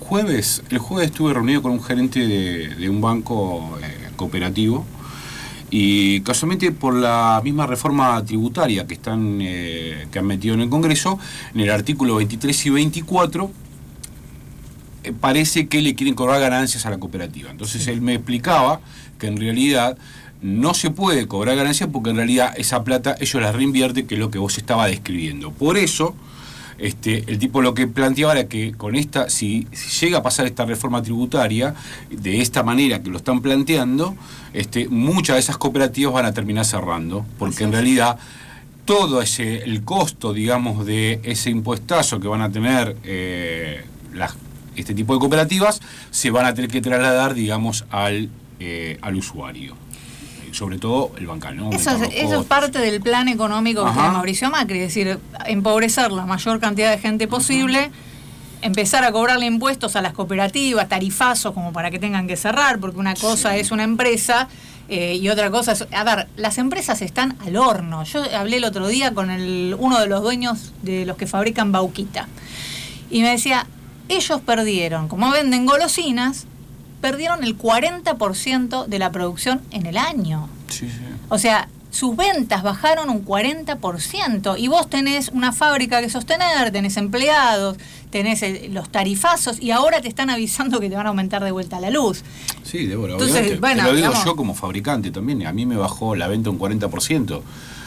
jueves estuve reunido con un gerente de un banco cooperativo, y casualmente por la misma reforma tributaria que han metido en el Congreso, en el artículo 23 y 24, parece que le quieren cobrar ganancias a la cooperativa. Entonces él me explicaba que en realidad no se puede cobrar ganancias, porque en realidad esa plata ellos la reinvierten, que es lo que vos estabas describiendo. Por eso el tipo lo que planteaba era que con esta, si llega a pasar esta reforma tributaria de esta manera que lo están planteando, muchas de esas cooperativas van a terminar cerrando, porque en realidad todo el costo, digamos, de ese impuestazo que van a tener este tipo de cooperativas, se van a tener que trasladar, digamos, al usuario. Sobre todo el bancario, ¿no? Eso es parte del plan económico que tiene Mauricio Macri, es decir, empobrecer la mayor cantidad de gente posible, empezar a cobrarle impuestos a las cooperativas, tarifazos como para que tengan que cerrar, porque una cosa es una empresa y otra cosa es... A ver, las empresas están al horno. Yo hablé el otro día con uno de los dueños de los que fabrican Bauquita, y me decía, ellos perdieron, como venden golosinas, perdieron el 40% de la producción en el año. Sí. O sea, sus ventas bajaron un 40%, y vos tenés una fábrica que sostener, tenés empleados, tenés los tarifazos, y ahora te están avisando que te van a aumentar de vuelta la luz. Sí, Débora, entonces, bueno, te lo digo yo como fabricante también, a mí me bajó la venta un 40%.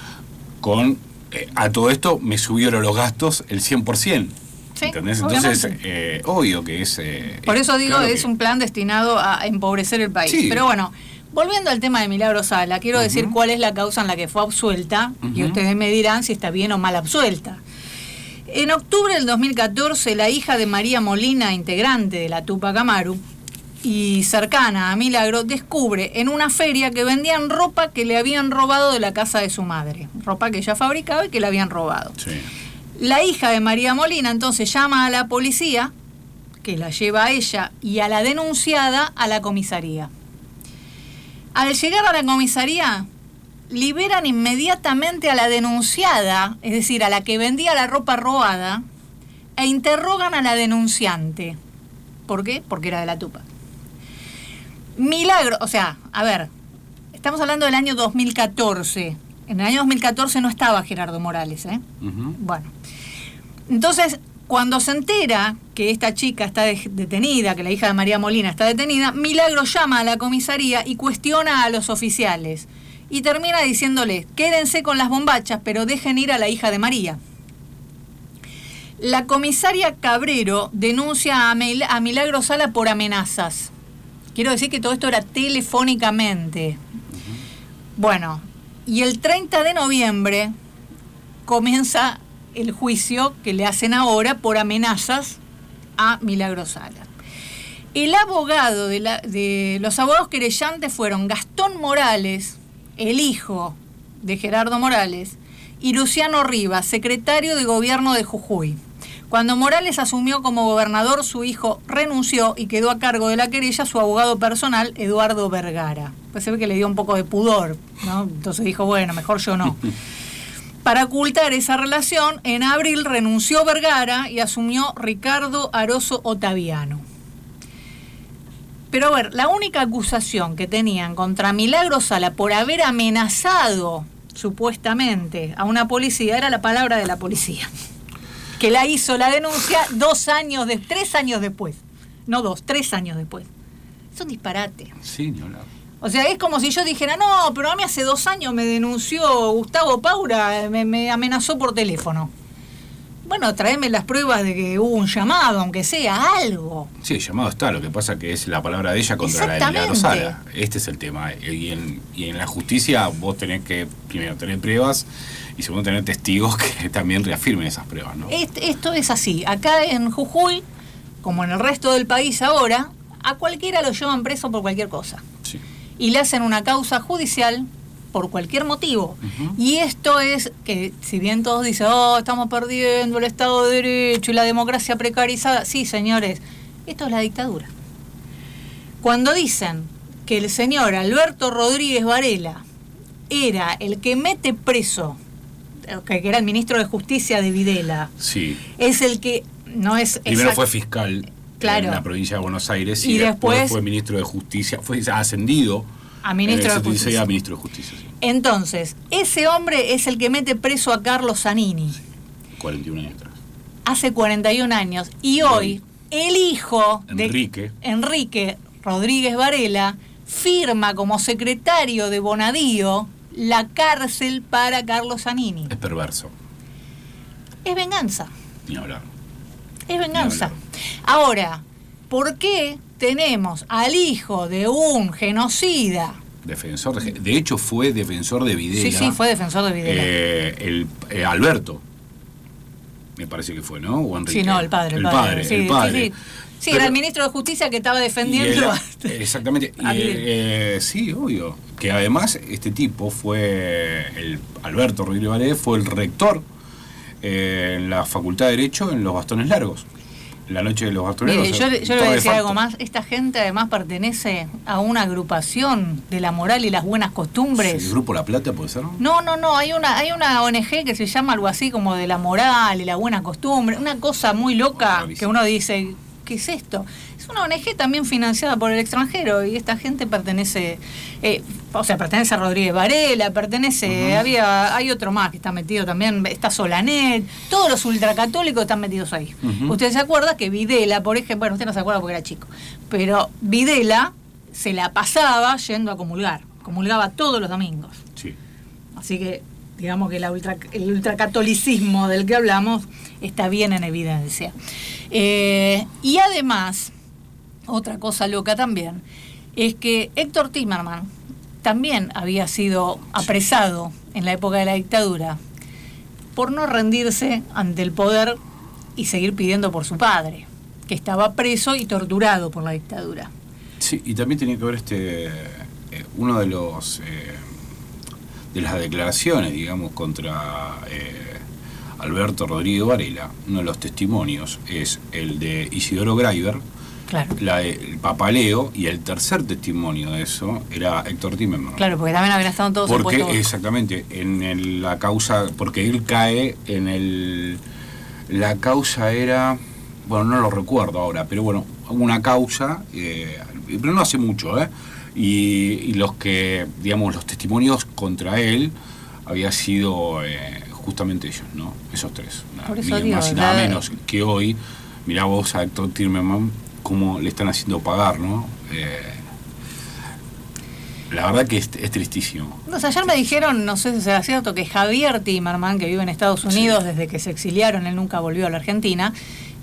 A todo esto me subieron los gastos el 100%. ¿Entendés? Entonces, obvio que es... Por eso digo, claro, es un plan destinado a empobrecer el país. Sí. Pero bueno, volviendo al tema de Milagro Sala, quiero decir cuál es la causa en la que fue absuelta, y ustedes me dirán si está bien o mal absuelta. En octubre del 2014, la hija de María Molina, integrante de la Tupac Amaru y cercana a Milagro, descubre en una feria que vendían ropa que le habían robado de la casa de su madre. Ropa que ella fabricaba y que le habían robado. Sí. La hija de María Molina entonces llama a la policía, que la lleva a ella y a la denunciada a la comisaría. Al llegar a la comisaría, liberan inmediatamente a la denunciada, es decir, a la que vendía la ropa robada, e interrogan a la denunciante. ¿Por qué? Porque era de la Tupac. Milagro, o sea, a ver, estamos hablando del año 2014. En el año 2014 no estaba Gerardo Morales, Bueno, entonces, cuando se entera que esta chica está detenida, que la hija de María Molina está detenida, Milagro llama a la comisaría y cuestiona a los oficiales. Y termina diciéndole, quédense con las bombachas, pero dejen ir a la hija de María. La comisaria Cabrero denuncia a Milagro Sala por amenazas. Quiero decir que todo esto era telefónicamente. Bueno, y el 30 de noviembre comienza el juicio que le hacen ahora por amenazas a Milagro Sala. El abogado los abogados querellantes fueron Gastón Morales, el hijo de Gerardo Morales, y Luciano Rivas, secretario de Gobierno de Jujuy. Cuando Morales asumió como gobernador, su hijo renunció y quedó a cargo de la querella su abogado personal, Eduardo Vergara. Pues se ve que le dio un poco de pudor, ¿no? Entonces dijo, bueno, mejor yo no. Para ocultar esa relación, en abril renunció Vergara y asumió Ricardo Aroso Ottaviano. Pero a ver, la única acusación que tenían contra Milagro Sala por haber amenazado, supuestamente, a una policía, era la palabra de la policía, que la hizo la denuncia 3 años después. No 2, 3 años después. Es un disparate. Sí, no, no. O sea, es como si yo dijera, no, pero a mí hace 2 años me denunció Gustavo Paura, me amenazó por teléfono. Bueno, tráeme las pruebas de que hubo un llamado, aunque sea algo. Sí, el llamado está, lo que pasa que es la palabra de ella contra la de Milagro Sala. Este es el tema. Y en la justicia vos tenés que, primero, tener pruebas y segundo, tener testigos que también reafirmen esas pruebas, ¿no? Esto es así. Acá en Jujuy, como en el resto del país ahora, a cualquiera lo llevan preso por cualquier cosa. Sí. Y le hacen una causa judicial por cualquier motivo. Y esto es que, si bien todos dicen, estamos perdiendo el Estado de Derecho y la democracia precarizada, sí, señores, esto es la dictadura. Cuando dicen que el señor Alberto Rodríguez Varela era el que mete preso, que era el ministro de Justicia de Videla, sí, es el que no es... Primero fue fiscal. Claro. en la provincia de Buenos Aires, y después fue ministro de Justicia, fue ascendido a ministro de Justicia. A ministro de Justicia, sí. Entonces, ese hombre es el que mete preso a Carlos Zanini. 41 años atrás. Hace 41 años. Y hoy, el hijo de Enrique Rodríguez Varela firma como secretario de Bonadío la cárcel para Carlos Zanini. Es perverso. Es venganza. Ni hablar. Es venganza. Ahora, ¿por qué tenemos al hijo de un genocida? Defensor de hecho, fue defensor de Videla. Sí, fue defensor de Videla. Alberto. Me parece que fue, ¿no? O Enrique. Sí, no, el padre. El padre. Sí, era el ministro de Justicia que estaba defendiendo. Exactamente. Sí, obvio. Que además este tipo fue, Alberto Rodríguez Varela, fue el rector en la Facultad de Derecho en los Bastones Largos. La noche de los Bastones Largos. Yo le voy a decir algo más. Esta gente además pertenece a una agrupación de la moral y las buenas costumbres. ¿El Grupo La Plata puede ser? No. Hay una ONG que se llama algo así como de la moral y la buena costumbre. Una cosa muy loca que uno dice, ¿qué es esto? Es una ONG también financiada por el extranjero y esta gente pertenece, pertenece a Rodríguez Varela, pertenece, hay otro más que está metido también, está Solanet, todos los ultracatólicos están metidos ahí. Usted se acuerda que Videla, por ejemplo, bueno, usted no se acuerda porque era chico, pero Videla se la pasaba yendo a comulgaba todos los domingos. Sí. Así que digamos que el ultracatolicismo del que hablamos está bien en evidencia. Y además, otra cosa loca también, es que Héctor Timerman también había sido apresado en la época de la dictadura por no rendirse ante el poder y seguir pidiendo por su padre, que estaba preso y torturado por la dictadura. Sí, y también tenía que ver uno de los de las declaraciones, digamos, contra Alberto Rodríguez Varela. Uno de los testimonios es el de Isidoro Graiber, claro, el papaleo, y el tercer testimonio de eso era Héctor Timerman. Claro, porque también habían estado todos porque exactamente, la causa, porque él cae en la causa era, bueno, no lo recuerdo ahora, pero bueno, una causa, pero no hace mucho, y los que, digamos, los testimonios contra él había sido justamente ellos, ¿no? Esos tres. Ni más y nada menos que hoy, mirá vos a Héctor Timerman cómo le están haciendo pagar, ¿no? La verdad que es tristísimo. Ayer me dijeron, no sé si será cierto, que Javier Timerman, que vive en Estados Unidos, desde que se exiliaron, él nunca volvió a la Argentina,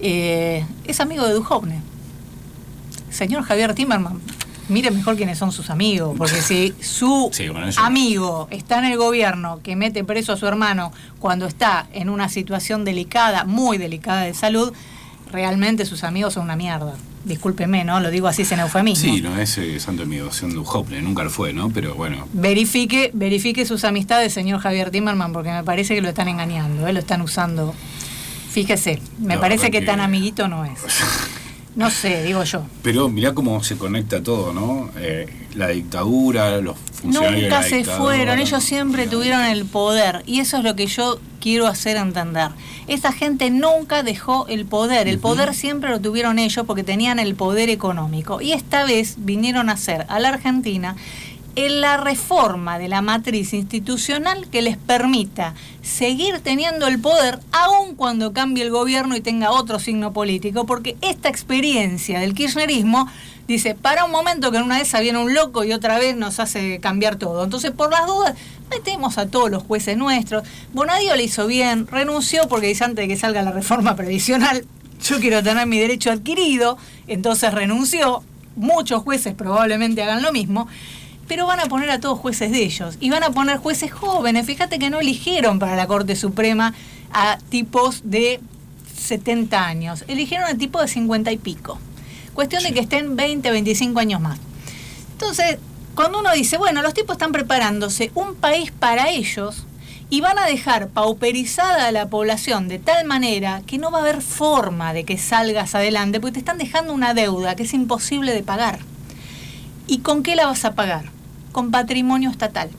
es amigo de Duhovne. Señor Javier Timerman, mire mejor quiénes son sus amigos, porque si su amigo está en el gobierno que mete preso a su hermano cuando está en una situación delicada, muy delicada de salud, realmente sus amigos son una mierda. Discúlpeme, ¿no? Lo digo así sin eufemismo. Sí, no es santo de mi devoción de Duhovne, nunca lo fue, ¿no? Pero bueno. Verifique sus amistades, señor Javier Timerman, porque me parece que lo están engañando, lo están usando. Fíjese, me parece que tan amiguito no es. No sé, digo yo. Pero mirá cómo se conecta todo, ¿no? La dictadura, los funcionarios nunca de la dictadura, se fueron, ellos siempre tuvieron el poder. Y eso es lo que yo quiero hacer entender. Esa gente nunca dejó el poder. El poder siempre lo tuvieron ellos porque tenían el poder económico. Y esta vez vinieron a hacer a la Argentina en la reforma de la matriz institucional que les permita seguir teniendo el poder aun cuando cambie el gobierno y tenga otro signo político, porque esta experiencia del kirchnerismo dice, para un momento que en una vez viene un loco y otra vez nos hace cambiar todo. Entonces, por las dudas, metemos a todos los jueces nuestros. Bonadío le hizo bien, renunció porque dice, antes de que salga la reforma previsional, yo quiero tener mi derecho adquirido, entonces renunció. Muchos jueces probablemente hagan lo mismo. Pero van a poner a todos jueces de ellos. Y van a poner jueces jóvenes. Fíjate que no eligieron para la Corte Suprema a tipos de 70 años. Eligieron a tipos de 50 y pico. Cuestión de que estén 20, 25 años más. Entonces, cuando uno dice, bueno, los tipos están preparándose un país para ellos y van a dejar pauperizada a la población de tal manera que no va a haber forma de que salgas adelante, porque te están dejando una deuda que es imposible de pagar. ¿Y con qué la vas a pagar? Con patrimonio estatal.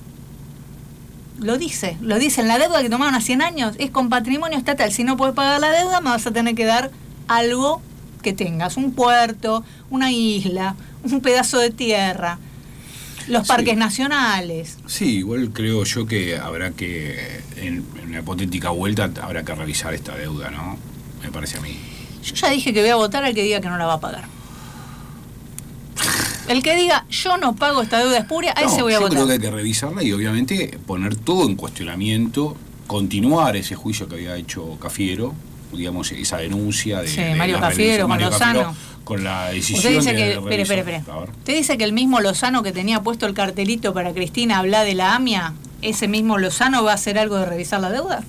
Lo dice en la deuda que tomaron a 100 años, es con patrimonio estatal. Si no puedes pagar la deuda, me vas a tener que dar algo que tengas, un puerto, una isla, un pedazo de tierra, los parques nacionales. Sí, igual creo yo que habrá que, en una hipotética vuelta, habrá que revisar esta deuda, ¿no? Me parece a mí. Yo ya dije que voy a votar al que diga que no la va a pagar. El que diga, yo no pago esta deuda espuria, a ese voy a votar. Yo creo que hay que revisarla y obviamente poner todo en cuestionamiento, continuar ese juicio que había hecho Cafiero, digamos, esa denuncia de Mario Cafiero, con Lozano. Con la decisión Usted dice que, espere. Usted dice que el mismo Lozano que tenía puesto el cartelito para Cristina hablar de la AMIA, ese mismo Lozano va a hacer algo de revisar la deuda.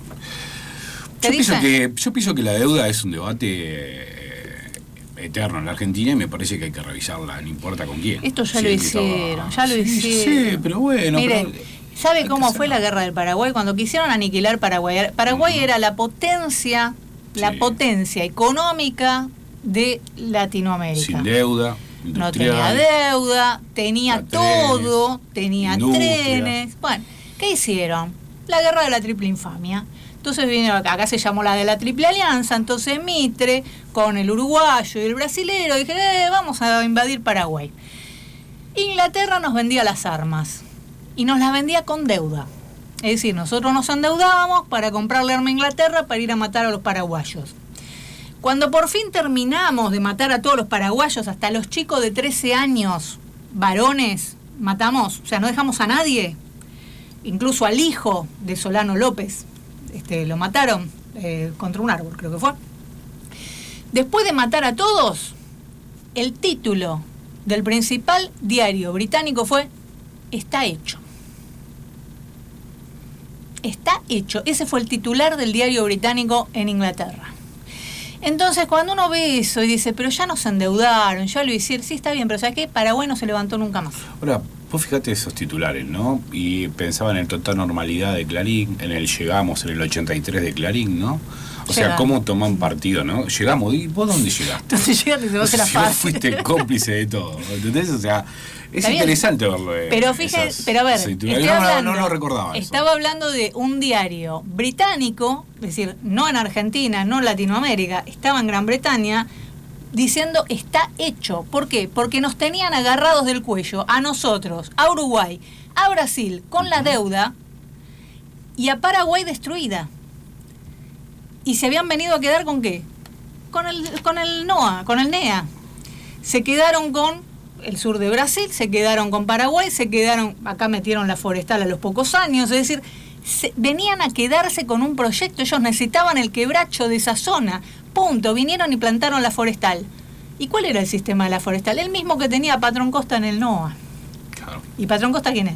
Yo pienso que la deuda es un debate eterno en la Argentina y me parece que hay que revisarla, no importa con quién. Esto ya lo hicieron, Sí, pero bueno. Mire, ¿sabe cómo fue la guerra del Paraguay? Cuando quisieron aniquilar Paraguay. Paraguay era la potencia económica de Latinoamérica. Sin deuda. No tenía deuda, tenía todo, tenía trenes. Bueno, ¿qué hicieron? La guerra de la triple infamia. Entonces vino acá se llamó la de la Triple Alianza, entonces Mitre, con el uruguayo y el brasilero, dije, vamos a invadir Paraguay. Inglaterra nos vendía las armas, y nos las vendía con deuda. Es decir, nosotros nos endeudábamos para comprarle arma a Inglaterra para ir a matar a los paraguayos. Cuando por fin terminamos de matar a todos los paraguayos, hasta los chicos de 13 años, varones, matamos, o sea, no dejamos a nadie, incluso al hijo de Solano López. Lo mataron contra un árbol, creo que fue. Después de matar a todos, el título del principal diario británico fue "Está hecho". Está hecho. Ese fue el titular del diario británico en Inglaterra. Entonces, cuando uno ve eso y dice, pero ya nos endeudaron, ya lo hicieron, sí, está bien, pero ¿sabes qué? Paraguay no se levantó nunca más. Ahora, vos fíjate esos titulares, ¿no? Y pensaba en el total normalidad de Clarín, en el llegamos en el 83 de Clarín, ¿no? O sea, cómo toman partido, ¿no? Llegamos, ¿y vos dónde llegaste? Entonces llegaste y se va a hacer la fácil. Vos fuiste el cómplice de todo, ¿entendés? O sea, es interesante verlo. Pero fíjate, pero a ver, no lo recordaba. Estaba hablando de un diario británico, es decir, no en Argentina, no en Latinoamérica, estaba en Gran Bretaña, diciendo está hecho. ¿Por qué? Porque nos tenían agarrados del cuello, a nosotros, a Uruguay, a Brasil, con la deuda, y a Paraguay destruida. ¿Y se habían venido a quedar con qué? Con el NOA, con el NEA. Se quedaron con el sur de Brasil, se quedaron con Paraguay, se quedaron, acá metieron la forestal a los pocos años, es decir, venían a quedarse con un proyecto, ellos necesitaban el quebracho de esa zona, punto, vinieron y plantaron la forestal. ¿Y cuál era el sistema de la forestal? El mismo que tenía Patrón Costa en el NOA. Claro. ¿Y Patrón Costa quién es?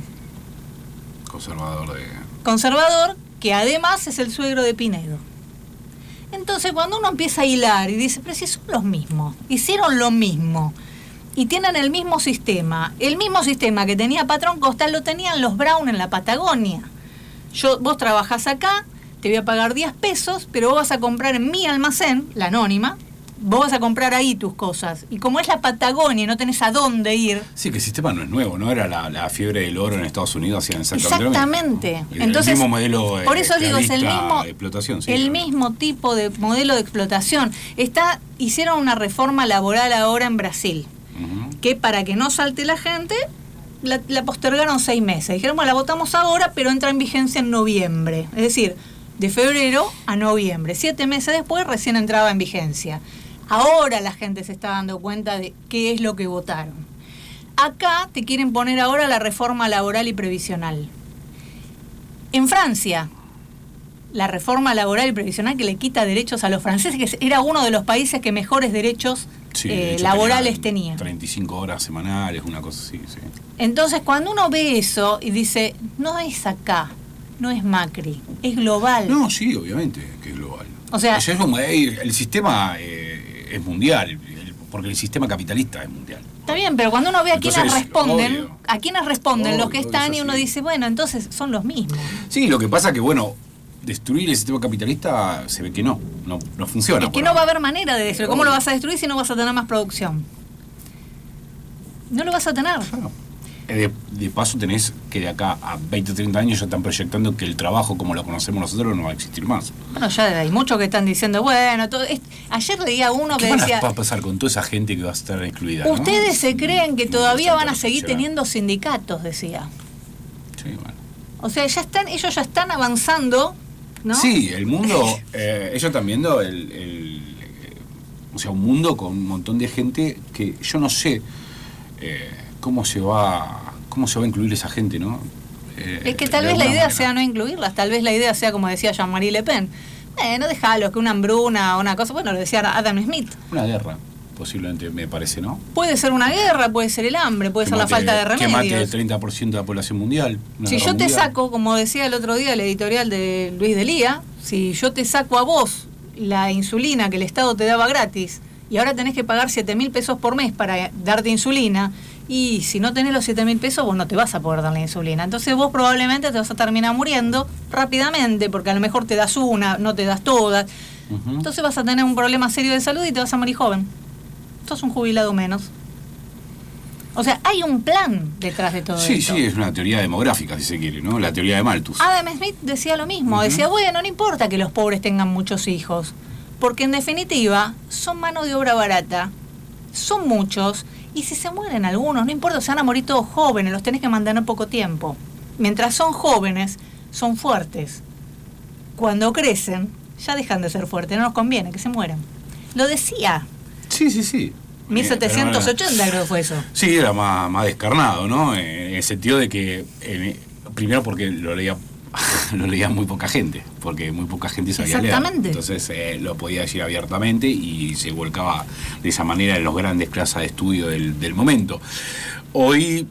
Conservador, que además es el suegro de Pinedo. Entonces, cuando uno empieza a hilar y dice, pero si son los mismos, hicieron lo mismo, y tienen el mismo sistema que tenía Patrón Costa, lo tenían los Brown en la Patagonia. Vos trabajás acá, te voy a pagar 10 pesos, pero vos vas a comprar en mi almacén, la anónima, vos vas a comprar ahí tus cosas. Y como es la Patagonia y no tenés a dónde ir... Sí, que el sistema no es nuevo, ¿no? Era la fiebre del oro en Estados Unidos, hacían exactamente. Entonces, el mismo modelo por eso digo, es el mismo, de explotación. Sí, el mismo tipo de modelo de explotación. Hicieron una reforma laboral ahora en Brasil, que para que no salte la gente, la postergaron 6 meses. Dijeron, bueno, la votamos ahora, pero entra en vigencia en noviembre. Es decir, de febrero a noviembre. 7 meses después recién entraba en vigencia. Ahora la gente se está dando cuenta de qué es lo que votaron. Acá te quieren poner ahora la reforma laboral y previsional. En Francia, la reforma laboral y previsional que le quita derechos a los franceses, que era uno de los países que mejores derechos laborales tenían. 35 horas semanales, una cosa así, sí. Entonces, cuando uno ve eso y dice, no es acá, no es Macri, es global. No, sí, obviamente que es global. O sea, el sistema es mundial, porque el sistema capitalista es mundial. Está bien, pero cuando uno ve a quienes responden, obvio, los que están, y uno dice, bueno, entonces son los mismos. Sí, lo que pasa es que, bueno, destruir el sistema capitalista se ve que no funciona. Es que no va a haber manera de destruir. ¿Cómo lo vas a destruir si no vas a tener más producción? No lo vas a tener. Claro. De paso tenés que de acá a 20 o 30 años ya están proyectando que el trabajo como lo conocemos nosotros no va a existir más. Bueno, ya hay muchos que están diciendo, bueno, ayer leía uno que decía... ¿Qué va a pasar con toda esa gente que va a estar excluida? Ustedes, ¿no? se creen que todavía van a seguir teniendo sindicatos, decía. Sí, bueno. O sea, ellos ya están avanzando, ¿no? Sí, el mundo, ellos están viendo o sea, un mundo con un montón de gente que yo no sé cómo se va a incluir esa gente, ¿no? Es que tal vez la idea sea no incluirlas, tal vez la idea sea, como decía Jean-Marie Le Pen, no dejalo, que una hambruna o una cosa, bueno, lo decía Adam Smith. Una guerra, posiblemente, me parece, ¿no? Puede ser una guerra, puede ser el hambre, puede ser la falta de remedios. Que mate el 30% de la población mundial. Si yo te saco, como decía el otro día el editorial de Luis Delía, si yo te saco a vos la insulina que el Estado te daba gratis y ahora tenés que pagar 7.000 pesos por mes para darte insulina, y si no tenés los 7.000 pesos vos no te vas a poder dar la insulina, entonces vos probablemente te vas a terminar muriendo rápidamente, porque a lo mejor te das una, no te das todas. Entonces vas a tener un problema serio de salud y te vas a morir joven. Sos un jubilado menos. O sea, hay un plan detrás de todo esto. Sí, es una teoría demográfica, si se quiere, ¿no? La teoría de Malthus. Adam Smith decía lo mismo, decía, bueno, no importa que los pobres tengan muchos hijos, porque en definitiva son mano de obra barata, son muchos, y si se mueren algunos, no importa, se van a morir todos jóvenes, los tenés que mantener poco tiempo. Mientras son jóvenes, son fuertes. Cuando crecen, ya dejan de ser fuertes, no nos conviene que se mueran. Lo decía. Sí. 1780 creo que fue eso. Sí, era más descarnado, ¿no? En el sentido de que, primero porque lo leía muy poca gente, porque muy poca gente sabía leer. Entonces lo podía decir abiertamente y se volcaba de esa manera en los grandes clases de estudio del momento. Hoy,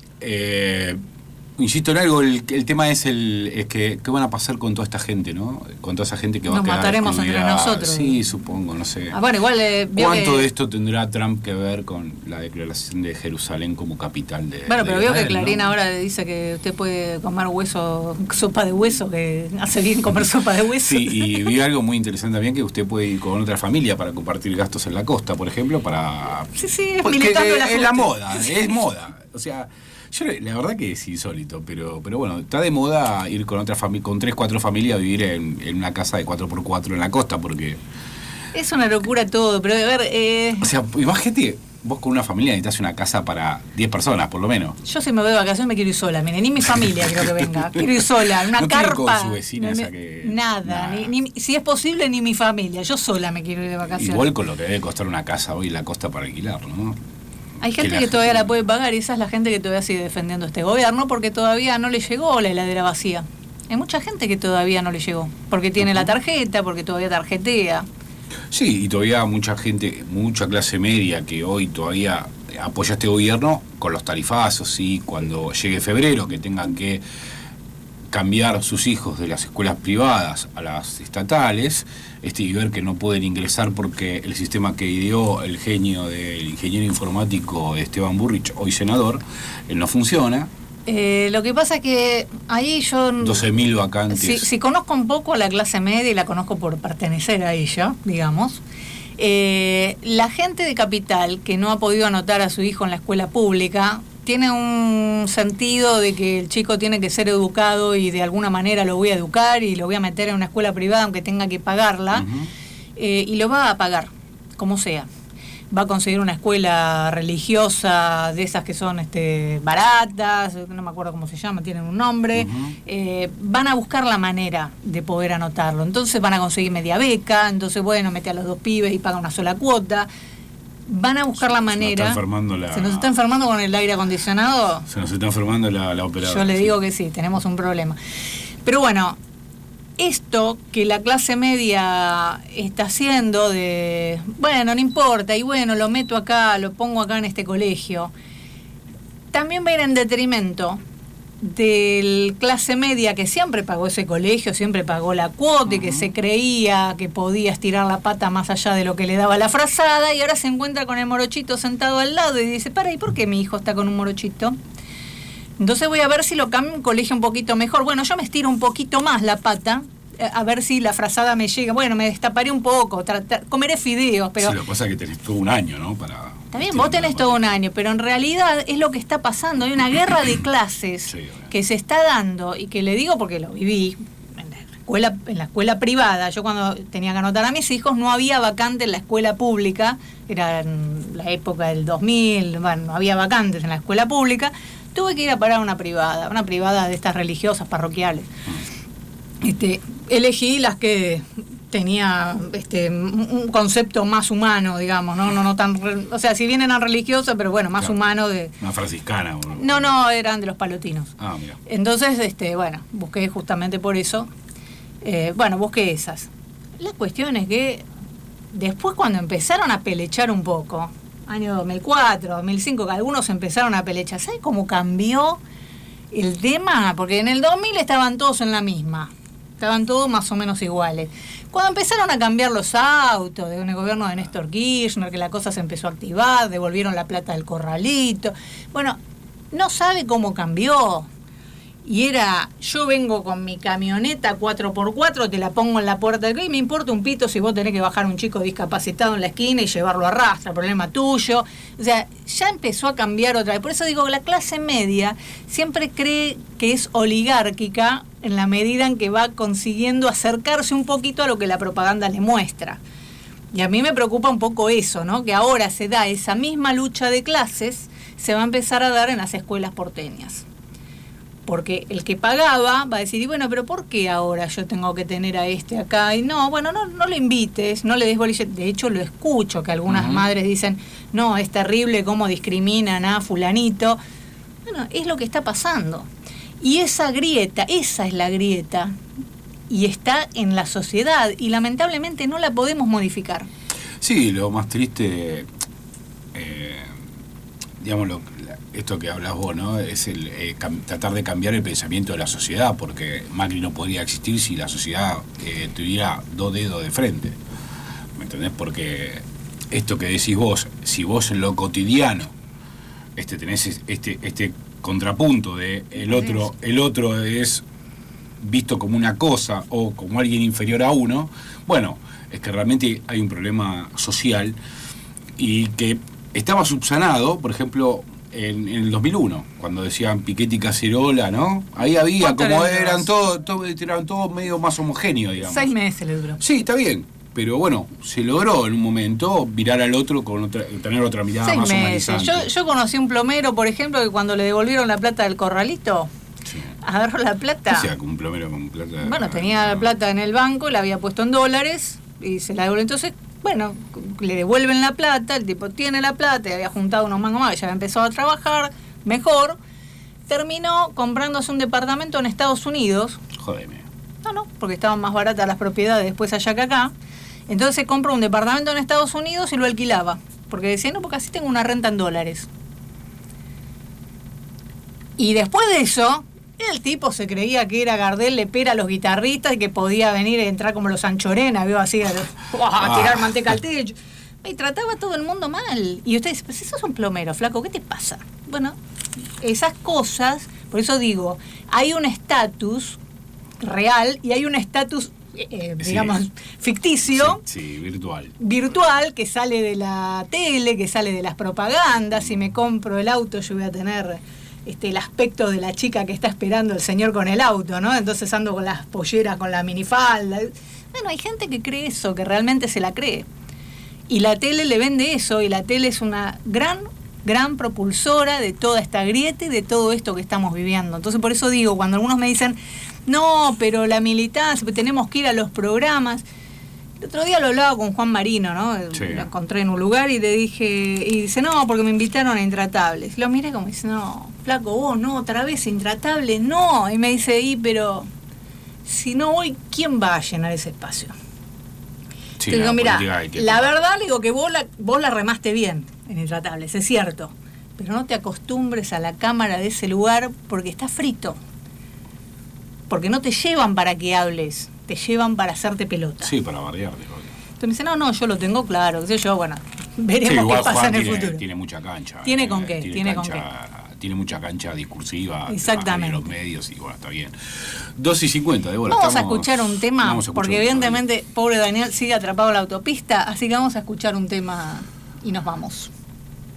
insisto en algo, el tema es que qué van a pasar con toda esta gente, ¿no? Con toda esa gente que va a quedar mataremos excluida. entre nosotros. Sí, supongo, no sé. Bueno, igual ¿cuánto de esto tendrá Trump que ver con la declaración de Jerusalén como capital de Bueno, pero veo Israel, que Clarín, ¿no? Ahora dice que usted puede comer sopa de hueso, que hace bien comer sopa de hueso. Sí, y vi algo muy interesante también, que usted puede ir con otra familia para compartir gastos en la costa, por ejemplo, para... Sí, es militando es la moda, es moda. O sea, yo la verdad que es insólito, pero bueno, está de moda ir con otra familia, con 3, 4 familias a vivir en una casa de 4x4 en la costa, porque... Es una locura todo, pero a ver... O sea, imagínate, vos con una familia necesitas una casa para 10 personas, por lo menos. Yo si me voy de vacaciones me quiero ir sola, mire, ni mi familia creo que venga. Quiero ir sola, una no carpa. Con su vecina esa que... Nada. Ni, si es posible, ni mi familia. Yo sola me quiero ir de vacaciones. Igual con lo que debe costar una casa hoy en la costa para alquilar, ¿no? Hay gente que todavía la puede pagar y esa es la gente que todavía sigue defendiendo este gobierno porque todavía no le llegó la heladera vacía. Hay mucha gente que todavía no le llegó porque tiene la tarjeta, porque todavía tarjetea. Sí, y todavía mucha gente, mucha clase media que hoy todavía apoya este gobierno con los tarifazos, ¿sí? Cuando llegue febrero, que tengan que cambiar sus hijos de las escuelas privadas a las estatales, y ver que no pueden ingresar porque el sistema que ideó el genio del ingeniero informático Esteban Burrich, hoy senador, no funciona. Lo que pasa es que ahí yo... 12.000 vacantes. Si conozco un poco a la clase media y la conozco por pertenecer a ella, digamos, la gente de capital que no ha podido anotar a su hijo en la escuela pública tiene un sentido de que el chico tiene que ser educado y de alguna manera lo voy a educar y lo voy a meter en una escuela privada aunque tenga que pagarla, y lo va a pagar, como sea. Va a conseguir una escuela religiosa de esas que son baratas, no me acuerdo cómo se llama, tienen un nombre. Van a buscar la manera de poder anotarlo. Entonces van a conseguir media beca, entonces bueno, mete a los 2 pibes y paga una sola cuota. Van a buscar la manera. ¿Se nos está enfermando con el aire acondicionado? Se nos está enfermando la operadora. Yo le digo que sí, tenemos un problema. Pero bueno, esto que la clase media está haciendo de, bueno, no importa, y bueno, lo meto acá, lo pongo acá en este colegio, también va a ir en detrimento del clase media que siempre pagó ese colegio, siempre pagó la cuota y que se creía que podía estirar la pata más allá de lo que le daba la frazada, y ahora se encuentra con el morochito sentado al lado y dice, ¿y por qué mi hijo está con un morochito? Entonces voy a ver si lo cambio a un colegio un poquito mejor. Bueno, yo me estiro un poquito más la pata, a ver si la frazada me llega. Bueno, me destaparé un poco, comeré fideos, pero... Sí, lo que pasa es que tenés todo un año, ¿no? Está bien, vos tenés todo un año, pero en realidad es lo que está pasando. Hay una guerra de clases que se está dando, y que le digo porque lo viví en la escuela privada. Yo cuando tenía que anotar a mis hijos no había vacante en la escuela pública, era en la época del 2000, bueno, no había vacantes en la escuela pública, tuve que ir a parar a una privada de estas religiosas parroquiales. Elegí las que tenía un concepto más humano, digamos, no tan, o sea, si bien eran religiosas, pero bueno, más humano de... Una franciscana. No, eran de los palotinos. Ah, mira. Entonces, bueno, busqué justamente por eso. Busqué esas. La cuestión es que después, cuando empezaron a pelechar un poco, año 2004, 2005, que algunos empezaron a pelechar, ¿sabes cómo cambió el tema? Porque en el 2000 estaban todos en la misma, estaban todos más o menos iguales. Cuando empezaron a cambiar los autos, en el gobierno de Néstor Kirchner, que la cosa se empezó a activar, devolvieron la plata del corralito, bueno, no sabe cómo cambió. Y era, yo vengo con mi camioneta 4x4, te la pongo en la puerta del... Y me importa un pito si vos tenés que bajar un chico discapacitado en la esquina y llevarlo a rastra, problema tuyo. O sea, ya empezó a cambiar otra vez. Por eso digo que la clase media siempre cree que es oligárquica en la medida en que va consiguiendo acercarse un poquito a lo que la propaganda le muestra. Y a mí me preocupa un poco eso, ¿no? Que ahora se da esa misma lucha de clases, se va a empezar a dar en las escuelas porteñas. Porque el que pagaba va a decir, y bueno, pero ¿por qué ahora yo tengo que tener a este acá? Y no le invites, no le des bolilla. De hecho, lo escucho, que algunas madres dicen, no, es terrible cómo discriminan a fulanito. Bueno, es lo que está pasando. Y esa es la grieta, y está en la sociedad, y lamentablemente no la podemos modificar. Sí, lo más triste, esto que hablas vos, ¿no? Es el tratar de cambiar el pensamiento de la sociedad, porque Macri no podría existir si la sociedad tuviera dos dedos de frente. ¿Me entendés? Porque esto que decís vos, si vos en lo cotidiano tenés este contrapunto de el otro es visto como una cosa o como alguien inferior a uno, bueno, es que realmente hay un problema social y que estaba subsanado, por ejemplo, en el 2001, cuando decían Piketty y Cacerola, ¿no? Ahí había, como eran todos medio más homogéneos, digamos. 6 meses le duró. Sí, está bien, pero bueno, se logró en un momento virar al otro tener otra mirada 6 más meses. humanizante. Yo conocí un plomero, por ejemplo, que cuando le devolvieron la plata del corralito, agarró la plata. ¿Qué sea un plomero con plata? Bueno, tenía la plata en el banco, la había puesto en dólares y se la devolvió. Entonces, bueno, le devuelven la plata, el tipo tiene la plata, y había juntado unos mangos más, ya había empezado a trabajar mejor, terminó comprándose un departamento en Estados Unidos. Jódeme. No, porque estaban más baratas las propiedades después allá que acá. Entonces se compró un departamento en Estados Unidos y lo alquilaba, porque decía, no, porque así tengo una renta en dólares. Y después de eso, el tipo se creía que era Gardel Lepera a los guitarristas y que podía venir y entrar como los Anchorena, vio así, a tirar manteca al techo. Y trataba a todo el mundo mal. Y ustedes, pues eso es un plomero, flaco, ¿qué te pasa? Bueno, esas cosas, por eso digo, hay un estatus real y hay un estatus, digamos, ficticio. Sí, virtual. Virtual, que sale de la tele, que sale de las propagandas. Si me compro el auto, yo voy a tener el aspecto de la chica que está esperando el señor con el auto, ¿no? Entonces ando con las polleras, con la minifalda. Bueno, hay gente que cree eso, que realmente se la cree. Y la tele le vende eso, y la tele es una gran propulsora de toda esta grieta y de todo esto que estamos viviendo. Entonces, por eso digo, cuando algunos me dicen, no, pero la militancia, tenemos que ir a los programas. El otro día lo hablaba con Juan Marino, ¿no? Sí. Lo encontré en un lugar y le dije, y dice, no, porque me invitaron a Intratables. Lo miré como dice, no, flaco, vos no, otra vez Intratables, no. Y me dice, pero si no voy, ¿quién va a llenar ese espacio? Sí, te digo, mira, la verdad, le digo que vos la remaste bien en Intratables, es cierto, pero no te acostumbres a la cámara de ese lugar porque está frito. Porque no te llevan para que hables, te llevan para hacerte pelota. Sí, para bardear. Entonces me dice, no, yo lo tengo claro, qué sé yo, bueno, veremos qué pasa Juan en el futuro. Tiene mucha cancha. ¿Tiene con qué? Tiene mucha cancha discursiva. Exactamente. En los medios y bueno, está bien. 2:50, Débora. Vamos a escuchar un tema, porque evidentemente, pobre Daniel sigue atrapado en la autopista, así que vamos a escuchar un tema y nos vamos.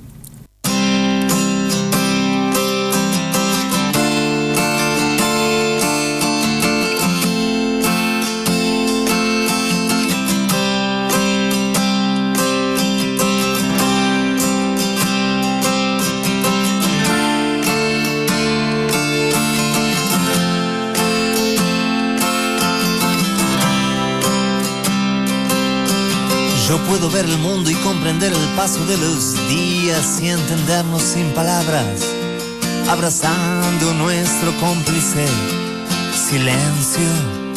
puedo ver el mundo y comprender el paso de los días y entendernos sin palabras, abrazando nuestro cómplice silencio.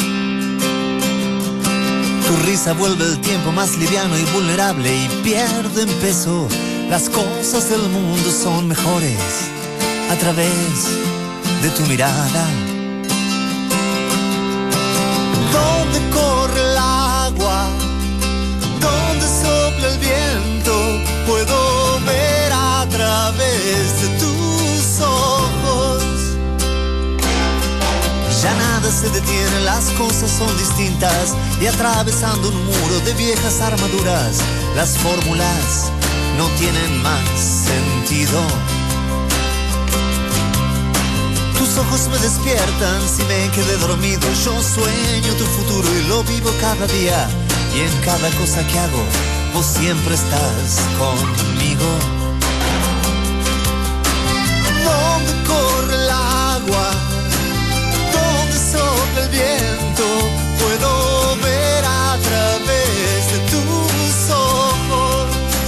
Tu risa vuelve el tiempo más liviano y vulnerable y pierde en peso. Las cosas del mundo son mejores a través de tu mirada. ¿Dónde corre el agua? ¿Dónde sopla el viento? Puedo ver a través de tus ojos. Ya nada se detiene, las cosas son distintas y atravesando un muro de viejas armaduras, las fórmulas no tienen más sentido. Tus ojos me despiertan si me quedé dormido. Yo sueño tu futuro y lo vivo cada día. Y en cada cosa que hago, vos siempre estás conmigo. ¿Dónde corre el agua? ¿Dónde sopla el viento? Puedo ver a través de tus ojos.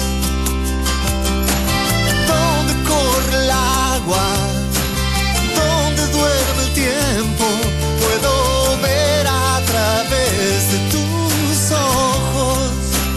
¿Dónde corre el agua? ¿Dónde duerme el tiempo? Puedo ver a través de tus ojos.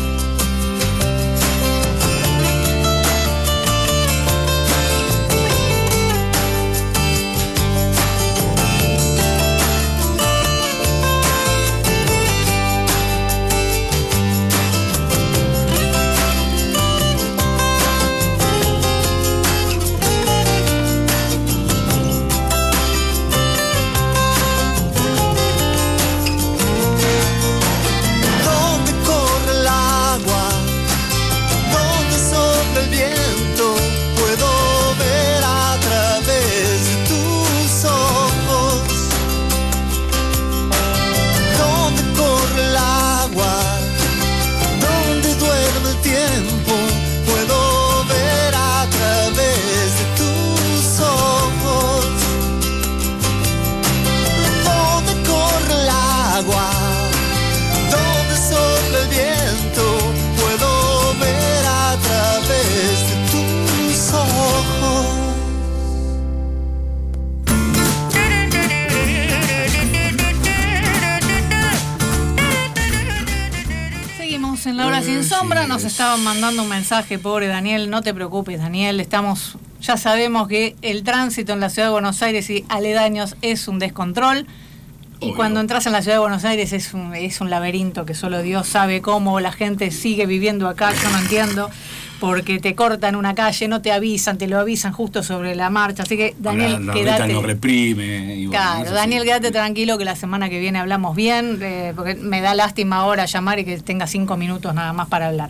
En la hora sin sombra nos estaban mandando un mensaje, pobre Daniel, no te preocupes Daniel, ya sabemos que el tránsito en la ciudad de Buenos Aires y aledaños es un descontrol. Y cuando entras en la ciudad de Buenos Aires es un laberinto que solo Dios sabe cómo la gente sigue viviendo acá, yo no entiendo, porque te cortan una calle, no te avisan, te lo avisan justo sobre la marcha, así que Daniel, la quédate. no reprime. Y bueno, claro, Daniel, quédate tranquilo que la semana que viene hablamos bien, porque me da lástima ahora llamar y que tenga 5 minutos nada más para hablar.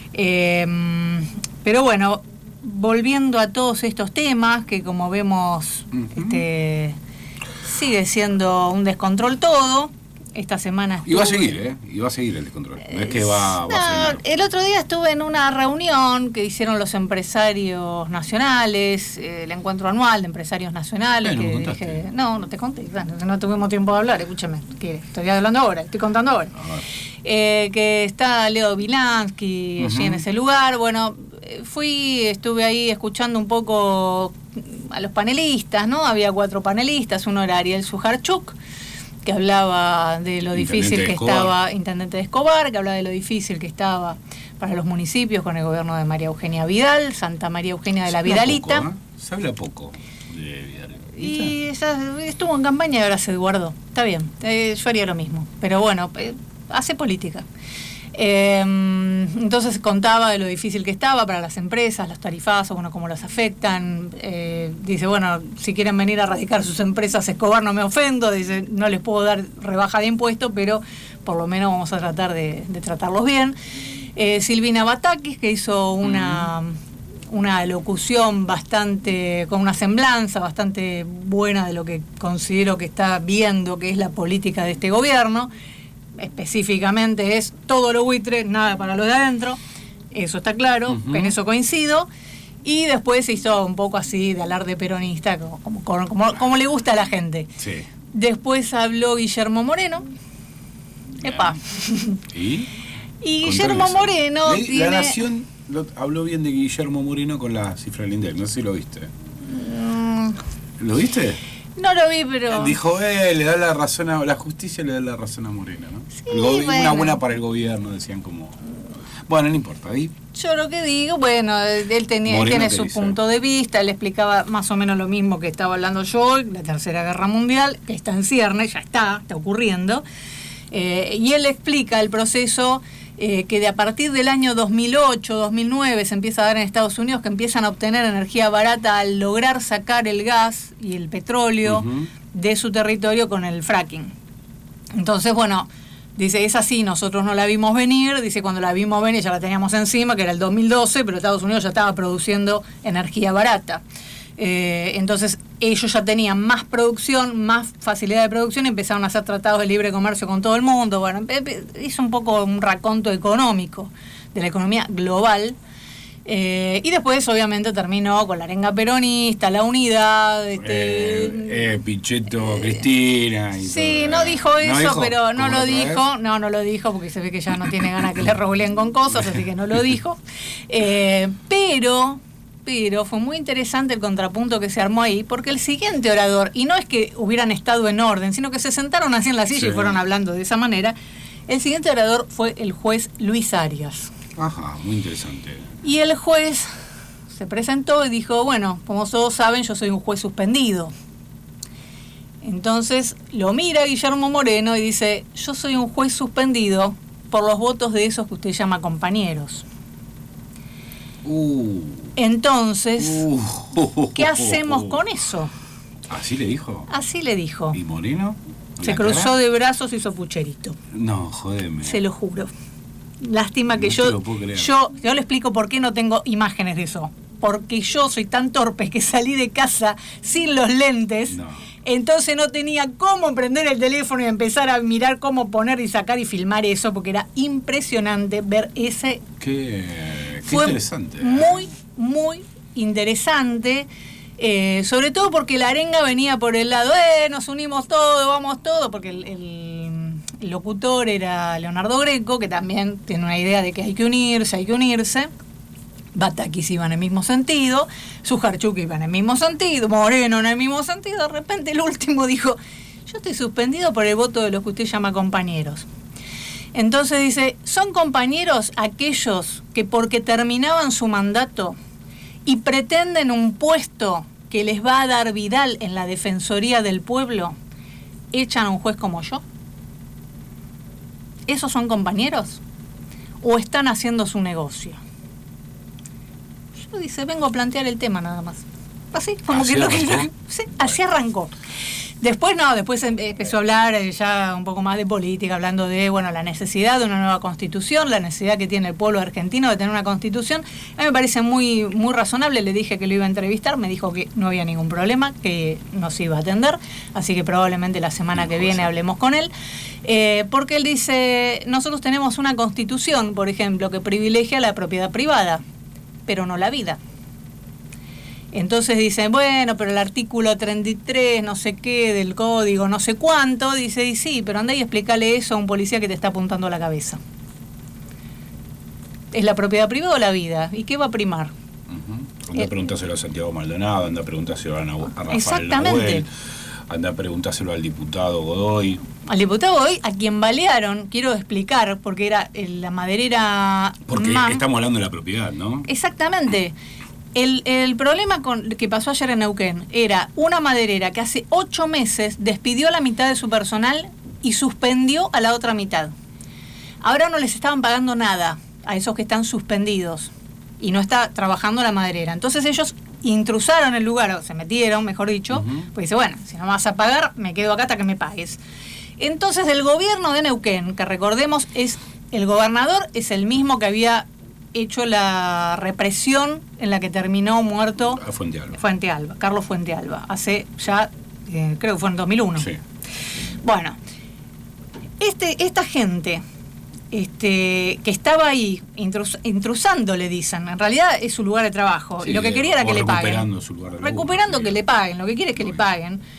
Pero bueno, volviendo a todos estos temas, que como vemos, sigue siendo un descontrol todo. Esta semana y va a seguir, y va a seguir el descontrol. No es que va a frenar. El otro día estuve en una reunión que hicieron los empresarios nacionales, el encuentro anual de empresarios nacionales. No te conté, no tuvimos tiempo de hablar, escúchame, que estoy hablando ahora, estoy contando ahora. Que está Leo Vilansky allí en ese lugar. Bueno, estuve ahí escuchando un poco a los panelistas, ¿no? Había 4 panelistas, uno era Ariel Sujarchuk, que hablaba de lo difícil que estaba, intendente de Escobar, que hablaba de lo difícil que estaba para los municipios con el gobierno de María Eugenia Vidal, Santa María Eugenia de la Vidalita. Se habla poco de Vidal. Y estuvo en campaña y ahora se guardó. Está bien, yo haría lo mismo. Pero bueno, hace política. Entonces contaba de lo difícil que estaba para las empresas, los tarifazos, bueno, cómo los afectan. Dice, bueno, si quieren venir a radicar sus empresas a Escobar no me ofendo, dice, no les puedo dar rebaja de impuestos, pero por lo menos vamos a tratar de tratarlos bien. Silvina Batakis, que hizo una locución con una semblanza bastante buena de lo que considero que está viendo que es la política de este gobierno. Específicamente es todo lo buitre, nada para lo de adentro, eso está claro, en eso coincido. Y después se hizo un poco así de alarde peronista, como le gusta a la gente. Sí. Después habló Guillermo Moreno. Epa. ¿Y? Y Guillermo Moreno La Nación habló bien de Guillermo Moreno con la cifra del INDEC, no sé si lo viste. ¿Lo viste? No lo vi, pero... Dijo, le da la razón a... La justicia le da la razón a Moreno, ¿no? Sí, Una buena para el gobierno, decían como... Bueno, no importa, ahí... Yo lo que digo, bueno, él tiene su punto de vista, él explicaba más o menos lo mismo que estaba hablando yo, la Tercera Guerra Mundial, que está en ciernes, ya está ocurriendo, y él explica el proceso que de a partir del año 2008, 2009 se empieza a dar en Estados Unidos, que empiezan a obtener energía barata al lograr sacar el gas y el petróleo de su territorio con el fracking. Entonces, bueno... Dice, es así, nosotros no la vimos venir, dice, cuando la vimos venir ya la teníamos encima, que era el 2012, pero Estados Unidos ya estaba produciendo energía barata. Entonces ellos ya tenían más producción, más facilidad de producción y empezaron a hacer tratados de libre comercio con todo el mundo. Bueno, hizo un poco un raconto económico de la economía global. Y después obviamente terminó con la arenga peronista, la unidad, Pichetto, Cristina y sí, todo. No dijo eso, pero no lo dijo. No lo dijo porque se ve que ya no tiene ganas que le robuleen con cosas, así que no lo dijo. Pero fue muy interesante el contrapunto que se armó ahí, porque el siguiente orador, y no es que hubieran estado en orden, sino que se sentaron así en la silla y fueron hablando de esa manera, el siguiente orador fue el juez Luis Arias. Ajá, muy interesante. Y el juez se presentó y dijo, bueno, como todos saben, yo soy un juez suspendido. Entonces lo mira Guillermo Moreno y dice, yo soy un juez suspendido por los votos de esos que usted llama compañeros. Entonces, ¿qué hacemos con eso? ¿Así le dijo? Así le dijo. ¿Y Moreno? Se cruzó de brazos y hizo pucherito. No, jodeme. Se lo juro. Lástima que yo le explico por qué no tengo imágenes de eso. Porque yo soy tan torpe que salí de casa sin los lentes. No. Entonces no tenía cómo prender el teléfono y empezar a mirar cómo poner y sacar y filmar eso, porque era impresionante ver ese... Qué fue interesante. Muy, muy interesante. Sobre todo porque la arenga venía por el lado, nos unimos todos, vamos todos, porque el locutor era Leonardo Greco, que también tiene una idea de que hay que unirse. Batakis iba en el mismo sentido, Sujarchuk iba en el mismo sentido, Moreno en el mismo sentido. De repente el último dijo, yo estoy suspendido por el voto de los que usted llama compañeros. Entonces dice, son compañeros aquellos que porque terminaban su mandato y pretenden un puesto que les va a dar Vidal en la Defensoría del Pueblo, echan a un juez como yo. ¿Esos son compañeros? ¿O están haciendo su negocio? Yo dice, vengo a plantear el tema nada más. Así, como ¿Así que arrancó? Sí, así arrancó. Después empezó a hablar ya un poco más de política, hablando de la necesidad de una nueva constitución, la necesidad que tiene el pueblo argentino de tener una constitución. A mí me parece muy, muy razonable. Le dije que lo iba a entrevistar, me dijo que no había ningún problema, que nos iba a atender, así que probablemente la semana que viene hablemos con él. Porque él dice, nosotros tenemos una constitución, por ejemplo, que privilegia la propiedad privada, pero no la vida. Entonces dicen, bueno, pero el artículo 33, no sé qué, del código, no sé cuánto, dice, y sí, pero anda y explícale eso a un policía que te está apuntando a la cabeza. ¿Es la propiedad privada o la vida? ¿Y qué va a primar? Anda a preguntárselo a Santiago Maldonado, anda a preguntárselo a Rafael Exactamente. Nahuel, anda a preguntárselo al diputado Godoy. Al diputado Godoy, a quien balearon, quiero explicar, porque era la maderera... Porque estamos hablando de la propiedad, ¿no? Exactamente. El problema que pasó ayer en Neuquén era una maderera que hace 8 meses despidió a la mitad de su personal y suspendió a la otra mitad. Ahora no les estaban pagando nada a esos que están suspendidos y no está trabajando la maderera. Entonces ellos intrusaron el lugar, o se metieron, mejor dicho, pues dice, bueno, si no me vas a pagar, me quedo acá hasta que me pagues. Entonces el gobierno de Neuquén, que recordemos el gobernador es el mismo que había hecho la represión en la que terminó muerto Fuentealba, Carlos Fuentealba, hace ya, creo que fue en 2001. Sí. Bueno, esta gente que estaba ahí intrusando, le dicen, en realidad es su lugar de trabajo, y lo que quería era que le paguen. Su lugar de recuperando que le paguen, lo que quiere es que le paguen.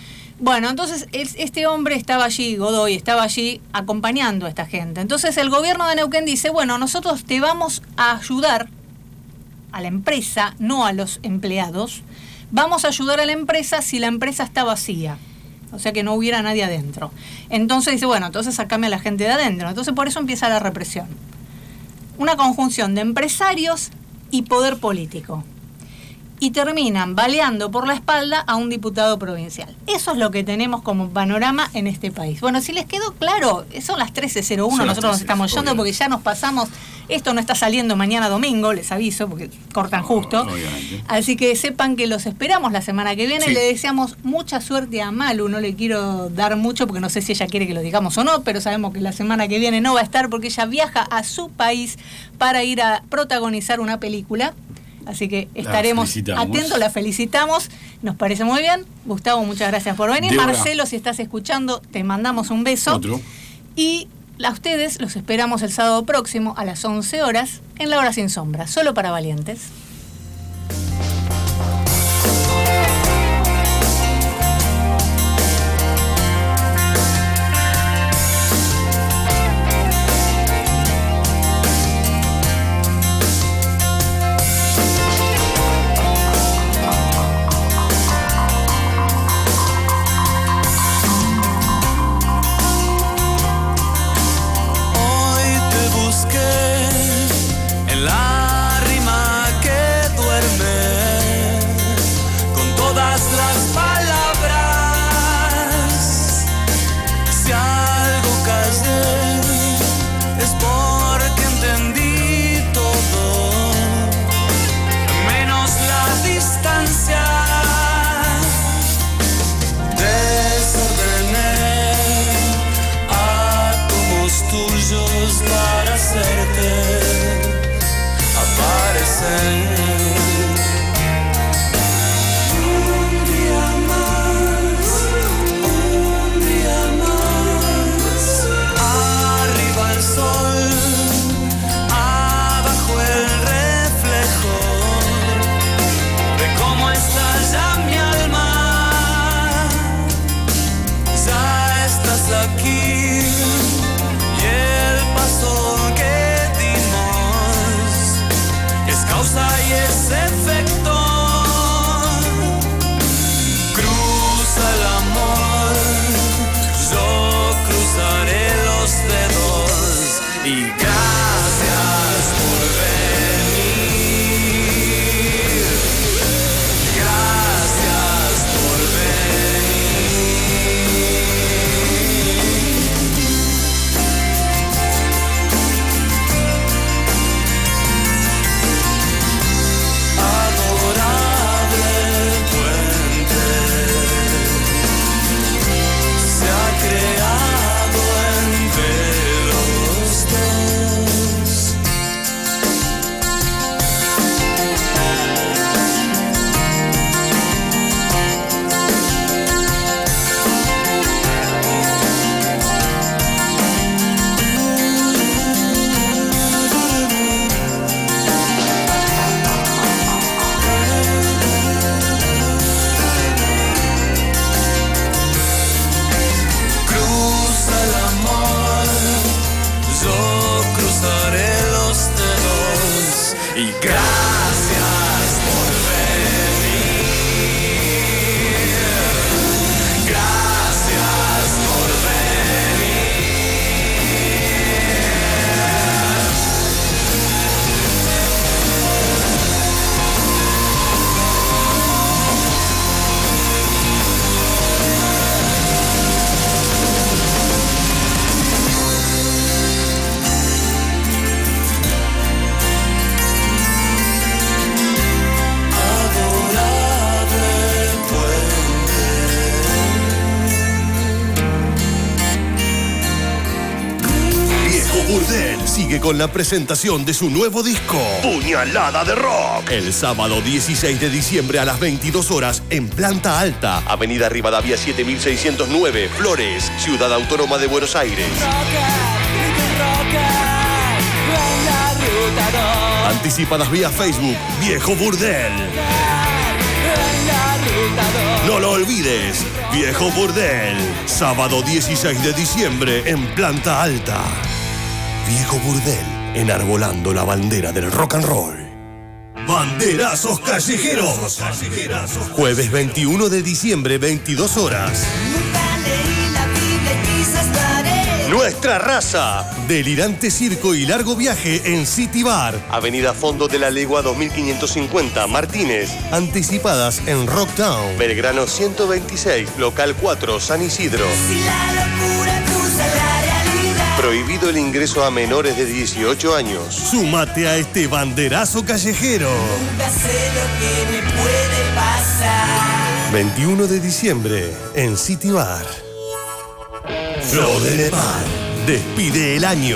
Bueno, entonces este hombre estaba allí, Godoy, estaba allí acompañando a esta gente. Entonces el gobierno de Neuquén dice, bueno, nosotros te vamos a ayudar a la empresa, no a los empleados. Vamos a ayudar a la empresa si la empresa está vacía. O sea, que no hubiera nadie adentro. Entonces dice, bueno, entonces sacame a la gente de adentro. Entonces por eso empieza la represión. Una conjunción de empresarios y poder político. Y terminan baleando por la espalda a un diputado provincial. Eso es lo que tenemos como panorama en este país. Bueno, si les quedó claro, son las 13:01, nosotros nos estamos yendo porque ya nos pasamos. Esto no está saliendo mañana domingo, les aviso, porque cortan justo. Obviamente. Así que sepan que los esperamos la semana que viene. Sí. Le deseamos mucha suerte a Malu. No le quiero dar mucho porque no sé si ella quiere que lo digamos o no, pero sabemos que la semana que viene no va a estar porque ella viaja a su país para ir a protagonizar una película. Así que estaremos atentos, la felicitamos, nos parece muy bien. Gustavo, muchas gracias por venir. Débora. Marcelo, si estás escuchando, te mandamos un beso. Otro. Y a ustedes los esperamos el sábado próximo a las 11 horas en La Hora Sin Sombra, solo para valientes. Sigue con la presentación de su nuevo disco, Puñalada de Rock. El sábado 16 de diciembre a las 22 horas en Planta Alta, Avenida Rivadavia 7609, Flores, Ciudad Autónoma de Buenos Aires. Anticipadas vía Facebook, Viejo Burdel. No lo olvides. Viejo Burdel. Sábado 16 de diciembre en Planta Alta. Viejo Burdel, enarbolando la bandera del rock and roll. Banderazos callejeros. Jueves 21 de diciembre, 22 horas. Nuestra raza. Delirante circo y largo viaje en City Bar. Avenida Fondo de la Legua 2550, Martínez. Anticipadas en Rocktown. Belgrano 126, local 4, San Isidro. Si la locura cruza la realidad. Prohibido el ingreso a menores de 18 años. Súmate a este banderazo callejero. Nunca sé lo que me puede pasar. 21 de diciembre en City Bar. Flor de Nepal. Despide el año.